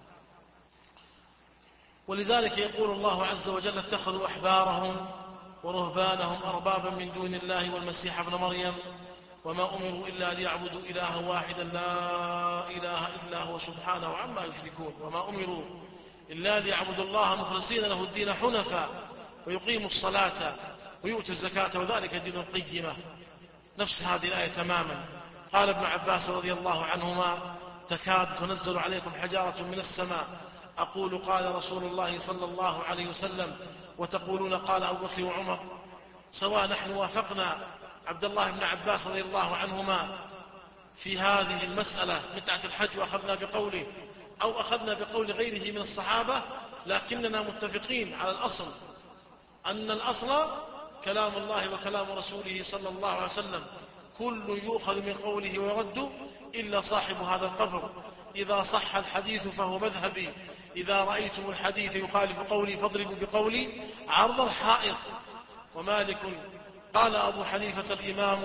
ولذلك يقول الله عز وجل: اتخذوا أحبارهم ورهبانهم أربابا من دون الله والمسيح ابن مريم وما أمروا إلا ليعبدوا إلها واحدا لا إله إلا هو سبحانه عما يشركون. وما أمروا إلا ليعبدوا الله مخلصين له الدين حنفاء ويقيموا الصلاة ويؤتوا الزكاة وذلك دين القيمة. نفس هذه الآية تماما. قال ابن عباس رضي الله عنهما: تكاد تنزل عليكم حجارة من السماء أقول قال رسول الله صلى الله عليه وسلم وتقولون قال أبو بكر وعمر. سواء نحن وافقنا عبد الله بن عباس رضي الله عنهما في هذه المسألة متعة الحج وأخذنا بقوله أو أخذنا بقول غيره من الصحابة، لكننا متفقين على الأصل، أن الأصل كلام الله وكلام رسوله صلى الله عليه وسلم، كل يؤخذ من قوله ويرد إلا صاحب هذا القبر. إذا صح الحديث فهو مذهبي، إذا رأيتم الحديث يخالف قولي فاضربوا بقولي عرض الحائط. ومالك قال أبو حنيفة الإمام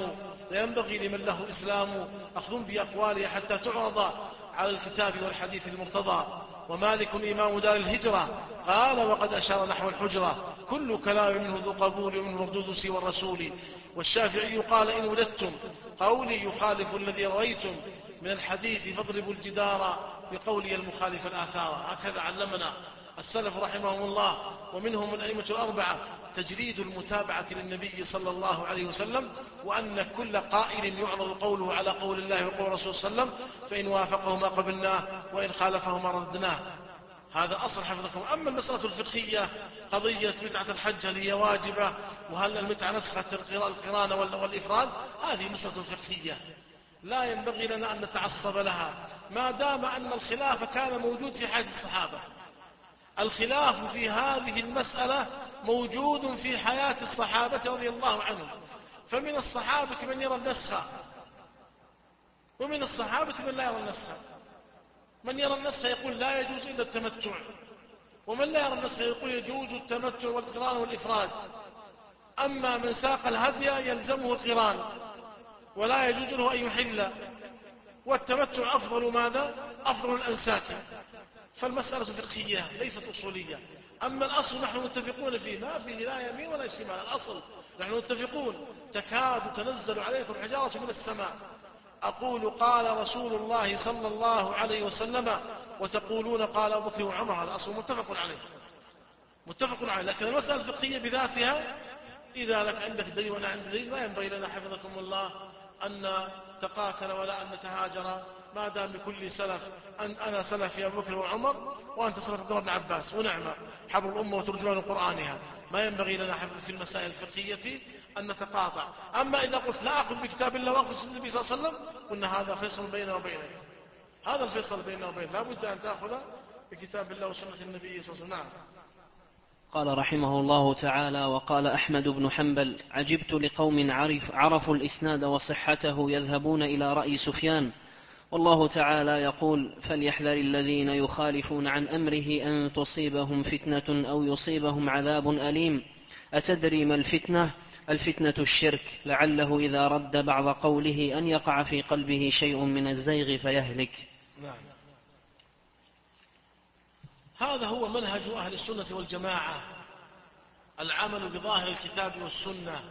لا ينبغي لمن له إسلام أخذ بأقواله حتى تعرض على الكتاب والحديث المرتضى. ومالك إمام دار الهجرة قال وقد أشار نحو الحجرة كل كلام منه ذو قبول ومنه مردود سوى الرسول. والشافعي قال إن وجدتم قولي يخالف الذي رويتم من الحديث فاضربوا الجدار بقولي المخالف الآثار. هكذا علمنا السلف رحمهم الله، ومنهم الأئمة الأربعة تجريد المتابعة للنبي صلى الله عليه وسلم، وأن كل قائل يعرض قوله على قول الله وقول الرسول صلى الله عليه وسلم، فإن وافقه ما قبلناه وإن خالفه ما ردناه. هذا أصل حفظكم. أما المسألة الفقهية قضية متعة الحج هل هي واجبة، وهل المتعة نسخة القران والإفراد، هذه مسألة فقهية لا ينبغي لنا أن نتعصب لها ما دام أن الخلاف كان موجود في حياة الصحابة. الخلاف في هذه المسألة موجود في حياة الصحابة رضي الله عنهم، فمن الصحابة من يرى النسخ ومن الصحابة من لا يرى النسخ. من يرى النسخ يقول لا يجوز إلا التمتع، ومن لا يرى النسخ يقول يجوز التمتع والقران والإفراد. أما من ساق الهدي يلزمه القران ولا يجوز له أن يحل، والتمتع أفضل ماذا؟ أفضل الأنساك. فالمسألة فقهية ليست أصولية. أما الأصل نحن متفقون فيه، ما فيه لا يمين ولا شمال. الأصل نحن متفقون تكاد تنزل عليكم حجارة من السماء أقول قال رسول الله صلى الله عليه وسلم وتقولون قال أبو بكر وعمر. هذا أصل متفق عليه متفق عليه. لكن المسألة الفقهية بذاتها إذا لك عندك دليل وأنا عندي دليل لا ينبغي لنا حفظكم الله أن نتقاتل ولا أن نتهاجر، ما دام بكل سلف أن أنا سلفي أبو بكر وعمر وأنت سلف عبد الله بن عباس، ونعمة حبر الأمة وترجمان قرآنها. ما ينبغي لنا حفظ في المسائل الفقهية أن نتقاطع. أما إذا قلت لا أخذ بكتاب الله وأخذ سنة النبي صلى الله عليه وسلم قلنا هذا فيصل بيننا وبينك. هذا الفيصل بيننا وبينك، لا بد أن تأخذ بكتاب الله وسنة النبي صلى الله عليه وسلم. نعم. قال رحمه الله تعالى: وقال أحمد بن حنبل: عجبت لقوم عرف عرفوا الإسناد وصحته يذهبون إلى رأي سفيان، والله تعالى يقول: فليحذر الذين يخالفون عن أمره أن تصيبهم فتنة أو يصيبهم عذاب أليم. أتدري ما الفتنة؟ الفتنة الشرك، لعله إذا رد بعض قوله أن يقع في قلبه شيء من الزيغ فيهلك. نعم. هذا هو منهج أهل السنة والجماعة، العمل بظاهر الكتاب والسنة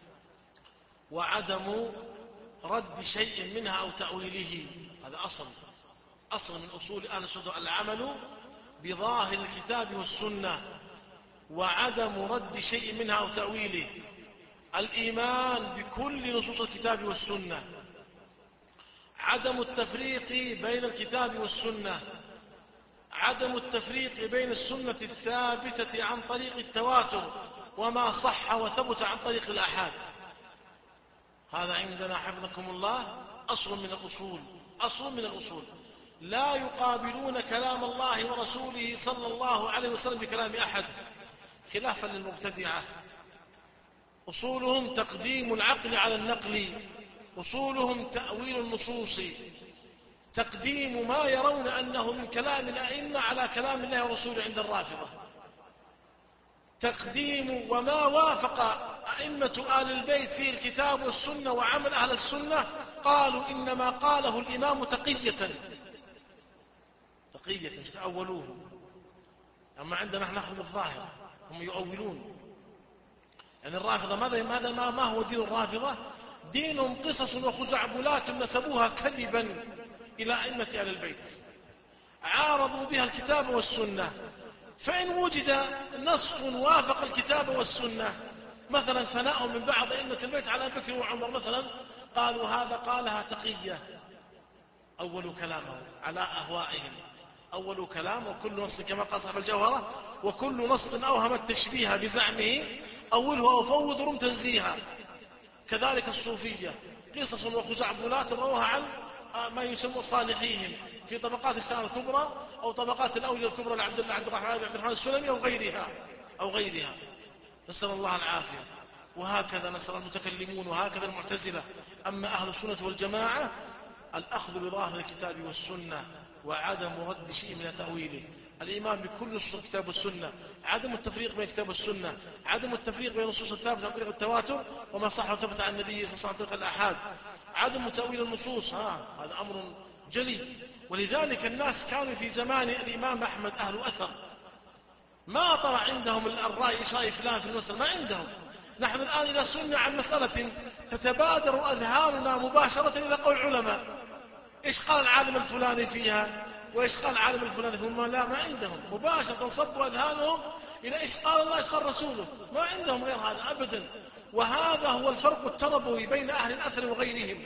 وعدم رد شيء منها أو تأويله. هذا أصل أصل من أصول أهل السنة، العمل بظاهر الكتاب والسنة وعدم رد شيء منها أو تأويله. الإيمان بكل نصوص الكتاب والسنة، عدم التفريق بين الكتاب والسنة، عدم التفريق بين السنة الثابتة عن طريق التواتر وما صح وثبت عن طريق الآحاد. هذا عندنا حفظكم الله أصل من الأصول أصل من الأصول. لا يقابلون كلام الله ورسوله صلى الله عليه وسلم بكلام أحد خلافا للمبتدعة. أصولهم تقديم العقل على النقل، أصولهم تأويل النصوص، تقديم ما يرون أنه من كلام الأئمة على كلام الله ورسوله عند الرافضة، تقديم وما وافق أئمة آل البيت فيه الكتاب والسنة وعمل أهل السنة قالوا إنما قاله الإمام تقية تقية أولوه. أما عندنا نحن نأخذ الظاهر، هم يؤولون. يعني الرافضة ماذا ماذا ما, ما هو دين الرافضة؟ دينهم قصص وخزعبلات نسبوها كذبا إلى أئمة آل البيت، عارضوا بها الكتاب والسنة. فإن وجد نص وافق الكتاب والسنة، مثلا ثناء من بعض أئمة البيت على بكر وعمر مثلا، قالوا هذا قالها تقية، أول كلامه على أهوائهم، أول كلام. وكل نص كما قال صاحب الجوهرة: وكل نص أوهم التشبيه بزعمه أوله أو فوض رم تنزيها. كذلك الصوفية قصص وخزعبلات روها عن ما يسمى صالحيهم في طبقات السنة الكبرى أو طبقات الأولياء الكبرى لعبد الله عبد الرحمن عبد الرحمن السلمي أو غيرها أو غيرها نسأل الله العافية. وهكذا نسأل المتكلمون وهكذا المعتزلة. أما أهل السنة والجماعة الأخذ بظاهر الكتاب والسنة وعدم رد شيء من تأويله، الإيمان بكل نصوص الكتاب والسنة، عدم التفريق بين الكتاب والسنة، عدم التفريق بين النصوص الثابتة عن طريق التواتر وما صح وثبت عن النبي صلى الله عليه وسلم عن طريق الآحاد، عدم تأويل النصوص، ها هذا أمر جلي. ولذلك الناس كانوا في زمان الإمام أحمد أهل أثر، ما طرح عندهم الرأي إيش رأي فلان في المسألة، ما عندهم. نحن الآن إذا سئلنا عن مسألة تتبادر أذهاننا مباشرة إلى قول علماء، إيش قال العالم الفلاني فيها وإيش قال العالم الفلاني، ثم لا، ما عندهم، مباشرة تنصب أذهانهم إلى إيش قال الله إيش قال رسوله، ما عندهم غير هذا أبدا. وهذا هو الفرق التربوي بين أهل الأثر وغيرهم،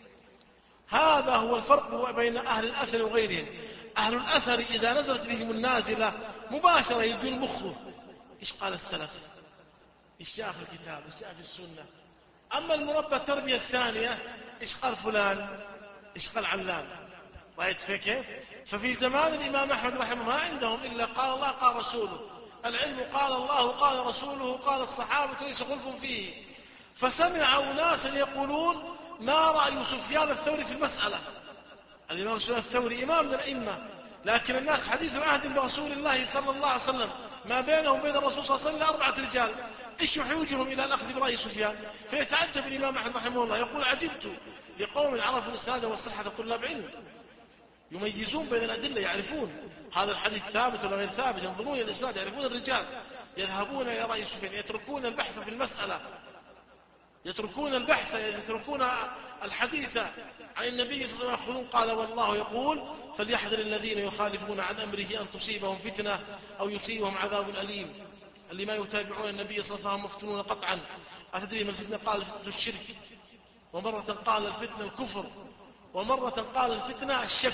هذا هو الفرق بين أهل الأثر وغيرهم. أهل الأثر إذا نزلت بهم النازلة مباشرة يجون مخه إيش قال السلف، إيش جاء في الكتاب، إيش جاء في السنة. أما المربى التربية الثانية إيش قال فلان، إيش قال علان، رأيت في كيف؟ ففي زمان الإمام أحمد رحمه الله ما عندهم إلا قال الله قال رسوله، العلم قال الله قال رسوله قال الصحابة ليس خلف فيه. فسمع أناسا يقولون ما رأي سفيان الثوري في المسألة، الإمام سفيان الثوري إمام من الأئمة، لكن الناس حديث عهد برسول الله صلى الله عليه وسلم، ما بينهم وبين الرسول صلى الله عليه وسلم أربعة رجال، إيش يحوجهم إلى الأخذ برأي سفيان؟ فيتعجب الإمام أحمد رحمه الله يقول عجبت لقوم عرفوا الإسناد والصحة طلاب علم، يميزون بين الأدلة، يعرفون هذا الحديث ثابت ولا غير ثابت، ينظرون إلى الإسناد، يعرفون الرجال، يذهبون إلى رأي سفيان، يتركون البحث في المسألة، يتركون البحث، يتركون الحديث عن النبي صلى الله عليه وسلم، يأخذون قال والله يقول فليحذر الذين يخالفون عن أمره أن تصيبهم فتنة أو يصيبهم عذاب أليم. اللي ما يتابعون النبي صلى الله عليه وسلم مفتنون قطعا. أتدري ما الفتنة؟ قال الفتنة الشرك، ومرة قال الفتنة الكفر، ومرة قال الفتنة الشك.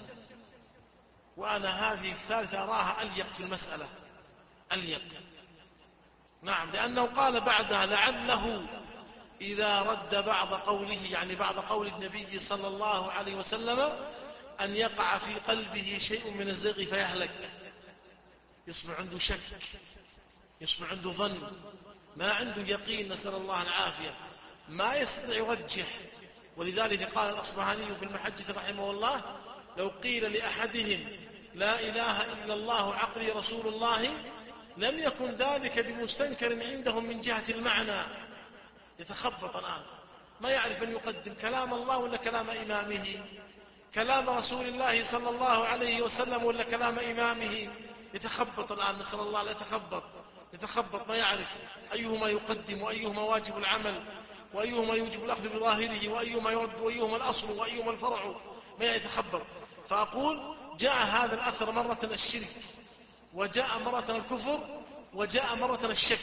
وأنا هذه الثالثة أراها أليق في المسألة، أليق، نعم، لأنه قال بعدها لعله إذا رد بعض قوله، يعني بعض قول النبي صلى الله عليه وسلم، أن يقع في قلبه شيء من الزيغ فيهلك، يصبح عنده شك، يصبح عنده ظن، ما عنده يقين، نسأل الله العافية، ما يستطيع يرجح. ولذلك قال الأصبهاني في المحجة رحمه الله لو قيل لأحدهم لا إله إلا الله عقلي رسول الله لم يكن ذلك بمستنكر عندهم من جهة المعنى. يتخبط الآن، ما يعرف أن يقدم كلام الله ولا كلام إمامه، كلام رسول الله صلى الله عليه وسلم ولا كلام إمامه. يتخبط الآن، نسأل الله لا يتخبط، يتخبط، ما يعرف أيهما يقدم وأيهما واجب العمل وأيهما يوجب الأخذ بظاهره وأيهما يرد وأيهما الأصل وأيهما الفرع، ما يتخبط. فأقول جاء هذا الأثر مرة الشرك، وجاء مرة الكفر، وجاء مرة الشك،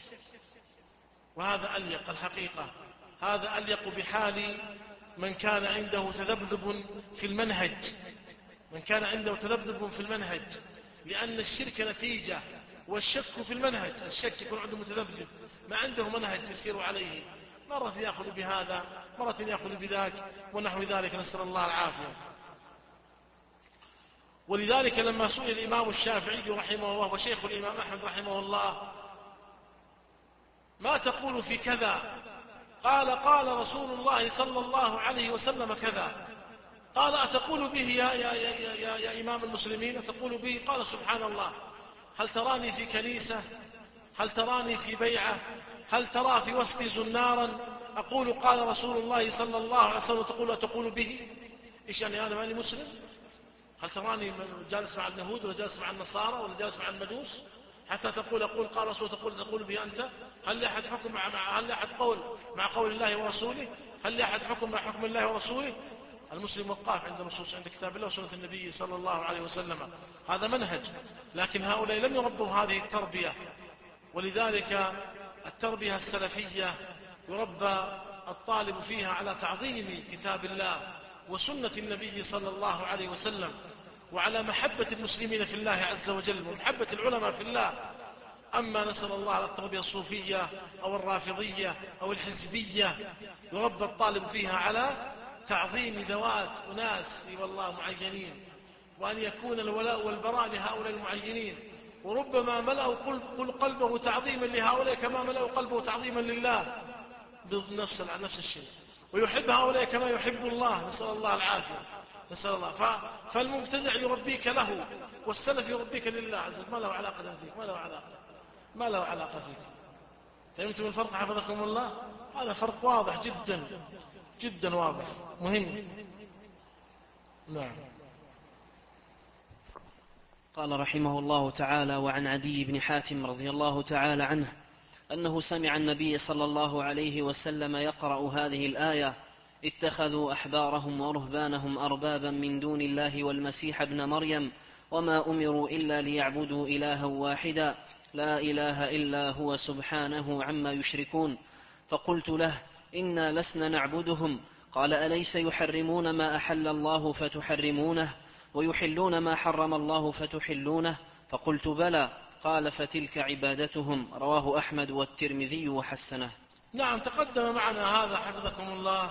وهذا أليق الحقيقة، هذا أليق بحال من كان عنده تذبذب في المنهج، من كان عنده تذبذب في المنهج، لأن الشرك نتيجة والشك في المنهج، الشك يكون عنده متذبذب، ما عنده منهج يسير عليه، مرة يأخذ بهذا مرة يأخذ بذاك ونحو ذلك، نسأل الله العافية. ولذلك لما سئل الإمام الشافعي رحمه الله وشيخ الإمام أحمد رحمه الله ما تقول في كذا، قال قال رسول الله صلى الله عليه وسلم كذا، قال أتقول به يا, يا, يا, يا, يا إمام المسلمين، أتقول به؟ قال سبحان الله، هل تراني في كنيسة، هل تراني في بيعة، هل ترى في وسطي زنارا أقول قال رسول الله صلى الله عليه وسلم تقول أتقول به؟ إيش يعني أنا ماني مسلم؟ هل تراني جالس مع اليهود ولا جالس مع النصارى ولا جالس مع المجوس حتى تقول أقول قال رسول تقول تقول به أنت؟ هل لأحد حكم مع, مع هل لأحد قول مع قول الله ورسوله؟ هل لأحد حكم مع حكم الله ورسوله؟ المسلم وقاف عند نصوص، عند كتاب الله وسنة النبي صلى الله عليه وسلم، هذا منهج. لكن هؤلاء لم يربوا هذه التربية، ولذلك التربية السلفية يربى الطالب فيها على تعظيم كتاب الله وسنة النبي صلى الله عليه وسلم، وعلى محبة المسلمين في الله عز وجل ومحبة العلماء في الله. أما نسأل الله على التربية الصوفية أو الرافضية أو الحزبية يربى الطالب فيها على تعظيم ذوات أناس والله معينين، وأن يكون الولاء والبراء لهؤلاء المعينين، وربما ملأوا قلبه تعظيما لهؤلاء كما ملأوا قلبه تعظيما لله، بنفس نفس الشيء. ويحب هؤلاء كما يحب الله، نسأل الله العافية، نسأل الله. فالمبتدع يربيك له، والسلف يربيك لله عز وجل، ما له علاقة فيك، ما له علاقة ما له علاقة فيك. فهمتم الفرق حفظكم الله؟ هذا فرق واضح جدا جدا، واضح مهم. نعم. قال رحمه الله تعالى: وعن عدي بن حاتم رضي الله تعالى عنه أنه سمع النبي صلى الله عليه وسلم يقرأ هذه الآية: اتخذوا أحبارهم ورهبانهم أربابا من دون الله والمسيح ابن مريم وما أمروا إلا ليعبدوا إلها واحدا لا إله إلا هو سبحانه عما يشركون. فقلت له: إنا لسنا نعبدهم. قال: أليس يحرمون ما أحل الله فتحرمونه ويحلون ما حرم الله فتحلونه؟ فقلت: بلى. قال: فتلك عبادتهم. رواه أحمد والترمذي وحسنه. نعم، تقدم معنا هذا حفظكم الله،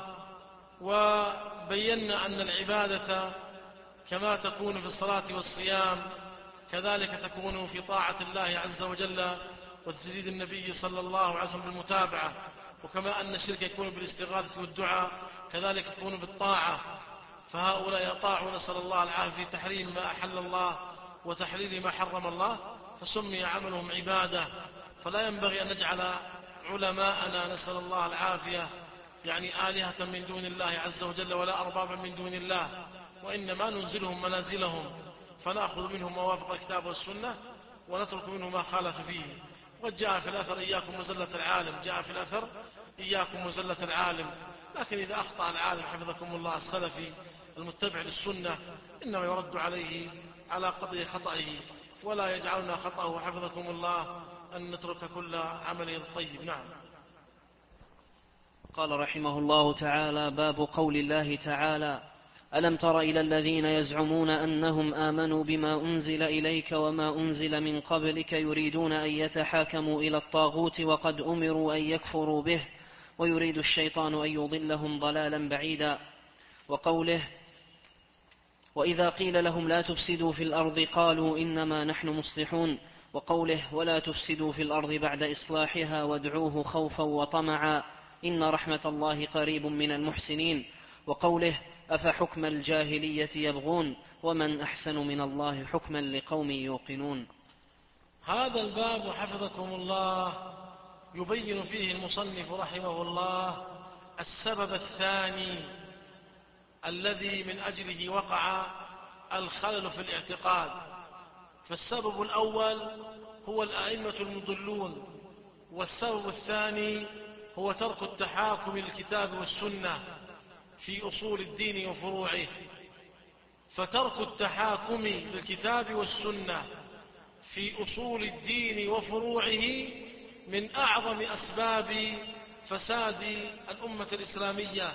وبينا أن العبادة كما تكون في الصلاة والصيام كذلك تكون في طاعة الله عز وجل وتسديد النبي صلى الله عليه وسلم بالمتابعة، وكما أن الشرك يكون بالاستغاثة والدعاء كذلك يكون بالطاعة. فهؤلاء يطاعون، نسأل الله العافية، في تحريم ما أحل الله وتحليل ما حرم الله، فسمي عملهم عبادة. فلا ينبغي أن نجعل علماءنا، نسأل الله العافية، يعني آلهة من دون الله عز وجل ولا أربابا من دون الله، وإنما ننزلهم منازلهم فنأخذ منهم موافق الكتاب والسنة ونترك منه ما خالف فيه. وقد جاء في الأثر: إياكم مزلة العالم، جاء في الأثر: إياكم مزلة العالم. لكن إذا أخطأ العالم حفظكم الله السلفي المتبع للسنة إنما يرد عليه على قدر خطئه، ولا يجعلنا خطأه حفظكم الله أن نترك كل عمله الطيب. نعم. قال رحمه الله تعالى: باب قول الله تعالى: ألم تر إلى الذين يزعمون أنهم آمنوا بما أنزل إليك وما أنزل من قبلك يريدون أن يتحاكموا إلى الطاغوت وقد أمروا أن يكفروا به ويريد الشيطان أن يضلهم ضلالا بعيدا. وقوله: وإذا قيل لهم لا تفسدوا في الأرض قالوا إنما نحن مصلحون. وقوله: ولا تفسدوا في الأرض بعد إصلاحها وادعوه خوفا وطمعا إن رحمة الله قريب من المحسنين. وقوله: أفحكم الجاهلية يبغون ومن أحسن من الله حكما لقوم يوقنون. هذا الباب حفظكم الله يبين فيه المصنف رحمه الله السبب الثاني الذي من أجله وقع الخلل في الاعتقاد. فالسبب الأول هو الأئمة المضلون، والسبب الثاني هو ترك التحاكم للكتاب والسنة في أصول الدين وفروعه. فترك التحاكم للكتاب والسنة في أصول الدين وفروعه من أعظم أسباب فساد الأمة الإسلامية.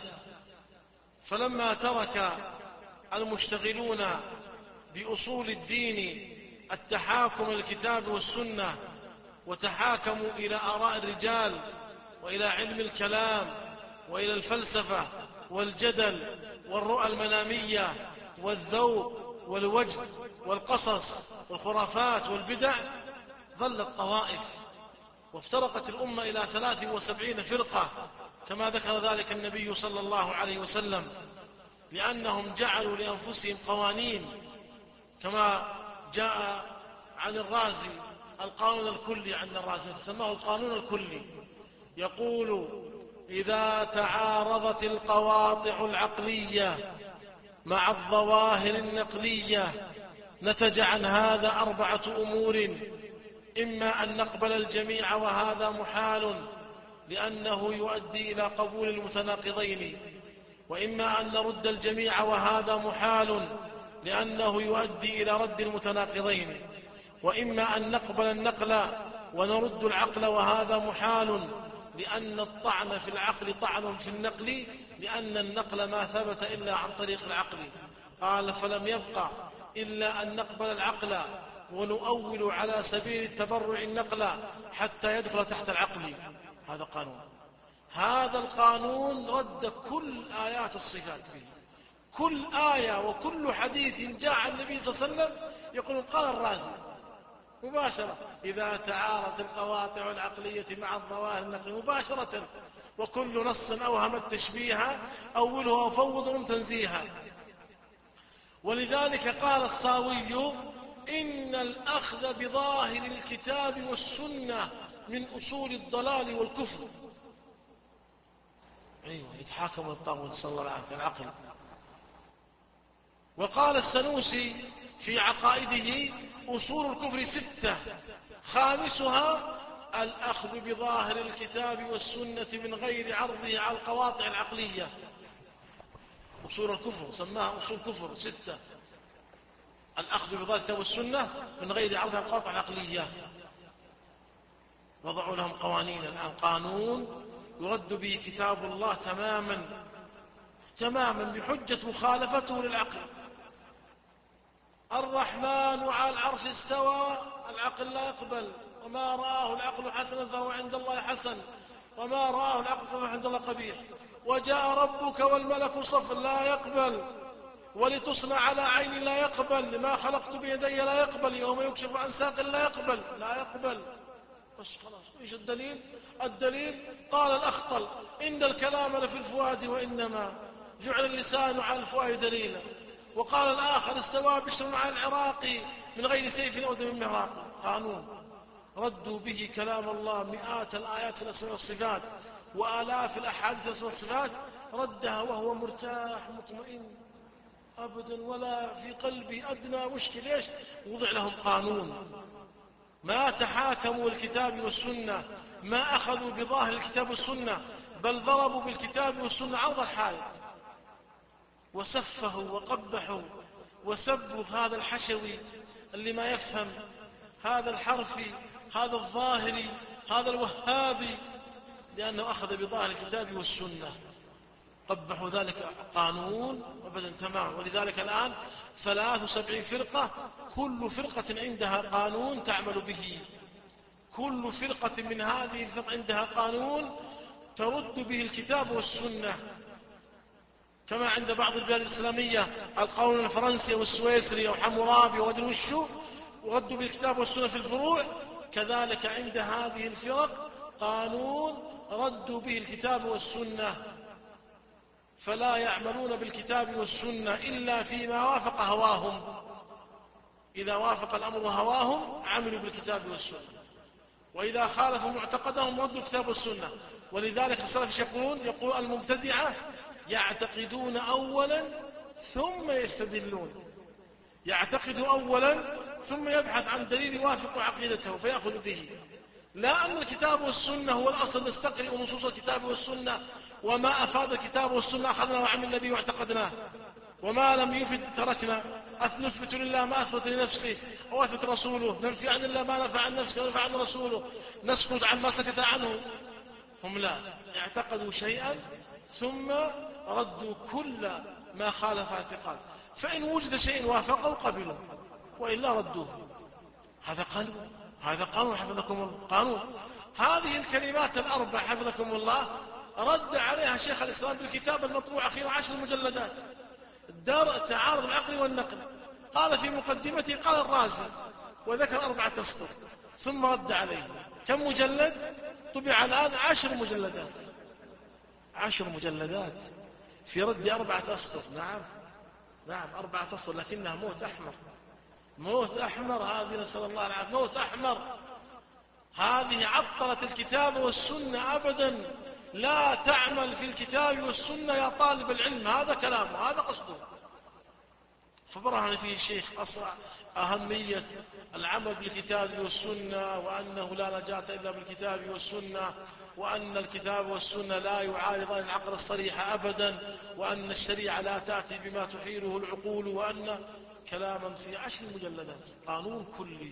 فلما ترك المشتغلون بأصول الدين التحاكم للكتاب والسنة وتحاكموا إلى آراء الرجال وإلى علم الكلام وإلى الفلسفة والجدل والرؤى المنامية والذوق والوجد والقصص والخرافات والبدع، ظلت طوائف وافترقت الأمة إلى ثلاث وسبعين فرقة كما ذكر ذلك النبي صلى الله عليه وسلم، لأنهم جعلوا لأنفسهم قوانين كما جاء عن الرازي القانون الكلي، عن الرازي سماه القانون الكلي، يقول: إذا تعارضت القواطع العقلية مع الظواهر النقلية نتج عن هذا أربعة أمور: إما أن نقبل الجميع وهذا محال لأنه يؤدي إلى قبول المتناقضين، وإما أن نرد الجميع وهذا محال لأنه يؤدي إلى رد المتناقضين، وإما أن نقبل النقل ونرد العقل وهذا محال لأن الطعن في العقل طعن في النقل لأن النقل ما ثبت إلا عن طريق العقل. قال: فلم يبقى إلا أن نقبل العقل ونؤول على سبيل التبرع النقل حتى يدخل تحت العقل. هذا قانون. هذا القانون رد كل آيات الصفات فيه. كل آية وكل حديث جاء عن النبي صلى الله عليه وسلم يقول: قال الرازي مباشرة: إذا تعارضت القواطع العقلية مع الظواهر النقلية مباشرة. وكل نص أوهم التشبيه أوله وفوض تنزيها. ولذلك قال الصاوي: إن الأخذ بظاهر الكتاب والسنة من أصول الضلال والكفر. أيوة، يتحاكم الطاغوت، صلى الله عليه وسلم، العقل. وقال السنوسي في عقائده: أصول الكفر ستة، خامسها الأخذ بظاهر الكتاب والسنة من غير عرضه على القواطع العقلية. أصول الكفر سماها أصول كفر ستة: الأخذ بظاهر الكتاب والسنة من غير عرضها على القواطع العقلية. وضعوا لهم قوانين الآن، قانون يرد به كتاب الله تماما تماما بحجة مخالفته للعقل. الرحمن على العرش استوى، العقل لا يقبل. وما رآه العقل حسنا فهو عند الله حسن، وما رآه العقل فهو عند الله قبيح. وجاء ربك والملك صفا، لا يقبل. ولتصنع على عين، لا يقبل. لما خلقت بيدي، لا يقبل. يوم يكشف عن ساق، لا يقبل لا يقبل. بس خلاص، ايش الدليل؟ الدليل قال الأخطل: إن الكلام لفي الفؤاد وإنما جعل اللسان على الفؤاد دليلا. وقال الآخر: استوى بشر على العراق من غير سيف أو دم مهراق. قانون ردوا به كلام الله مئات الآيات في الأسماء والصفات وآلاف الأحاديث في الأسماء والصفات، ردها وهو مرتاح مطمئن أبدا، ولا في قلبي أدنى مشكل. ليش؟ وضع لهم قانون. ما تحاكموا الكتاب والسنة، ما أخذوا بظاهر الكتاب والسنة، بل ضربوا بالكتاب والسنة عرض الحائط، وسفهوا وقبحوا وسبوا هذا الحشوي اللي ما يفهم، هذا الحرفي، هذا الظاهري، هذا الوهابي، لأنه أخذ بظاهر الكتاب والسنة. قبحوا ذلك قانون أبدا تمام. ولذلك الآن ثلاث وسبعين فرقة، كل فرقة عندها قانون تعمل به. كل فرقة من هذه الفرق عندها قانون ترد به الكتاب والسنة، كما عند بعض البلاد الإسلامية القانون الفرنسي والسويسري وحمورابي ومدري وشو، وردوا بالكتاب والسنة في الفروع. كذلك عند هذه الفرق قانون ردوا به الكتاب والسنة، فلا يعملون بالكتاب والسنة إلا فيما وافق هواهم. إذا وافق الأمر هواهم عملوا بالكتاب والسنة، وإذا خالفوا معتقدهم ردوا الكتاب والسنة. ولذلك السلف يقولون يقول المبتدعة يعتقدون أولا ثم يستدلون. يعتقد أولا ثم يبحث عن دليل يوافق عقيدته فيأخذ به، لا أن الكتاب والسنة هو الأصل، نستقرئ نصوص الكتاب والسنة، وما أفاد الكتاب والسنة أخذنا وعملنا به واعتقدناه، وما لم يفد تركنا. نثبت لله ما أثبت لنفسه أو أثبت رسوله، ننفي عن الله ما نفع عن نفسه ونفع عن رسوله، نسكت عن ما سكت عنه. هم لا، اعتقدوا شيئا ثم ردوا كل ما خالف اعتقاد، فإن وجد شيء وافقه قبلوا وإلا ردوه. هذا قانون، هذا قانون حفظكم الله، قانون. هذه الكلمات الأربع حفظكم الله رد عليها شيخ الإسلام بالكتاب المطبوع أخيرا عشر مجلدات، دار تعارض العقل والنقل. قال في مقدمته قال الرازي وذكر أربعة أسطر ثم رد عليه. كم مجلد طبع الآن؟ عشر مجلدات، عشر مجلدات في رد أربعة أسطر. نعم نعم أربعة أسطر، لكنها موت أحمر، موت أحمر هذه، نسأل الله العافية، موت أحمر. هذه عطلت الكتاب والسنة أبدا. لا تعمل في الكتاب والسنة يا طالب العلم، هذا كلامه، هذا قصده. فبرهن فيه الشيخ أهمية العمل بالكتاب والسنة، وأنه لا نجاة إلا بالكتاب والسنة، وأن الكتاب والسنة لا يعارضان العقل الصريح أبدا، وأن الشريعة لا تأتي بما تحيله العقول، وأن كلاما في عشر مجلدات، قانون كلي.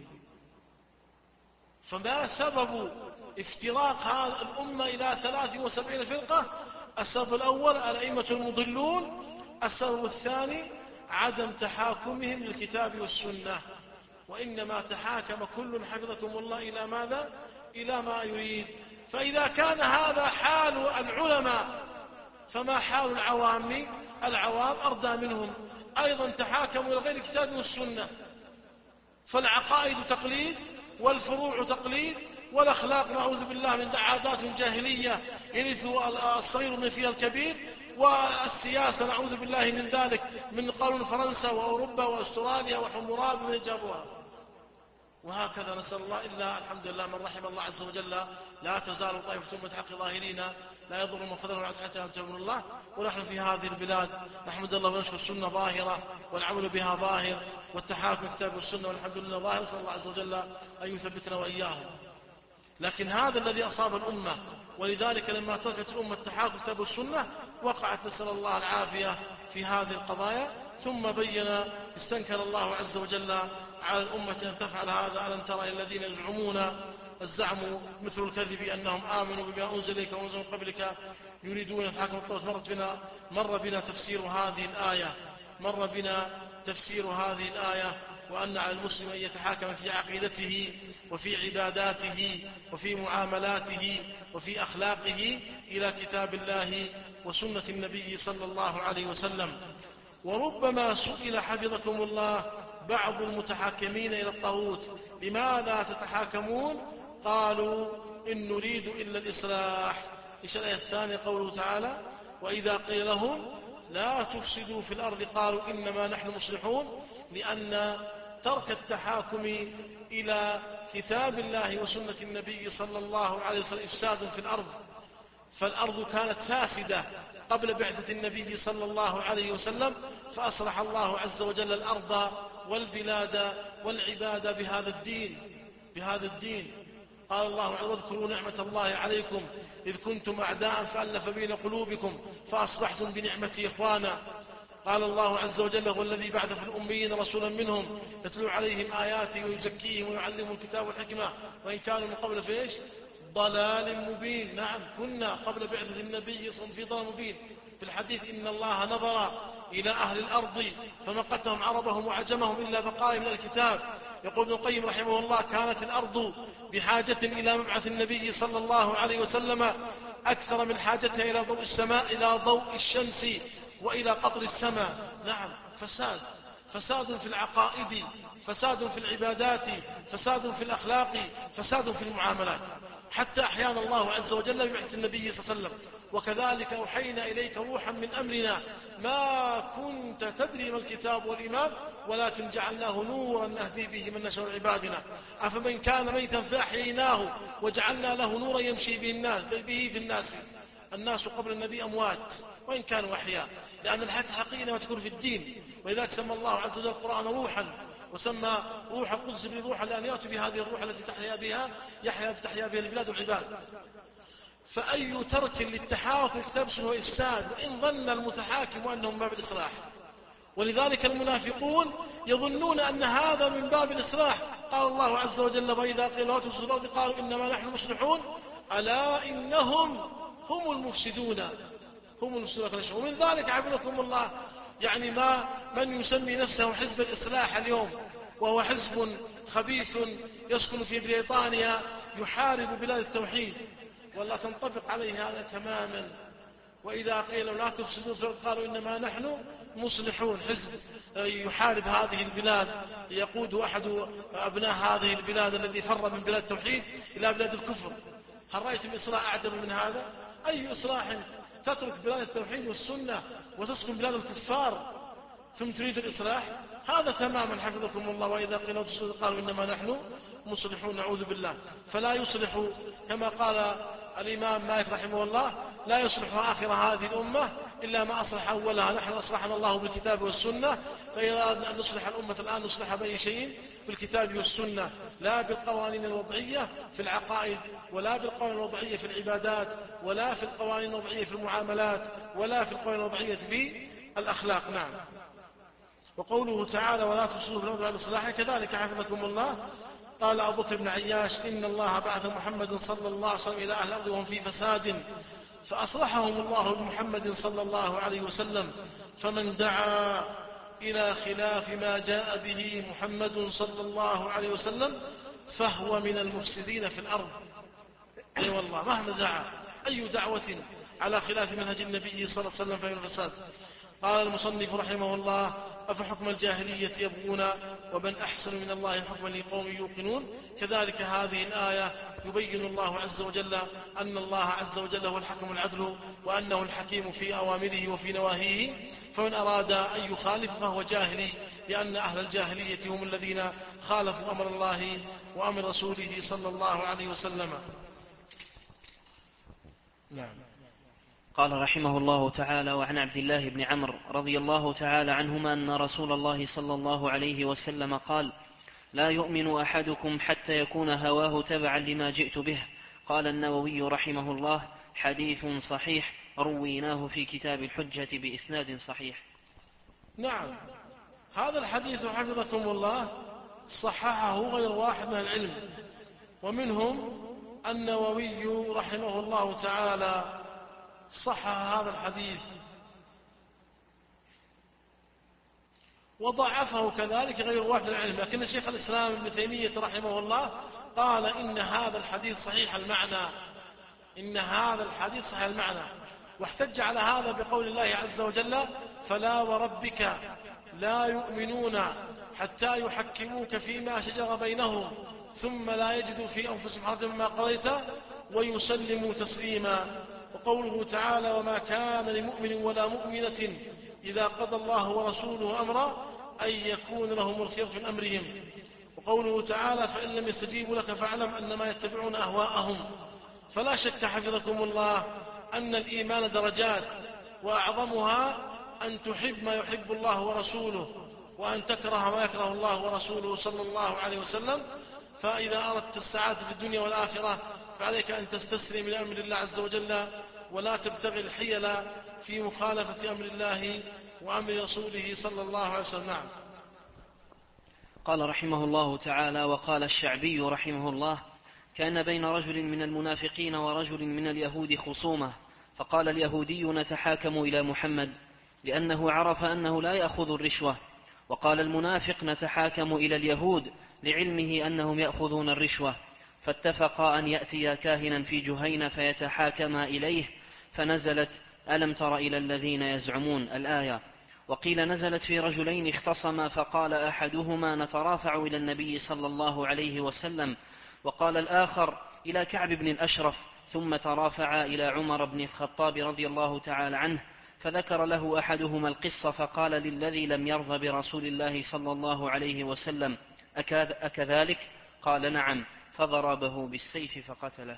فما سبب افتراق هذه الأمة إلى ثلاث وسبعين فرقة؟ السبب الأول الأئمة المضلون، السبب الثاني عدم تحاكمهم للكتاب والسنة، وإنما تحاكم كل حفظكم الله إلى ماذا؟ إلى ما يريد. فإذا كان هذا حال العلماء فما حال العوام؟ العوام أرضى منهم، أيضا تحاكموا إلى غير الكتاب والسنة، فالعقائد تقليد والفروع تقليد والأخلاق نعوذ بالله من عادات جاهلية يرث الصغير من فيها الكبير، والسياسة نعوذ بالله من ذلك، من قانون فرنسا وأوروبا وأستراليا وحموراب من جابوها. وهكذا نسأل الله، إلا الحمد لله من رحم الله عز وجل لا تزال طائفة من حق ظاهرين لا يضر من خذلهم حتى يرجعوا من الله. ونحن في هذه البلاد نحمد الله ونشكر السنة ظاهرة والعمل بها ظاهر، والتحاكم الكتاب والسنة والحمد لله ظاهر، نسأل الله عز وجل أن يثبتنا وإياهم. لكن هذا الذي أصاب الأمة، ولذلك لما تركت الأمة التحاكم الكتاب والسنة وقعت نسأل الله العافية في هذه القضايا. ثم بين استنكر الله عز وجل على الأمة أن تفعل هذا. ألم ترى الذين يزعمون الزعم مثل الكذب أنهم آمنوا بما أنزل إليك وأنزل من قبلك يريدون الحاكم الطاغوت. مرت بنا مر بنا تفسير هذه الآية مر بنا تفسير هذه الآية وأن على المسلم أن يتحاكم في عقيدته وفي عباداته وفي معاملاته وفي أخلاقه إلى كتاب الله وسنة النبي صلى الله عليه وسلم. وربما سئل حفظكم الله بعض المتحاكمين إلى الطاغوت: لماذا تتحاكمون؟ قالوا: إن نريد إلا الإصلاح. إيش الآية الثانية؟ قوله تعالى: وإذا قيل لهم لا تفسدوا في الأرض قالوا إنما نحن مصلحون. لأن ترك التحاكم إلى كتاب الله وسنة النبي صلى الله عليه وسلم إفساد في الأرض، فالأرض كانت فاسدة قبل بعثة النبي صلى الله عليه وسلم، فأصلح الله عز وجل الأرض والبلاد والعباد بهذا الدين بهذا الدين قال الله: واذكروا نعمة الله عليكم إذ كنتم أعداء فألف بين قلوبكم فأصبحتم بنعمته إخوانا. قال الله عز وجل: هو الذي بعث في الأميين رسولا منهم يتلو عليهم آياته ويزكيهم ويعلمهم الكتاب والحكمة وإن كانوا من قبل في إيش؟ ضلال مبين. نعم، كنا قبل بعثة النبي صلى الله عليه وسلم في ضلال مبين. في الحديث: إن الله نظر إلى أهل الأرض فمقتهم عربهم وعجمهم إلا بقايا من الكتاب. يقول ابن القيم رحمه الله: كانت الأرض بحاجة إلى مبعث النبي صلى الله عليه وسلم أكثر من حاجتها إلى ضوء السماء إلى ضوء الشمس وإلى قطر السماء. نعم، فساد فساد في العقائد، فساد في العبادات، فساد في الأخلاق، فساد في المعاملات، حتى أحيانا الله عز وجل ببعث النبي صلى الله عليه وسلم: وكذلك أوحينا إليك روحا من أمرنا ما كنت تدري ما الكتاب والإيمان ولكن جعلناه نورا نهدي به من نشاء من عبادنا أفمن كان ميتا فأحييناه وجعلنا له نورا يمشي به الناس به في الناس. الناس قبل النبي أموات وإن كانوا أحياء، لأن الحياة الحقيقية ما تكون في الدين. ولذلك سمى الله عز وجل القرآن روحا، وسمى روح القدس بروحا لأن يأتي بهذه الروح التي تحيا بها يحيا تحيا بها البلاد والعباد. فأي ترك للتحاكم كتاب هو إفساد، وإن ظن المتحاكم أنه من باب الإصلاح. ولذلك المنافقون يظنون أن هذا من باب الإصلاح. قال الله عز وجل: وإذا قيل لا تفسدوا الأرض قالوا إنما نحن مصلحون ألا إنهم هم المفسدون هم المفسدون. ومن ذلك حفظكم الله يعني ما من يسمي نفسه حزب الإصلاح اليوم، وهو حزب خبيث يسكن في بريطانيا يحارب بلاد التوحيد، ولا تنطبق عليه هذا تماما. وإذا قيل لا تفسدوا في الأرض قالوا إنما نحن مصلحون. حزب يحارب هذه البلاد، يقود أحد أبناء هذه البلاد الذي فر من بلاد التوحيد إلى بلاد الكفر. هل رأيتم إصلاح أعجب من هذا؟ أي إصلاح تترك بلاد التوحيد والسنة وتسكن بلاد الكفار ثم تريد الإصلاح؟ هذا تماما حفظكم الله. وإذا قيل لا تفسدوا قالوا إنما نحن مصلحون، نعوذ بالله. فلا يصلح كما قال الإمام مالك رحمه الله: لا يصلح آخر هذه الأمة إلا ما أصلح أولها. نحن أصلحنا الله بالكتاب والسنة، فإذا أردنا أن نصلح الأمة الآن نصلح بأي شيء؟ بالكتاب والسنة، لا بالقوانين الوضعية في العقائد، ولا بالقوانين الوضعية في العبادات، ولا في القوانين الوضعية في المعاملات، ولا في القوانين الوضعية في الأخلاق. نعم. وقوله تعالى: ولا تفسدوا في الأرض بعد إصلاحها، كذلك حفظكم الله قال أبو بكر بن عياش: إن الله بعث محمد صلى الله عليه وسلم إلى أهل الأرض وهم في فساد فأصلحهم الله بمحمد صلى الله عليه وسلم، فمن دعا إلى خلاف ما جاء به محمد صلى الله عليه وسلم فهو من المفسدين في الأرض. أي والله، مهما دعا أي دعوة على خلاف منهج النبي صلى الله عليه وسلم فهي الفساد. قال المصنف رحمه الله: أفحكم الجاهلية يبغون ومن أحسن من الله حكما لقوم يوقنون. كذلك هذه الآية يبين الله عز وجل أن الله عز وجل هو الحكم العدل وأنه الحكيم في أوامره وفي نواهيه، فمن أراد أن يخالف فهو جاهلي، لأن أهل الجاهلية هم الذين خالفوا أمر الله وأمر رسوله صلى الله عليه وسلم. نعم. قال رحمه الله تعالى: وعن عبد الله بن عمرو رضي الله تعالى عنهما أن رسول الله صلى الله عليه وسلم قال: لا يؤمن أحدكم حتى يكون هواه تبعا لما جئت به. قال النووي رحمه الله: حديث صحيح رويناه في كتاب الحجة بإسناد صحيح. نعم، هذا الحديث حفظكم الله صححه غير واحد من العلم، ومنهم النووي رحمه الله تعالى صحح هذا الحديث، وضعفه كذلك غير واحد من العلم، لكن شيخ الإسلام ابن تيمية رحمه الله قال إن هذا الحديث صحيح المعنى، إن هذا الحديث صحيح المعنى، واحتج على هذا بقول الله عز وجل: فلا وربك لا يؤمنون حتى يحكموك فيما شجر بينهم ثم لا يجدوا في أنفسهم حرجا مما قضيت ويسلموا تسليما. وقوله تعالى: وما كان لمؤمن ولا مؤمنة إذا قضى الله ورسوله أمرا أن يكون لهم الخيرة من أمرهم. وقوله تعالى: فإن لم يستجيبوا لك فاعلم أنما يتبعون أهواءهم. فلا شك حفظكم الله أن الإيمان درجات، وأعظمها أن تحب ما يحب الله ورسوله، وأن تكره ما يكره الله ورسوله صلى الله عليه وسلم. فإذا أردت السعادة في الدنيا والآخرة فعليك أن تستسلم لأمر الله عز وجل، ولا تبتغي الحيل في مخالفة أمر الله وأمر رسوله صلى الله عليه وسلم. نعم. قال رحمه الله تعالى: وقال الشعبي رحمه الله: كان بين رجل من المنافقين ورجل من اليهود خصومة، فقال اليهودي: نتحاكم إلى محمد، لأنه عرف أنه لا يأخذ الرشوة. وقال المنافق: نتحاكم إلى اليهود، لعلمه أنهم يأخذون الرشوة. فاتفقا أن يأتيا كاهنا في جهينة فيتحاكما إليه، فنزلت: ألم تر إلى الذين يزعمون الآية. وقيل نزلت في رجلين اختصما، فقال أحدهما: نترافع إلى النبي صلى الله عليه وسلم، وقال الآخر: إلى كعب بن الأشرف، ثم ترافعا إلى عمر بن الخطاب رضي الله تعالى عنه، فذكر له أحدهما القصة، فقال للذي لم يرضى برسول الله صلى الله عليه وسلم: أكذلك؟ قال: نعم، فضربه بالسيف فقتله.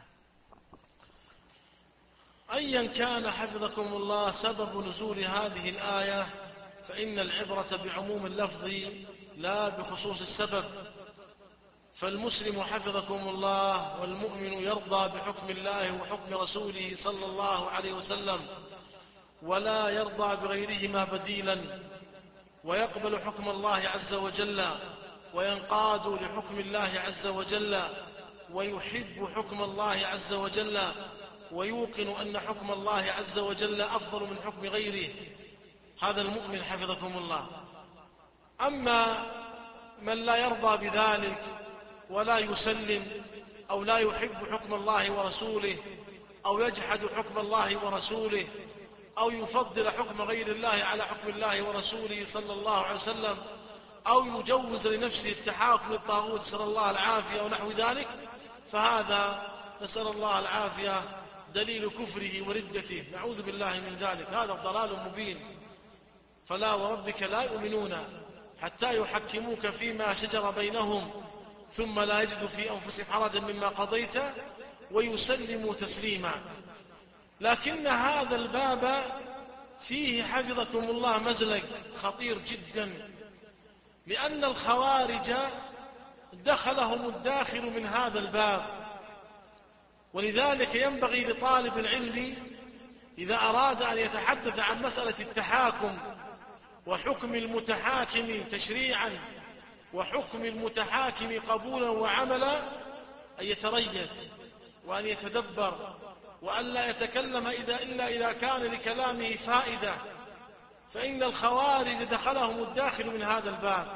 أيا كان حفظكم الله سبب نزول هذه الآية، فإن العبرة بعموم اللفظ لا بخصوص السبب. فالمسلم حفظكم الله والمؤمن يرضى بحكم الله وحكم رسوله صلى الله عليه وسلم، ولا يرضى بغيرهما بديلا، ويقبل حكم الله عز وجل، وينقاد لحكم الله عز وجل، ويحب حكم الله عز وجل، ويوقن أن حكم الله عز وجل أفضل من حكم غيره. هذا المؤمن حفظكم الله. أما من لا يرضى بذلك ولا يسلم، أو لا يحب حكم الله ورسوله، أو يجحد حكم الله ورسوله، أو يفضل حكم غير الله على حكم الله ورسوله صلى الله عليه وسلم، أو يجوز لنفسه التحاكم للطاغوت نسأل الله العافية ونحو ذلك، فهذا نسأل الله العافية دليل كفره وردته، نعوذ بالله من ذلك، هذا ضلال مبين. فلا وربك لا يؤمنون حتى يحكموك فيما شجر بينهم ثم لا يجدوا في أنفسهم حرجا مما قضيت ويسلموا تسليما. لكن هذا الباب فيه حفظكم الله مزلق خطير جدا، لأن الخوارج دخلهم الداخل من هذا الباب، ولذلك ينبغي لطالب العلم إذا أراد أن يتحدث عن مسألة التحاكم وحكم المتحاكم تشريعا وحكم المتحاكم قبولا وعملا أن يتريث وأن يتدبر، وأن لا يتكلم إذا إلا إذا كان لكلامه فائدة، فإن الخوارج دخلهم الداخل من هذا الباب.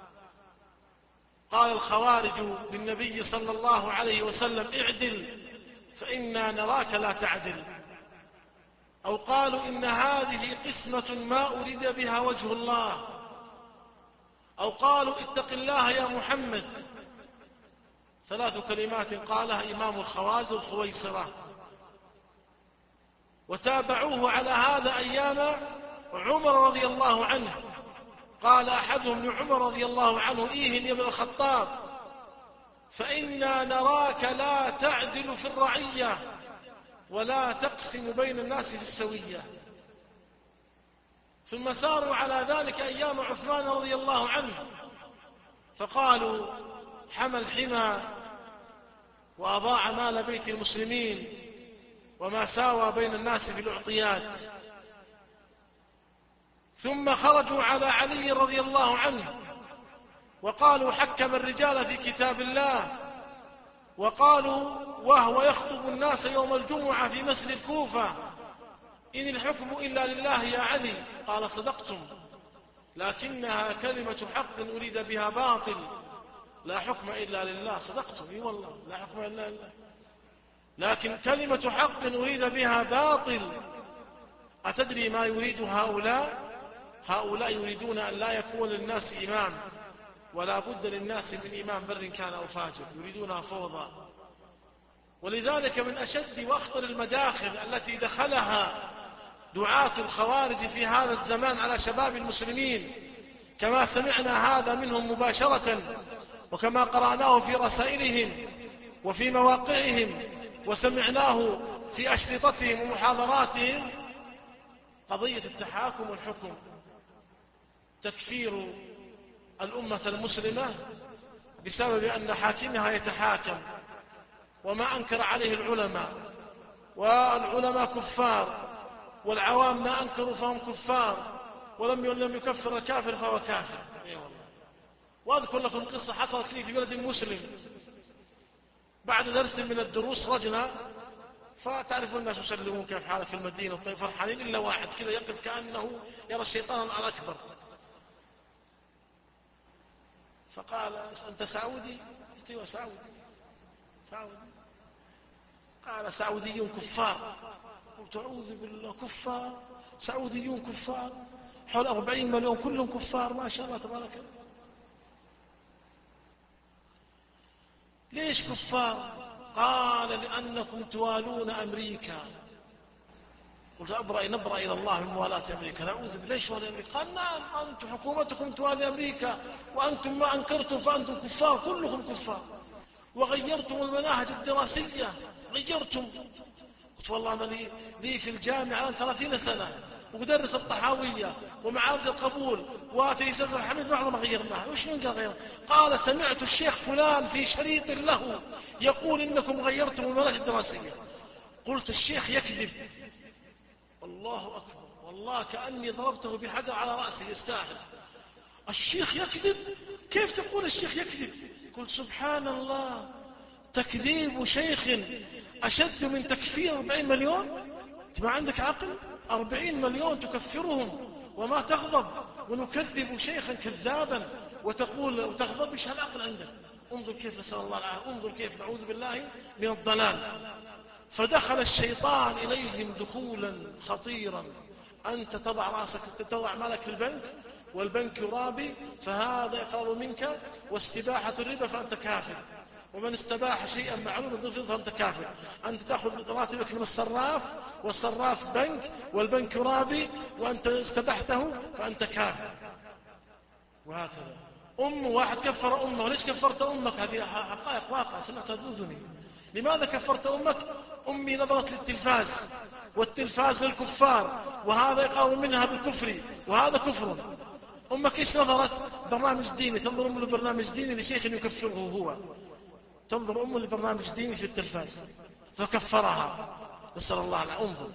قال الخوارج للنبي صلى الله عليه وسلم: اعدل فإنا نراك لا تعدل. أو قالوا: إن هذه قسمة ما أريد بها وجه الله. أو قالوا: اتق الله يا محمد، ثلاث كلمات قالها إمام الخوارج الخويصرة، وتابعوه على هذا أيام عمر رضي الله عنه. قال أحدهم لعمر رضي الله عنه: إيهن يا ابن الخطاب، فإنا نراك لا تعدل في الرعية ولا تقسم بين الناس في السوية. ثم ساروا على ذلك أيام عثمان رضي الله عنه، فقالوا: حمى الحمى وأضاع مال بيت المسلمين وما ساوى بين الناس في الأعطيات. ثم خرجوا على علي رضي الله عنه وقالوا: حكم الرجال في كتاب الله. وقالوا وهو يخطب الناس يوم الجمعة في مسجد الكوفة: إن الحكم إلا لله يا علي. قال: صدقتم، لكنها كلمة حق أريد بها باطل، لا حكم إلا لله. صدقتم، اي والله، لا حكم إلا لله، لكن كلمة حق أريد بها باطل. أتدري ما يريد هؤلاء؟ هؤلاء يريدون أن لا يكون للناس إمام، ولا بد للناس من إمام بر كان أو فاجر، يريدونها فوضى. ولذلك من أشد وأخطر المداخل التي دخلها دعاة الخوارج في هذا الزمان على شباب المسلمين، كما سمعنا هذا منهم مباشرة، وكما قرأناه في رسائلهم وفي مواقعهم، وسمعناه في أشرطتهم ومحاضراتهم: قضية التحاكم والحكم، تكفير الأمة المسلمة بسبب أن حاكمها يتحاكم، وما أنكر عليه العلماء، والعلماء كفار، والعوام ما أنكروا فهم كفار، ولم لم يكفر الكافر فهو كافر. إيه والله. وأذكر لكم قصة حصلت لي في بلد مسلم. بعد درس من الدروس خرجنا، فتعرفون الناس يسلمون كيف حالك في المدينة وطيب فرحانين، إلا واحد كذا يقف كأنه يرى الشيطان الأكبر، فقال: أنت سعودي؟ قلت: ايوه سعودي. سعودي؟ قال: سعوديون كفار. قلت: أعوذ بالله، كفار؟ سعوديون كفار؟ حول أربعين مليون كلهم كفار، ما شاء الله تبارك الله. ليش كفار؟ قال: لأنكم توالون أمريكا. قلت: أبرأ نبرأ إلى الله من موالاة أمريكا، نعوذ بالله. ليش توالي أمريكا؟ قال: نعم، أنتم حكومتكم توالي أمريكا، وأنتم ما أنكرتم فأنتم كفار، كلكم كفار، وغيرتم المناهج الدراسية، غيرتم. قلت: والله أنا لي, لي في الجامعة الآن ثلاثين سنة، ومدرس الطحاوية ومعارض القبول وتيسيس الحميد، بعض ما غيرناها. وش من قال غيرنا؟ قال: سمعت الشيخ فلان في شريط له يقول إنكم غيرتم المناهج الدراسية. قلت: الشيخ يكذب. الله أكبر، والله كأني ضربته بحجر على رأسي، يستاهل. الشيخ يكذب؟ كيف تقول الشيخ يكذب؟ قلت: سبحان الله، تكذيب شيخ أشد من تكفير أربعين مليون. أنت ما عندك عقل؟ أربعين مليون تكفرهم وما تغضب، ونكذب شيخا كذابا وتقول وتغضب. ايش هالعقل عندك؟ انظر كيف، نسأل الله العافية، انظر كيف نعوذ بالله من الضلال. فدخل الشيطان إليهم دخولا خطيرا. أنت تضع رأسك، تضع مالك في البنك والبنك يرابي، فهذا يقرب منك، واستباحة الربا فأنت كافر، ومن استباح شيئا معلوما فأنت كافر. أنت تأخذ راتبك من الصراف، والصراف بنك، والبنك يرابي، وأنت استبحته فأنت كافر. وهكذا. أم واحد كفر أمه. ليش كفرت أمك؟ هذه حقائق واقع سمعتها بأذني. لماذا كفرت أمك؟ أمي نظرت للتلفاز، والتلفاز للكفار، وهذا يقرر منها بالكفر، وهذا كفر. أمك إيش نظرت؟ برنامج ديني. تنظر أم لبرنامج ديني لشيخ يكفره هو، تنظر أم لبرنامج ديني في التلفاز فكفرها، نسأل الله العافية. انظر.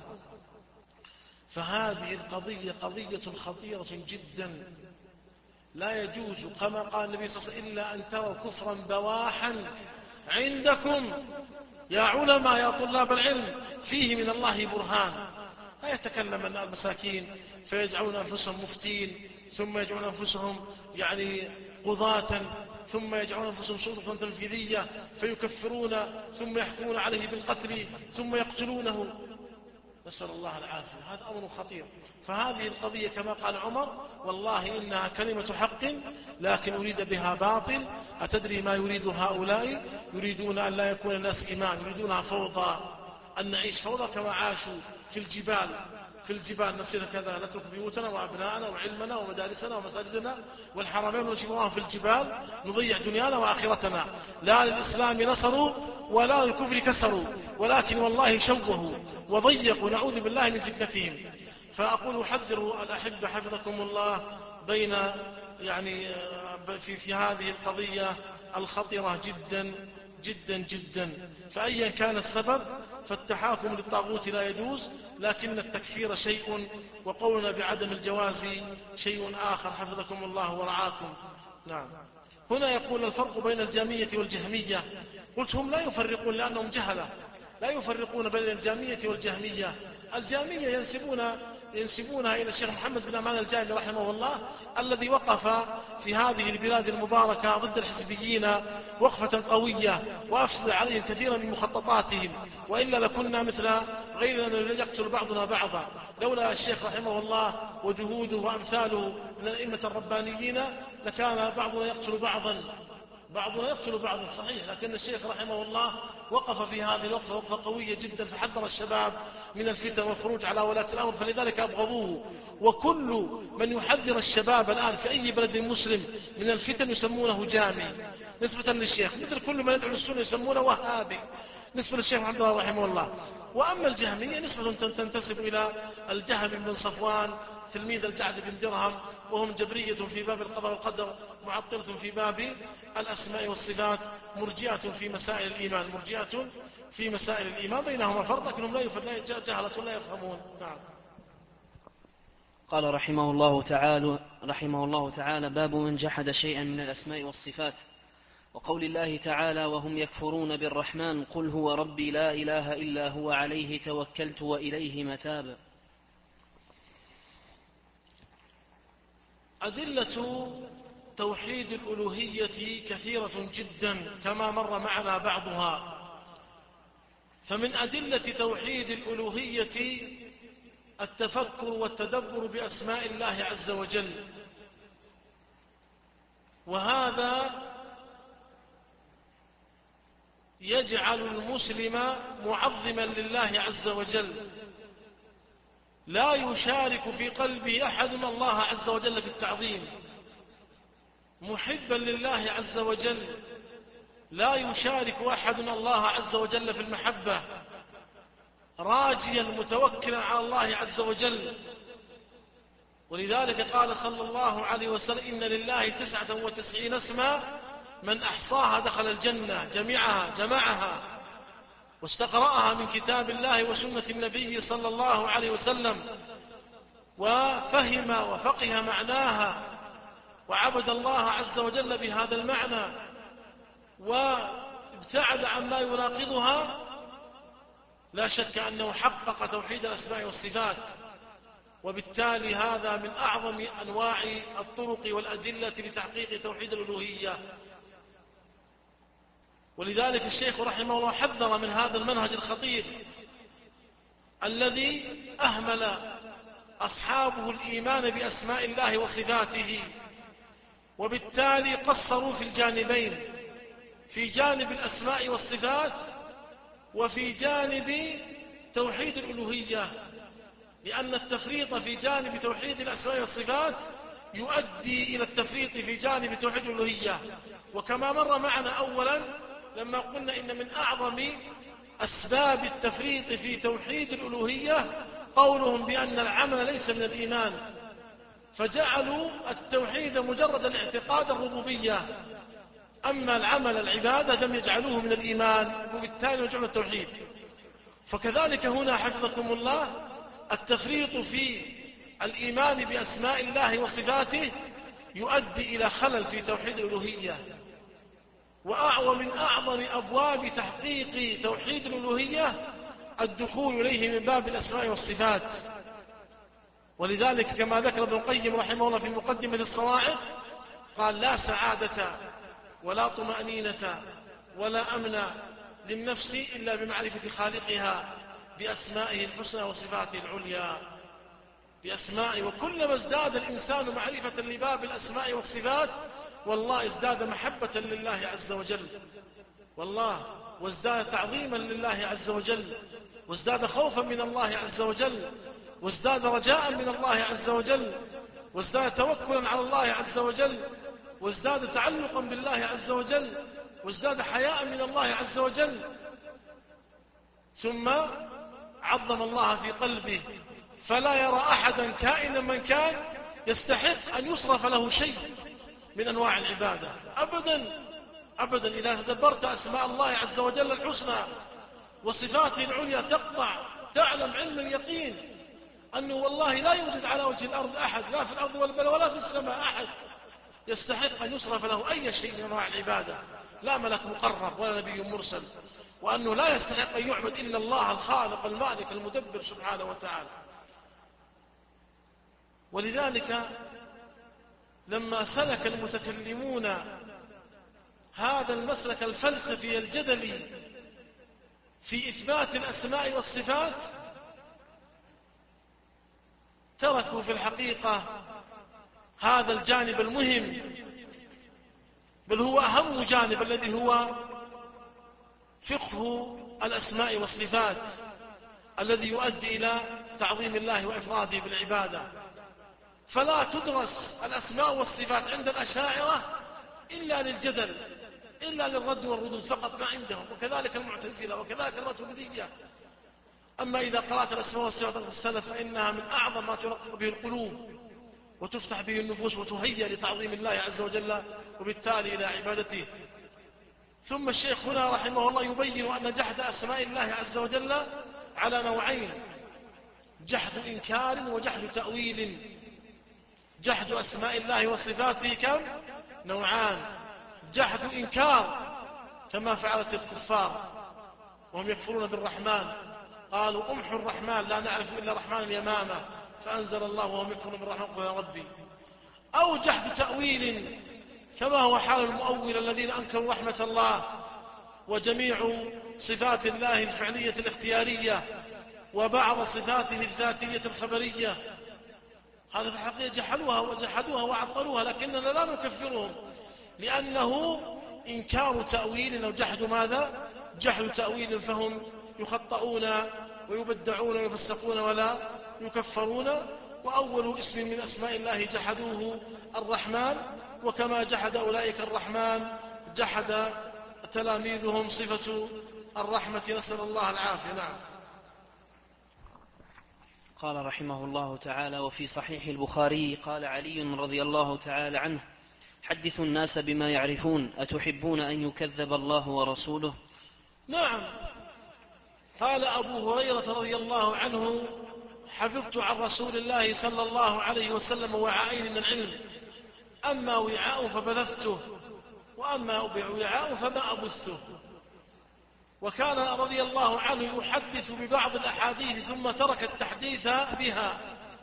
فهذه القضية قضية خطيرة جدا، لا يجوز كما قال النبي صلى الله عليه وسلم: إلا أن تروا كفرا بواحا عندكم يا علماء يا طلاب العلم فيه من الله برهان. لا يتكلم المساكين فيجعلون أنفسهم مفتين، ثم يجعلون أنفسهم يعني قضاة، ثم يجعلون أنفسهم سلطة تنفيذية فيكفرون، ثم يحكمون عليه بالقتل، ثم يقتلونه. نسأل الله العافية. هذا أمر خطير. فهذه القضية كما قال عمر: والله إنها كلمة حق لكن أريد بها باطل. أتدري ما يريد هؤلاء؟ يريدون أن لا يكون الناس إيمان، يريدونها فوضى، أن نعيش فوضى كما عاشوا في الجبال. في الجبال نصير كذا، نترك بيوتنا وأبناءنا وعلمنا ومدارسنا ومساجدنا والحرمين ونشبههم في الجبال، نضيع دنيانا وآخرتنا. لا للإسلام نصروا ولا للكفر كسروا، ولكن والله شوهوا وضيقوا، نعوذ بالله من فتنتهم. فأقول أحذر الأحبة حفظكم الله بين يعني في, في هذه القضية الخطرة جدا جدا جدا. فأيا كان السبب فالتحاكم للطاغوت لا يجوز، لكن التكفير شيء وقولنا بعدم الجواز شيء آخر حفظكم الله ورعاكم. نعم. هنا يقول الفرق بين الجهمية والجهمية. قلت هم لا يفرقون لأنهم جهلة، لا يفرقون بين الجهمية والجهمية. الجهمية ينسبون ينسبونها إلى الشيخ محمد بن أمان الجهمي رحمه الله، الذي وقف في هذه البلاد المباركة ضد الحزبيين وقفة قوية وأفسد عليهم كثيرا من مخططاتهم، وإلا لكنا مثل غيرنا الذي يقتل بعضنا بعضا. لولا الشيخ رحمه الله وجهوده وأمثاله من الأئمة الربانيين لكان بعضنا يقتل بعضا بعضنا يقتل بعضا صحيح، لكن الشيخ رحمه الله وقف في هذه الوقفة وقفة قوية جدا، فحذر الشباب من الفتن والخروج على ولاة الأمر، فلذلك أبغضوه. وكل من يحذر الشباب الآن في أي بلد مسلم من الفتن يسمونه جامي نسبة للشيخ، مثل كل من يدعو للسنة يسمونه وهابي نسبة للشيخ محمد الله رحمه الله. وأما الجهمية نسبة تنتسب إلى الجهم بن صفوان تلميذ الجعد بن درهم، وهم جبرية في باب القضاء والقدر، معطلة في باب الأسماء والصفات، مرجئة في مسائل الإيمان، مرجئة في مسائل الإيمان. بينهما فرق لكنهم لا يفرقون، جهلة لا يفهمون. نعم. قال رحمه الله تعالى رحمه الله تعالى: باب من جحد شيئا من الأسماء والصفات. وقول الله تعالى: وهم يكفرون بالرحمن قل هو ربي لا إله إلا هو عليه توكلت وإليه متاب. أدلة توحيد الألوهية كثيرة جدا كما مر معنا بعضها. فمن أدلة توحيد الألوهية التفكر والتدبر بأسماء الله عز وجل، وهذا يجعل المسلم معظما لله عز وجل، لا يشارك في قلبه أحد الله عز وجل في التعظيم، محبا لله عز وجل، لا يشارك أحد الله عز وجل في المحبة، راجيا متوكلا على الله عز وجل. ولذلك قال صلى الله عليه وسلم: إن لله تسعة وتسعين اسما من أحصاها دخل الجنة، جميعها جمعها واستقرأها من كتاب الله وسنة النبي صلى الله عليه وسلم، وفهم وفقه معناها وعبد الله عز وجل بهذا المعنى وابتعد عما يناقضها، لا شك أنه حقق توحيد الأسماء والصفات. وبالتالي هذا من أعظم أنواع الطرق والأدلة لتحقيق توحيد الألوهية. ولذلك الشيخ رحمه الله حذر من هذا المنهج الخطير الذي أهمل أصحابه الإيمان بأسماء الله وصفاته، وبالتالي قصروا في الجانبين، في جانب الأسماء والصفات وفي جانب توحيد الألوهية، لأن التفريط في جانب توحيد الأسماء والصفات يؤدي إلى التفريط في جانب توحيد الألوهية. وكما مر معنا أولا لما قلنا إن من أعظم أسباب التفريط في توحيد الألوهية قولهم بأن العمل ليس من الإيمان، فجعلوا التوحيد مجرد الاعتقاد الربوبية، أما العمل العبادة لم يجعلوه من الإيمان، وبالتالي يجعلون التوحيد. فكذلك هنا حفظكم الله التفريط في الإيمان بأسماء الله وصفاته يؤدي إلى خلل في توحيد الألوهية. وأعظم من أعظم أبواب تحقيق توحيد الألوهية الدخول إليه من باب الأسماء والصفات. ولذلك كما ذكر ابن القيم رحمه الله في مقدمة الصواعق قال: لا سعادة ولا طمأنينة ولا أمن للنفس إلا بمعرفة خالقها، بأسمائه الحسنى وصفاته العليا، بأسمائه. وكلما ازداد الإنسان معرفة لباب الأسماء والصفات والله ازداد محبة لله عز وجل، والله، وازداد تعظيما لله عز وجل، وازداد خوفا من الله عز وجل، وازداد رجاء من الله عز وجل، وازداد توكلا على الله عز وجل، وازداد تعلقا بالله عز وجل، وازداد حياء من الله عز وجل. ثم عظم الله في قلبه، فلا يرى أحدا كائنا من كان يستحق أن يصرف له شيء من أنواع العبادة أبدا أبدا. إذا تدبرت أسماء الله عز وجل الحسنى وصفاته العليا تقطع، تعلم علم اليقين أنه والله لا يوجد على وجه الأرض أحد، لا في الأرض والبل ولا في السماء أحد يستحق أن يصرف له أي شيء من أنواع العبادة، لا ملك مقرب ولا نبي مرسل، وأنه لا يستحق أن يعبد إلا الله الخالق المالك المدبر سبحانه وتعالى. ولذلك لما سلك المتكلمون هذا المسلك الفلسفي الجدلي في إثبات الأسماء والصفات تركوا في الحقيقة هذا الجانب المهم، بل هو أهم جانب الذي هو فقه الأسماء والصفات الذي يؤدي إلى تعظيم الله وإفراده بالعبادة. فلا تدرس الأسماء والصفات عند الأشاعرة إلا للجدل، إلا للرد والردود فقط ما عندهم، وكذلك المعتزلة وكذلك الماتريدية. أما إذا قرأت الأسماء والصفات عند السلف فإنها من أعظم ما ترقق به القلوب وتفتح به النفوس وتهيأ لتعظيم الله عز وجل وبالتالي إلى عبادته. ثم الشيخ هنا رحمه الله يبين أن جحد أسماء الله عز وجل على نوعين: جحد إنكار وجحد تأويل. جحد أسماء الله وصفاته كم؟ نوعان: جحد إنكار كما فعلت الكفار وهم يكفرون بالرحمن، قالوا أمحوا الرحمن لا نعرف إلا رحمن اليمامة، فأنزل الله وهم يكفرون بالرحمن قل يا ربي. أو جحد تأويل كما هو حال المؤول الذين أنكروا رحمة الله وجميع صفات الله الفعلية الاختيارية وبعض صفاته الذاتية الخبرية. هذا في الحقيقة جحلوها وجحدوها وعطلوها، لكننا لا نكفرهم لأنه إنكار تأويل أو جحد ماذا؟ جحد تأويل، فهم يخطئون ويبدعون ويفسقون ولا يكفرون. وأول اسم من أسماء الله جحدوه الرحمن، وكما جحد أولئك الرحمن جحد تلاميذهم صفة الرحمة، نسأل الله العافية. نعم. قال رحمه الله تعالى: وفي صحيح البخاري قال علي رضي الله تعالى عنه: حدثوا الناس بما يعرفون، أتحبون أن يكذب الله ورسوله؟ نعم. قال أبو هريرة رضي الله عنه: حفظت عن رسول الله صلى الله عليه وسلم وعاءين من العلم، أما وعاء فبثته، وأما وعاء فما أبثه. وكان رضي الله عنه يحدث ببعض الأحاديث ثم ترك التحديث بها.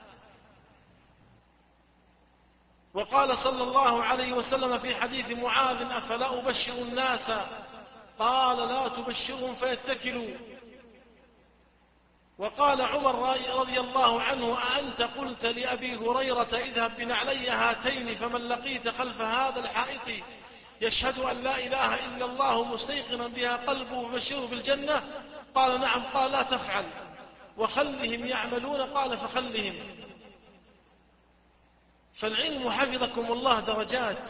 وقال صلى الله عليه وسلم في حديث معاذ: أفلا أبشر الناس؟ قال: لا تبشرهم فيتكلوا. وقال عمر رضي الله عنه: أأنت قلت لأبي هريرة اذهب بنعلي هاتين فمن لقيت خلف هذا الحائط يشهد أن لا إله إلا الله مستيقنا بها قلبه وبشره بالجنة؟ قال: نعم. قال: لا تفعل، وخلهم يعملون. قال: فخلهم. فالعلم حفظكم الله درجات،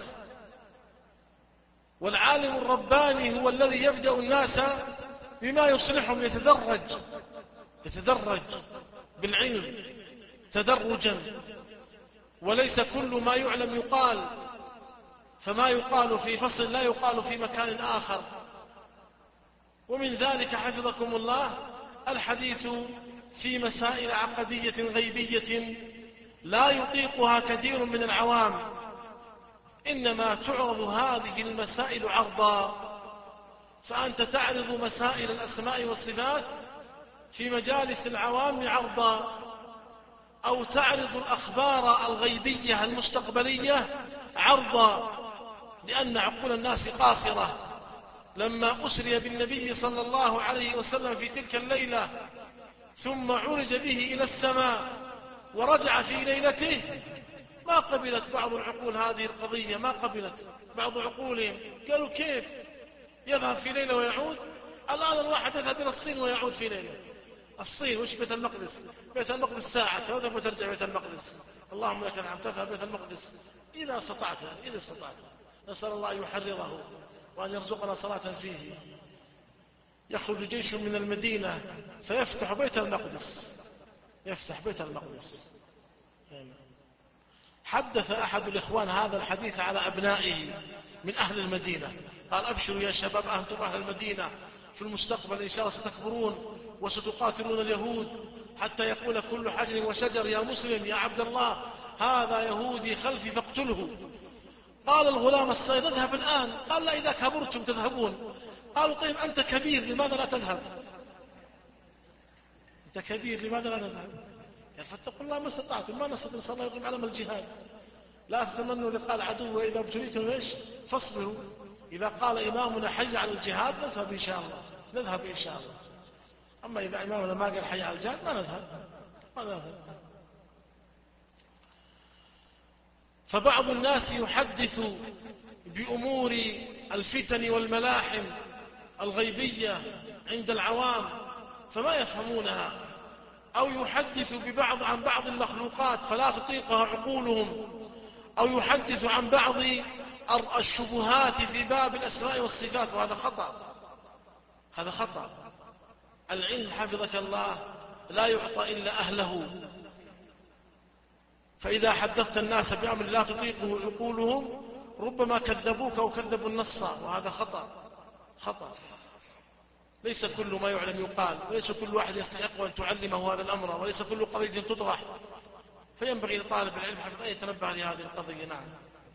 والعالم الرباني هو الذي يبدأ الناس بما يصلحهم، يتدرج يتدرج بالعلم تدرجا، وليس كل ما يعلم يقال، فما يقال في فصل لا يقال في مكان آخر. ومن ذلك حفظكم الله الحديث في مسائل عقدية غيبية لا يطيقها كثير من العوام، إنما تعرض هذه المسائل عرضا، فأنت تعرض مسائل الأسماء والصفات في مجالس العوام عرضا، أو تعرض الأخبار الغيبية المستقبلية عرضا، لأن عقول الناس قاصرة. لما أسري بالنبي صلى الله عليه وسلم في تلك الليلة ثم عرج به إلى السماء ورجع في ليلته، ما قبلت بعض العقول هذه القضية، ما قبلت بعض عقولهم، قالوا كيف يذهب في ليلة ويعود؟ الآن الواحد يذهب إلى الصين ويعود في ليلة. الصين وش بيت المقدس؟ بيت المقدس ساعة تذهب وترجع بيت المقدس، اللهم لك الحمد، تذهب بيت المقدس إذا استطعت، إذا استطعت. نسأل الله أن يحرره وأن يرزقنا صلاة فيه. يخرج جيش من المدينة فيفتح بيت المقدس، يفتح بيت المقدس. حدث أحد الإخوان هذا الحديث على أبنائه من أهل المدينة، قال أبشروا يا شباب أنتم أهل المدينة، في المستقبل إن شاء الله ستكبرون وستقاتلون اليهود حتى يقول كل حجر وشجر يا مسلم يا عبد الله هذا يهودي خلفي فاقتله. قال الغلام الصغير نذهب الآن، قال لا إذا كبرتم تذهبون. قالوا طيب أنت كبير لماذا لا تذهب؟ أنت كبير لماذا لا تذهب؟ قال فاتقوا الله ما استطعتم، ما نستطيع، نسأل الله يقيم علم الجهاد. لا تتمنوا لقاء العدو وإذا ابتليتم ايش فاصبروا. إذا قال إمامنا حي على الجهاد نذهب إن شاء الله، نذهب إن شاء الله. أما إذا إمامنا ما قال حي على الجهاد ما نذهب، ما نذهب. فبعض الناس يحدث بأمور الفتن والملاحم الغيبية عند العوام فما يفهمونها، أو يحدث ببعض عن بعض المخلوقات فلا تطيقها عقولهم، أو يحدث عن بعض الشبهات في باب الأسماء والصفات، وهذا خطأ، هذا خطأ. العلم حفظك الله لا يعطى إلا أهله، فإذا حدثت الناس بأمر لا تطيقه عقولهم ربما كذبوك أو كذبوا النص، وهذا خطأ، خطأ. ليس كل ما يعلم يقال، وليس كل واحد يستحق أن تعلمه هذا الأمر، وليس كل قضية تطرح، فينبغي لطالب العلم حفظ أن يتنبه لهذه القضية. نعم.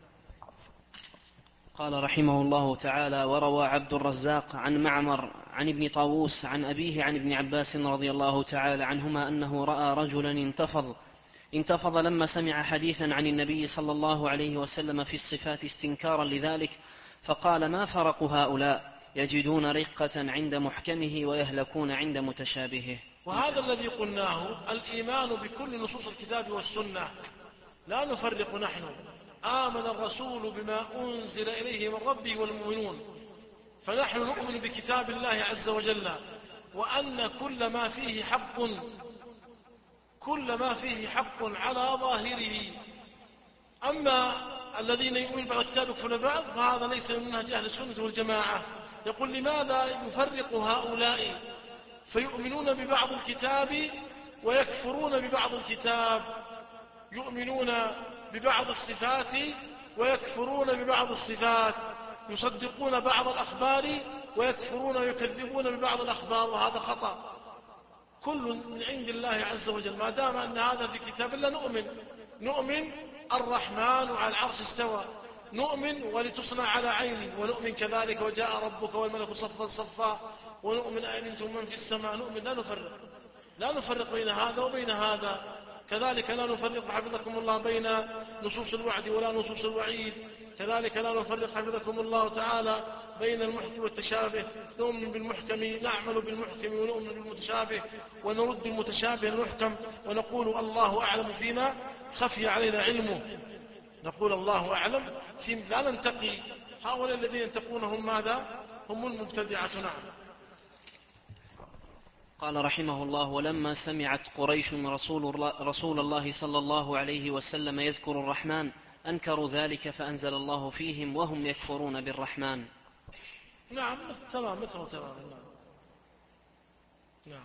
قال رحمه الله تعالى: وروى عبد الرزاق عن معمر عن ابن طاووس عن أبيه عن ابن عباس رضي الله تعالى عنهما أنه رأى رجلا انتفض انتفض لما سمع حديثا عن النبي صلى الله عليه وسلم في الصفات استنكارا لذلك، فقال: ما فرق هؤلاء؟ يجدون رقة عند محكمه ويهلكون عند متشابهه. وهذا الذي قلناه الإيمان بكل نصوص الكتاب والسنة، لا نفرق نحن. آمن الرسول بما أنزل إليه من ربه والمؤمنون، فنحن نؤمن بكتاب الله عز وجل، وأن كل ما فيه حق كل ما فيه حق على ظاهره. أما الذين يؤمنون بعض الكتاب يكفرون بعض فهذا ليس من منهج أهل السنة والجماعة. يقول لماذا يفرق هؤلاء فيؤمنون ببعض الكتاب ويكفرون ببعض الكتاب؟ يؤمنون ببعض الصفات ويكفرون ببعض الصفات، يصدقون بعض الأخبار ويكفرون ويكذبون ببعض الأخبار، وهذا خطأ. كل من عند الله عز وجل، ما دام أن هذا في كتاب الله نؤمن. نؤمن الرحمن على العرش استوى، نؤمن ولتصنع على عيني، ونؤمن كذلك وجاء ربك والملك صفا صفا، ونؤمن أأمنتم من في السماء. نؤمن، لا نفرق، لا نفرق بين هذا وبين هذا. كذلك لا نفرق حفظكم الله بين نصوص الوعد ولا نصوص الوعيد. كذلك لا نفرق حفظكم الله تعالى بين المحكم والتشابه. نؤمن بالمحكم، نعمل بالمحكم، ونؤمن بالمتشابه، ونرد المتشابه المحكم، ونقول الله أعلم فيما خفي علينا علمه. نقول الله أعلم فيما لا ننتقي. هؤلاء الذين ينتقون هم ماذا؟ هم المبتدعة. نعم. قال رحمه الله: ولما سمعت قريش رسول, رسول الله صلى الله عليه وسلم يذكر الرحمن أنكروا ذلك فأنزل الله فيهم وهم يكفرون بالرحمن. نعم، تمام، مثل تمام. نعم. نعم.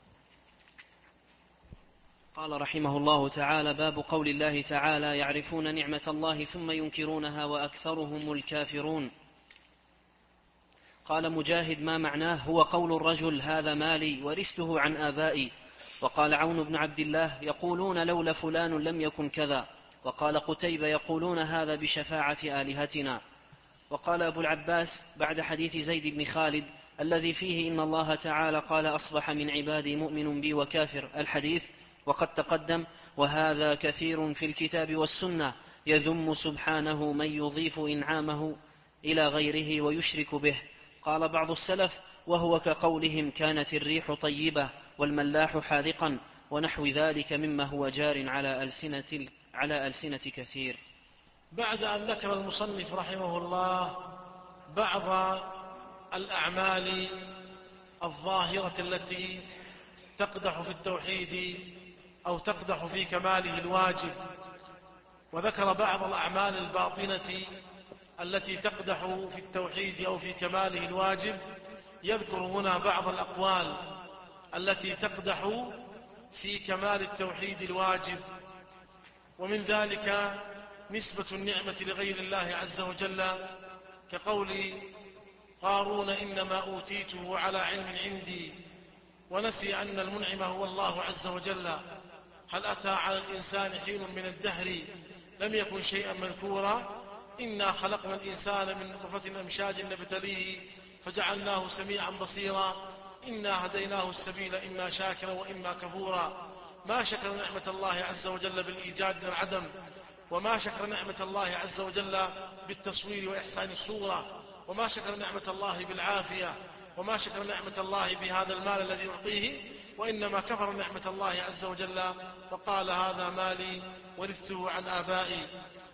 قال رحمه الله تعالى: باب قول الله تعالى: يعرفون نعمة الله ثم ينكرونها وأكثرهم الكافرون. قال مجاهد: ما معناه؟ هو قول الرجل: هذا مالي ورثته عن آبائي. وقال عون بن عبد الله: يقولون لولا فلان لم يكن كذا. وقال قتيبة: يقولون هذا بشفاعة آلهتنا. وقال أبو العباس بعد حديث زيد بن خالد الذي فيه إن الله تعالى قال: أصبح من عبادي مؤمن بي وكافر، الحديث، وقد تقدم: وهذا كثير في الكتاب والسنة، يذم سبحانه من يضيف إنعامه إلى غيره ويشرك به. قال بعض السلف: وهو كقولهم كانت الريح طيبة والملاح حاذقا ونحو ذلك مما هو جار على ألسنة, على ألسنة كثير. بعد أن ذكر المصنف رحمه الله بعض الأعمال الظاهرة التي تقدح في التوحيد أو تقدح في كماله الواجب، وذكر بعض الأعمال الباطنة التي تقدح في التوحيد أو في كماله الواجب، يذكر هنا بعض الأقوال التي تقدح في كمال التوحيد الواجب. ومن ذلك نسبة النعمة لغير الله عز وجل، كقول قارون إنما أوتيته على علم عندي، ونسي أن المنعم هو الله عز وجل. هل أتى على الإنسان حين من الدهر لم يكن شيئا مذكورا؟ إنا خلقنا الإنسان من نطفة أمشاج نبتليه فجعلناه سميعا بصيرا، إنا هديناه السبيل إما شاكرا وإما كفورا. ما شكر نعمة الله عز وجل بالإيجاد من العدم، وما شكر نعمة الله عز وجل بالتصوير وإحسان الصورة، وما شكر نعمة الله بالعافية، وما شكر نعمة الله بهذا المال الذي يعطيه، وإنما كفر نعمة الله عز وجل وقال هذا مالي ورثته عن آبائي.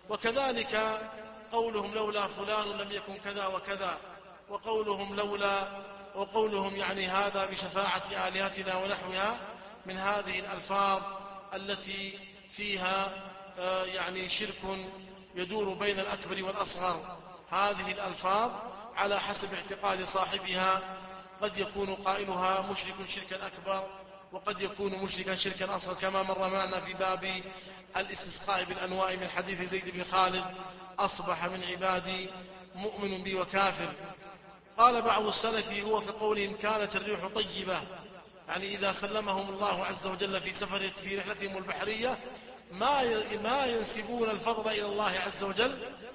وكذلك قولهم لولا فلان لم يكن كذا وكذا، وقولهم لولا وقولهم يعني هذا بشفاعة آلهتنا ونحوها من هذه الألفاظ التي فيها يعني شرك يدور بين الأكبر والأصغر. هذه الألفاظ على حسب اعتقاد صاحبها قد يكون قائلها مشرك شركا أكبر، وقد يكون مشركا شركا أصغر، كما مر معنا في باب الاستسقاء بالأنواع من حديث زيد بن خالد أصبح من عبادي مؤمن بي وكافر. قال بعض السلف هو كقولهم كانت الريح طيبة، يعني إذا سلمهم الله عز وجل في سفر في رحلتهم البحرية ما ما ينسبون الفضل إلى الله عز وجل،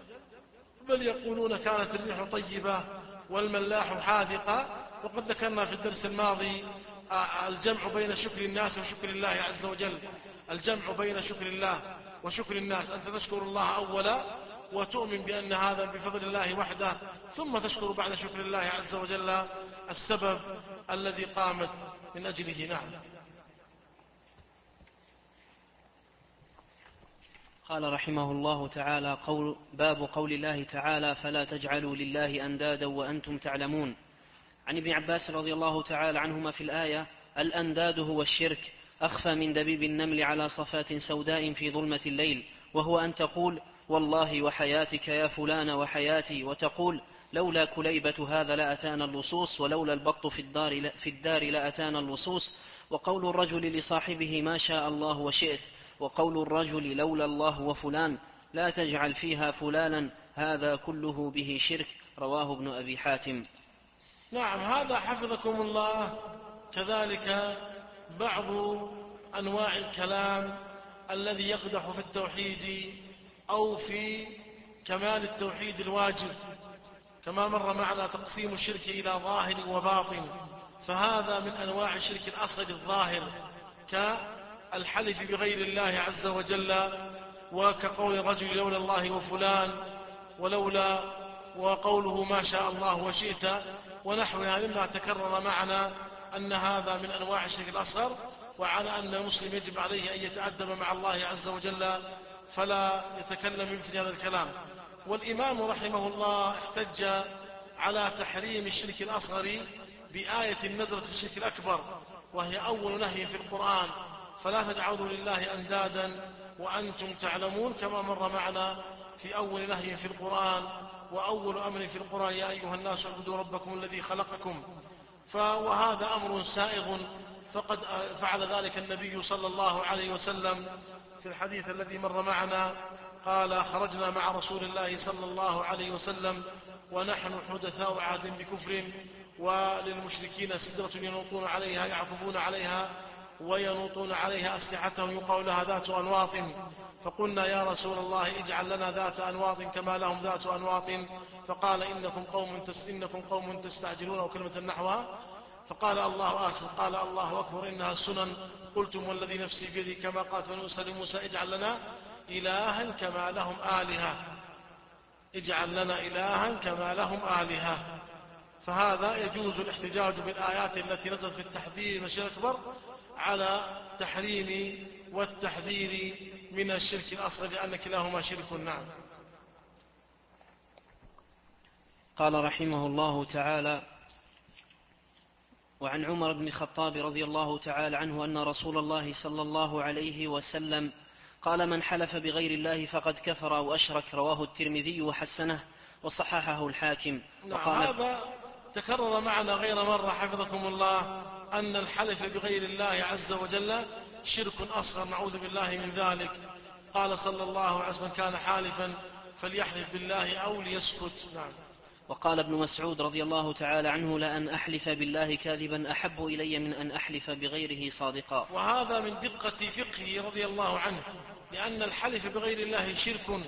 بل يقولون كانت الريح طيبة والملاح حاذقا. وقد ذكرنا في الدرس الماضي الجمع بين شكر الناس وشكر الله عز وجل، الجمع بين شكر الله وشكر الناس، أنت تشكر الله أولا وتؤمن بأن هذا بفضل الله وحده، ثم تشكر بعد شكر الله عز وجل السبب الذي قامت من أجله. نعم. قال رحمه الله تعالى قول باب قول الله تعالى فلا تجعلوا لله أندادا وأنتم تعلمون. عن ابن عباس رضي الله تعالى عنهما في الآية الأنداد هو الشرك أخفى من دبيب النمل على صفات سوداء في ظلمة الليل، وهو أن تقول والله وحياتك يا فلان وحياتي، وتقول لولا كليبة هذا لأتانا اللصوص، ولولا البط في الدار, في الدار لأتانا اللصوص. وقول الرجل لصاحبه ما شاء الله وشئت، وقول الرجل لولا الله وفلان لا تجعل فيها فلانا، هذا كله به شرك. رواه ابن أبي حاتم. نعم. هذا حفظكم الله كذلك بعض أنواع الكلام الذي يقدح في التوحيد أو في كمال التوحيد الواجب، كما مر معنا تقسيم الشرك إلى ظاهر وباطن، فهذا من أنواع الشرك الأصغر الظاهر كالحلف بغير الله عز وجل، وكقول الرجل لولا الله وفلان، ولولا وقوله ما شاء الله وشئت ونحوها مما تكرر معنا أن هذا من أنواع الشرك الأصغر، وعلى أن المسلم يجب عليه أن يتأدب مع الله عز وجل فلا يتكلم بمثل هذا الكلام. والإمام رحمه الله احتج على تحريم الشرك الأصغر بآية نزلت في الشرك الأكبر، وهي أول نهي في القرآن، فلا تجعلوا لله أندادا وأنتم تعلمون، كما مر معنا في أول نهي في القرآن وأول أمر في القرآن يا أيها الناس اعبدوا ربكم الذي خلقكم. وهذا أمر سائغ، فقد فعل ذلك النبي صلى الله عليه وسلم في الحديث الذي مر معنا، قال خرجنا مع رسول الله صلى الله عليه وسلم ونحن حدثاء عهد بكفر، وللمشركين سدرة ينوطون عليها يعكفون عليها وينوطون عليها أسلحتهم يقال لها ذات أنواط، فقلنا يا رسول الله اجعل لنا ذات أنواط كما لهم ذات أنواط، فقال إنكم قوم, تس إنكم قوم تستعجلون، وكلمة نحوها، فقال الله آسف، قال الله أكبر إنها السنن، قلتم والذي نفسي بيدي كما قالت بنو إسرائيل لموسى اجعل لنا إلها كما لهم آلهة، اجعل لنا إلها كما لهم آلهة. فهذا يجوز الاحتجاج بالآيات التي نزلت في التحذير من الشرك الأكبر على تحريم والتحذير من الشرك الأصغر، لأن كلاهما شرك. نعم. قال رحمه الله تعالى: وعن عمر بن الخطاب رضي الله تعالى عنه أن رسول الله صلى الله عليه وسلم قال: من حلف بغير الله فقد كفر أو أشرك. رواه الترمذي وحسنه وصححه الحاكم. نعم. هذا تكرر معنا غير مرة حفظكم الله أن الحلف بغير الله عز وجل شرك أصغر، نعوذ بالله من ذلك. قال صلى الله عليه وسلم: كان حالفا فليحلف بالله أو ليسكت. نعم. وقال ابن مسعود رضي الله تعالى عنه: لأن أحلف بالله كاذبا أحب إلي من أن أحلف بغيره صادقا. وهذا من دقة فقهه رضي الله عنه، لأن الحلف بغير الله شرك،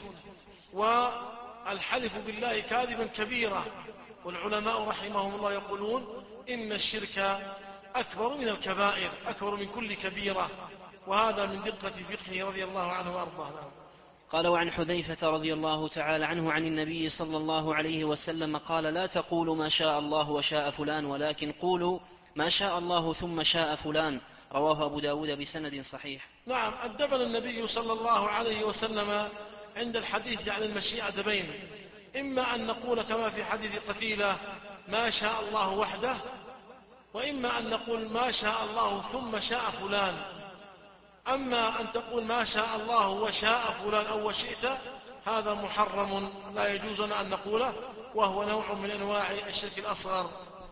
والحلف بالله كاذبا كبيرة، والعلماء رحمهم الله يقولون إن الشرك أكبر من الكبائر، أكبر من كل كبيرة، وهذا من دقة فقهه رضي الله عنه وأرضاه. قال: وعن حذيفة رضي الله تعالى عنه عن النبي صلى الله عليه وسلم قال: لا تقولوا ما شاء الله وشاء فلان، ولكن قولوا ما شاء الله ثم شاء فلان. رواه أبو داود بسند صحيح. نعم. أدبنا النبي صلى الله عليه وسلم عند الحديث عن المشيئة دبين: إما أن نقول كما في حديث قتيلة ما شاء الله وحده، وإما أن نقول ما شاء الله ثم شاء فلان. أما أن تقول ما شاء الله وشاء فلان أو وشئت، هذا محرم لا يجوز أن نقوله، وهو نوع من أنواع الشرك الأصغر.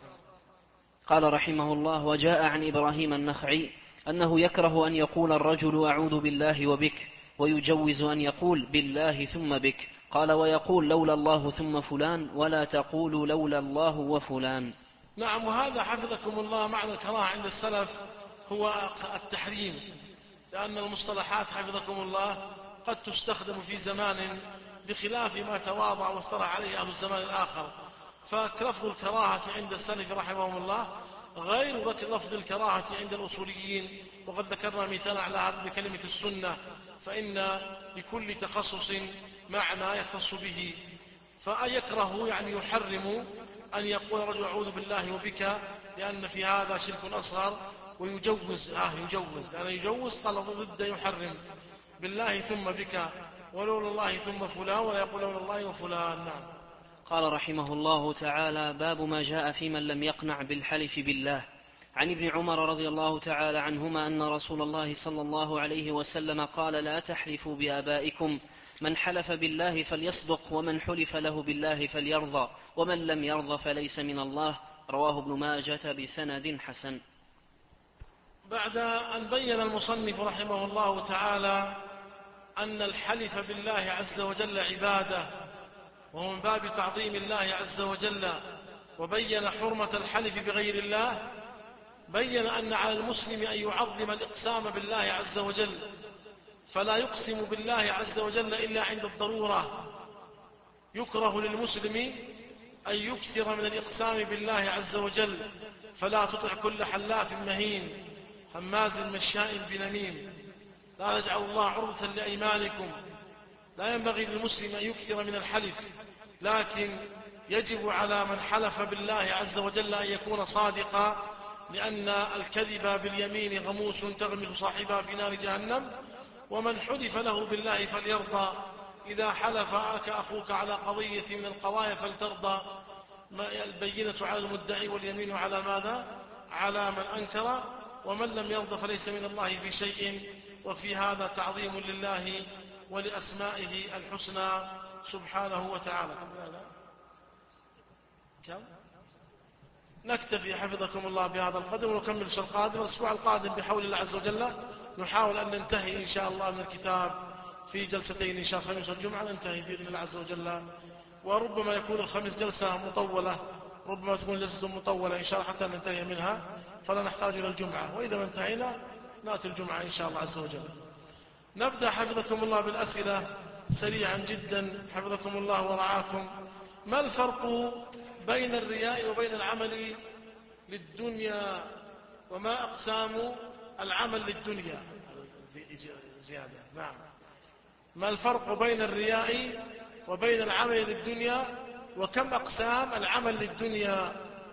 قال رحمه الله: وجاء عن إبراهيم النخعي أنه يكره أن يقول الرجل أعوذ بالله وبك، ويجوز أن يقول بالله ثم بك. قال: ويقول لولا الله ثم فلان، ولا تقول لولا الله وفلان. نعم. وهذا حفظكم الله معنى الكراهة عند السلف هو التحريم، لأن المصطلحات حفظكم الله قد تستخدم في زمان بخلاف ما تواضع واصطلح عليه أهل الزمان الآخر. فلفظ الكراهة عند السلف رحمهم الله غير لفظ الكراهة عند الأصوليين، وقد ذكرنا مثالا على هذا بكلمة السنة، فإن لكل تخصص معنى يختص به. فأيكره يعني يحرم أن يقول رجل أعوذ بالله وبك، لأن في هذا شرك أصغر. ويجوز آه يجوز لأن يجوز قال ضد يحرم بالله ثم بك، ولولا الله ثم فلان، ولا يقول لولا الله وفلان. نعم. قال رحمه الله تعالى: باب ما جاء في من لم يقنع بالحلف بالله. عن ابن عمر رضي الله تعالى عنهما أن رسول الله صلى الله عليه وسلم قال: لا تحلفوا بآبائكم، من حلف بالله فليصدق، ومن حلف له بالله فليرضى، ومن لم يرضى فليس من الله. رواه ابن ماجة بسند حسن. بعد أن بين المصنف رحمه الله تعالى أن الحلف بالله عز وجل عبادة، وهو من باب تعظيم الله عز وجل، وبين حرمة الحلف بغير الله، بين أن على المسلم أن يعظم الإقسام بالله عز وجل، فلا يقسم بالله عز وجل إلا عند الضرورة. يكره للمسلم أن يكثر من الإقسام بالله عز وجل، فلا تطع كل حلاف مهين هماز مشاء بنميم. لا يجعل الله عرضة لأيمانكم. لا ينبغي للمسلم أن يكثر من الحلف، لكن يجب على من حلف بالله عز وجل أن يكون صادقا، لأن الكذب باليمين غموس تغمس صاحبها في نار جهنم. ومن حلف له بالله فليرضى. إذا حلف أخوك على قضية من القضايا فلترضى. البينة على المدعي واليمين على ماذا؟ على من أنكر. ومن لم يرضى فليس من الله في شيء. وفي هذا تعظيم لله ولأسمائه الحسنى سبحانه وتعالى. كم؟ نكتفي حفظكم الله بهذا القدر، ونكمل الأسبوع القادم. الأسبوع القادم بحول الله عز وجل نحاول أن ننتهي إن شاء الله من الكتاب في جلستين، إن شاء الله الخميس والجمعة ننتهي بإذن الله عز وجل. وربما يكون الخميس جلسة مطولة، ربما تكون جلسة مطولة إن شاء الله حتى ننتهي منها، فلا نحتاج إلى الجمعة. وإذا ما انتهينا نأتي الجمعة إن شاء الله عز وجل. نبدأ حفظكم الله بالأسئلة سريعا جدا حفظكم الله ورعاكم. ما الفرق بين الرياء وبين العمل للدنيا، وما أقسام العمل للدنيا؟ زيادة. نعم. ما الفرق بين الرياء وبين العمل للدنيا، وكم أقسام العمل للدنيا؟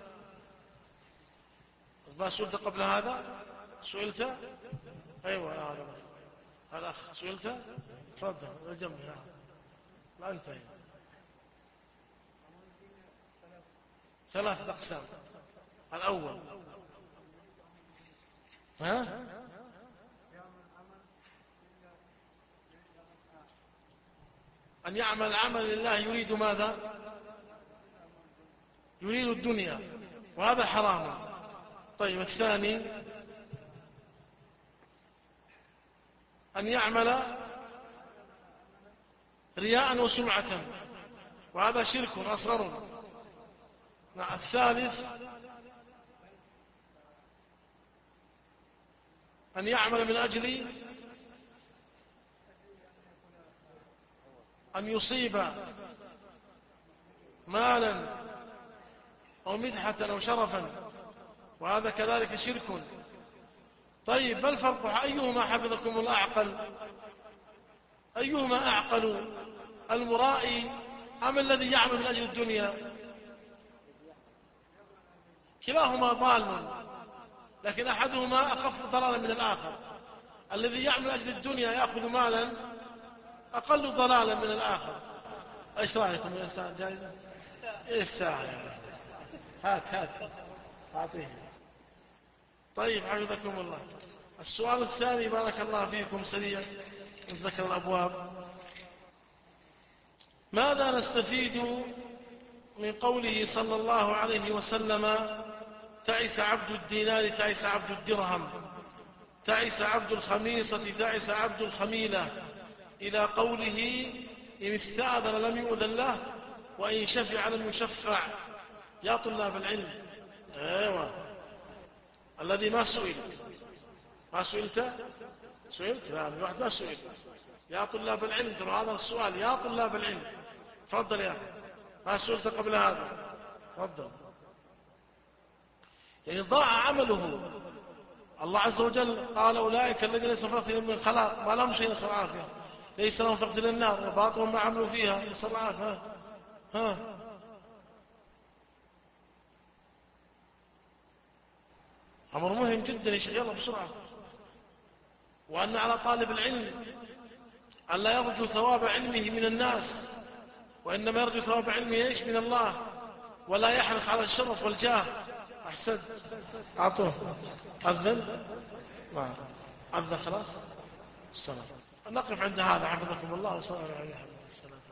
ما سئلت قبل هذا؟ سئلت؟ أيوة هذا هذا أخ سئلت؟ تفضل جنبي. لا أنت. ثلاثة أقسام. الأول ها؟ أن يعمل عمل لله يريد ماذا؟ يريد الدنيا، وهذا حرام. طيب الثاني أن يعمل رياء وسمعة، وهذا شرك أصغر. الثالث أن يعمل من أجل أن يصيب مالا أو مدحة أو شرفا، وهذا كذلك شرك. طيب ما الفرق؟ أيهما حفظكم الله أعقل؟ أيهما أعقل، المرائي أم الذي يعمل من أجل الدنيا؟ كلاهما ضال، لكن أحدهما أخف ضلالا من الآخر. الذي يعمل من أجل الدنيا يأخذ مالا أقل ضلالا من الآخر. ايش رايكم؟ يستاهل جائزة؟ يستاهل. هات هات أعطيه. طيب حفظكم الله. السؤال الثاني بارك الله فيكم سريعا من ذكر الأبواب. ماذا نستفيد من قوله صلى الله عليه وسلم تعس عبد الدينار تعس عبد الدرهم تعس عبد الخميصة تعس عبد الخميلة، إلى قوله إن استأذن لم يؤذن له وإن شفع لم يشفع؟ يا طلاب العلم، ايوه الذي ما سئل. ما سئلت؟ سئلت؟ لا الواحد ما سئل. يا طلاب العلم، ترى هذا السؤال يا طلاب العلم. تفضل يا أخي، ما سئلت قبل هذا؟ تفضل. يعني ضاع عمله. الله عز وجل قال أولئك الذين ليس لهم من خلاق ما لهم شيء نسأل العافية، ليس لهم في اقتل النار وباطل ما عملوا فيها نسأل العافية. ها أمر مهم جدا يا شيخ، يلا بسرعة. وأن على طالب العلم أن لا يرجو ثواب علمه من الناس، وإنما يرجو ثواب علمه إيش؟ من الله، ولا يحرص على الشرف والجاه. أحسن، أعطوه. أذن ما أذن خلاص. السلام. نقف عند هذا حفظكم الله وصلى الله عليه وسلم.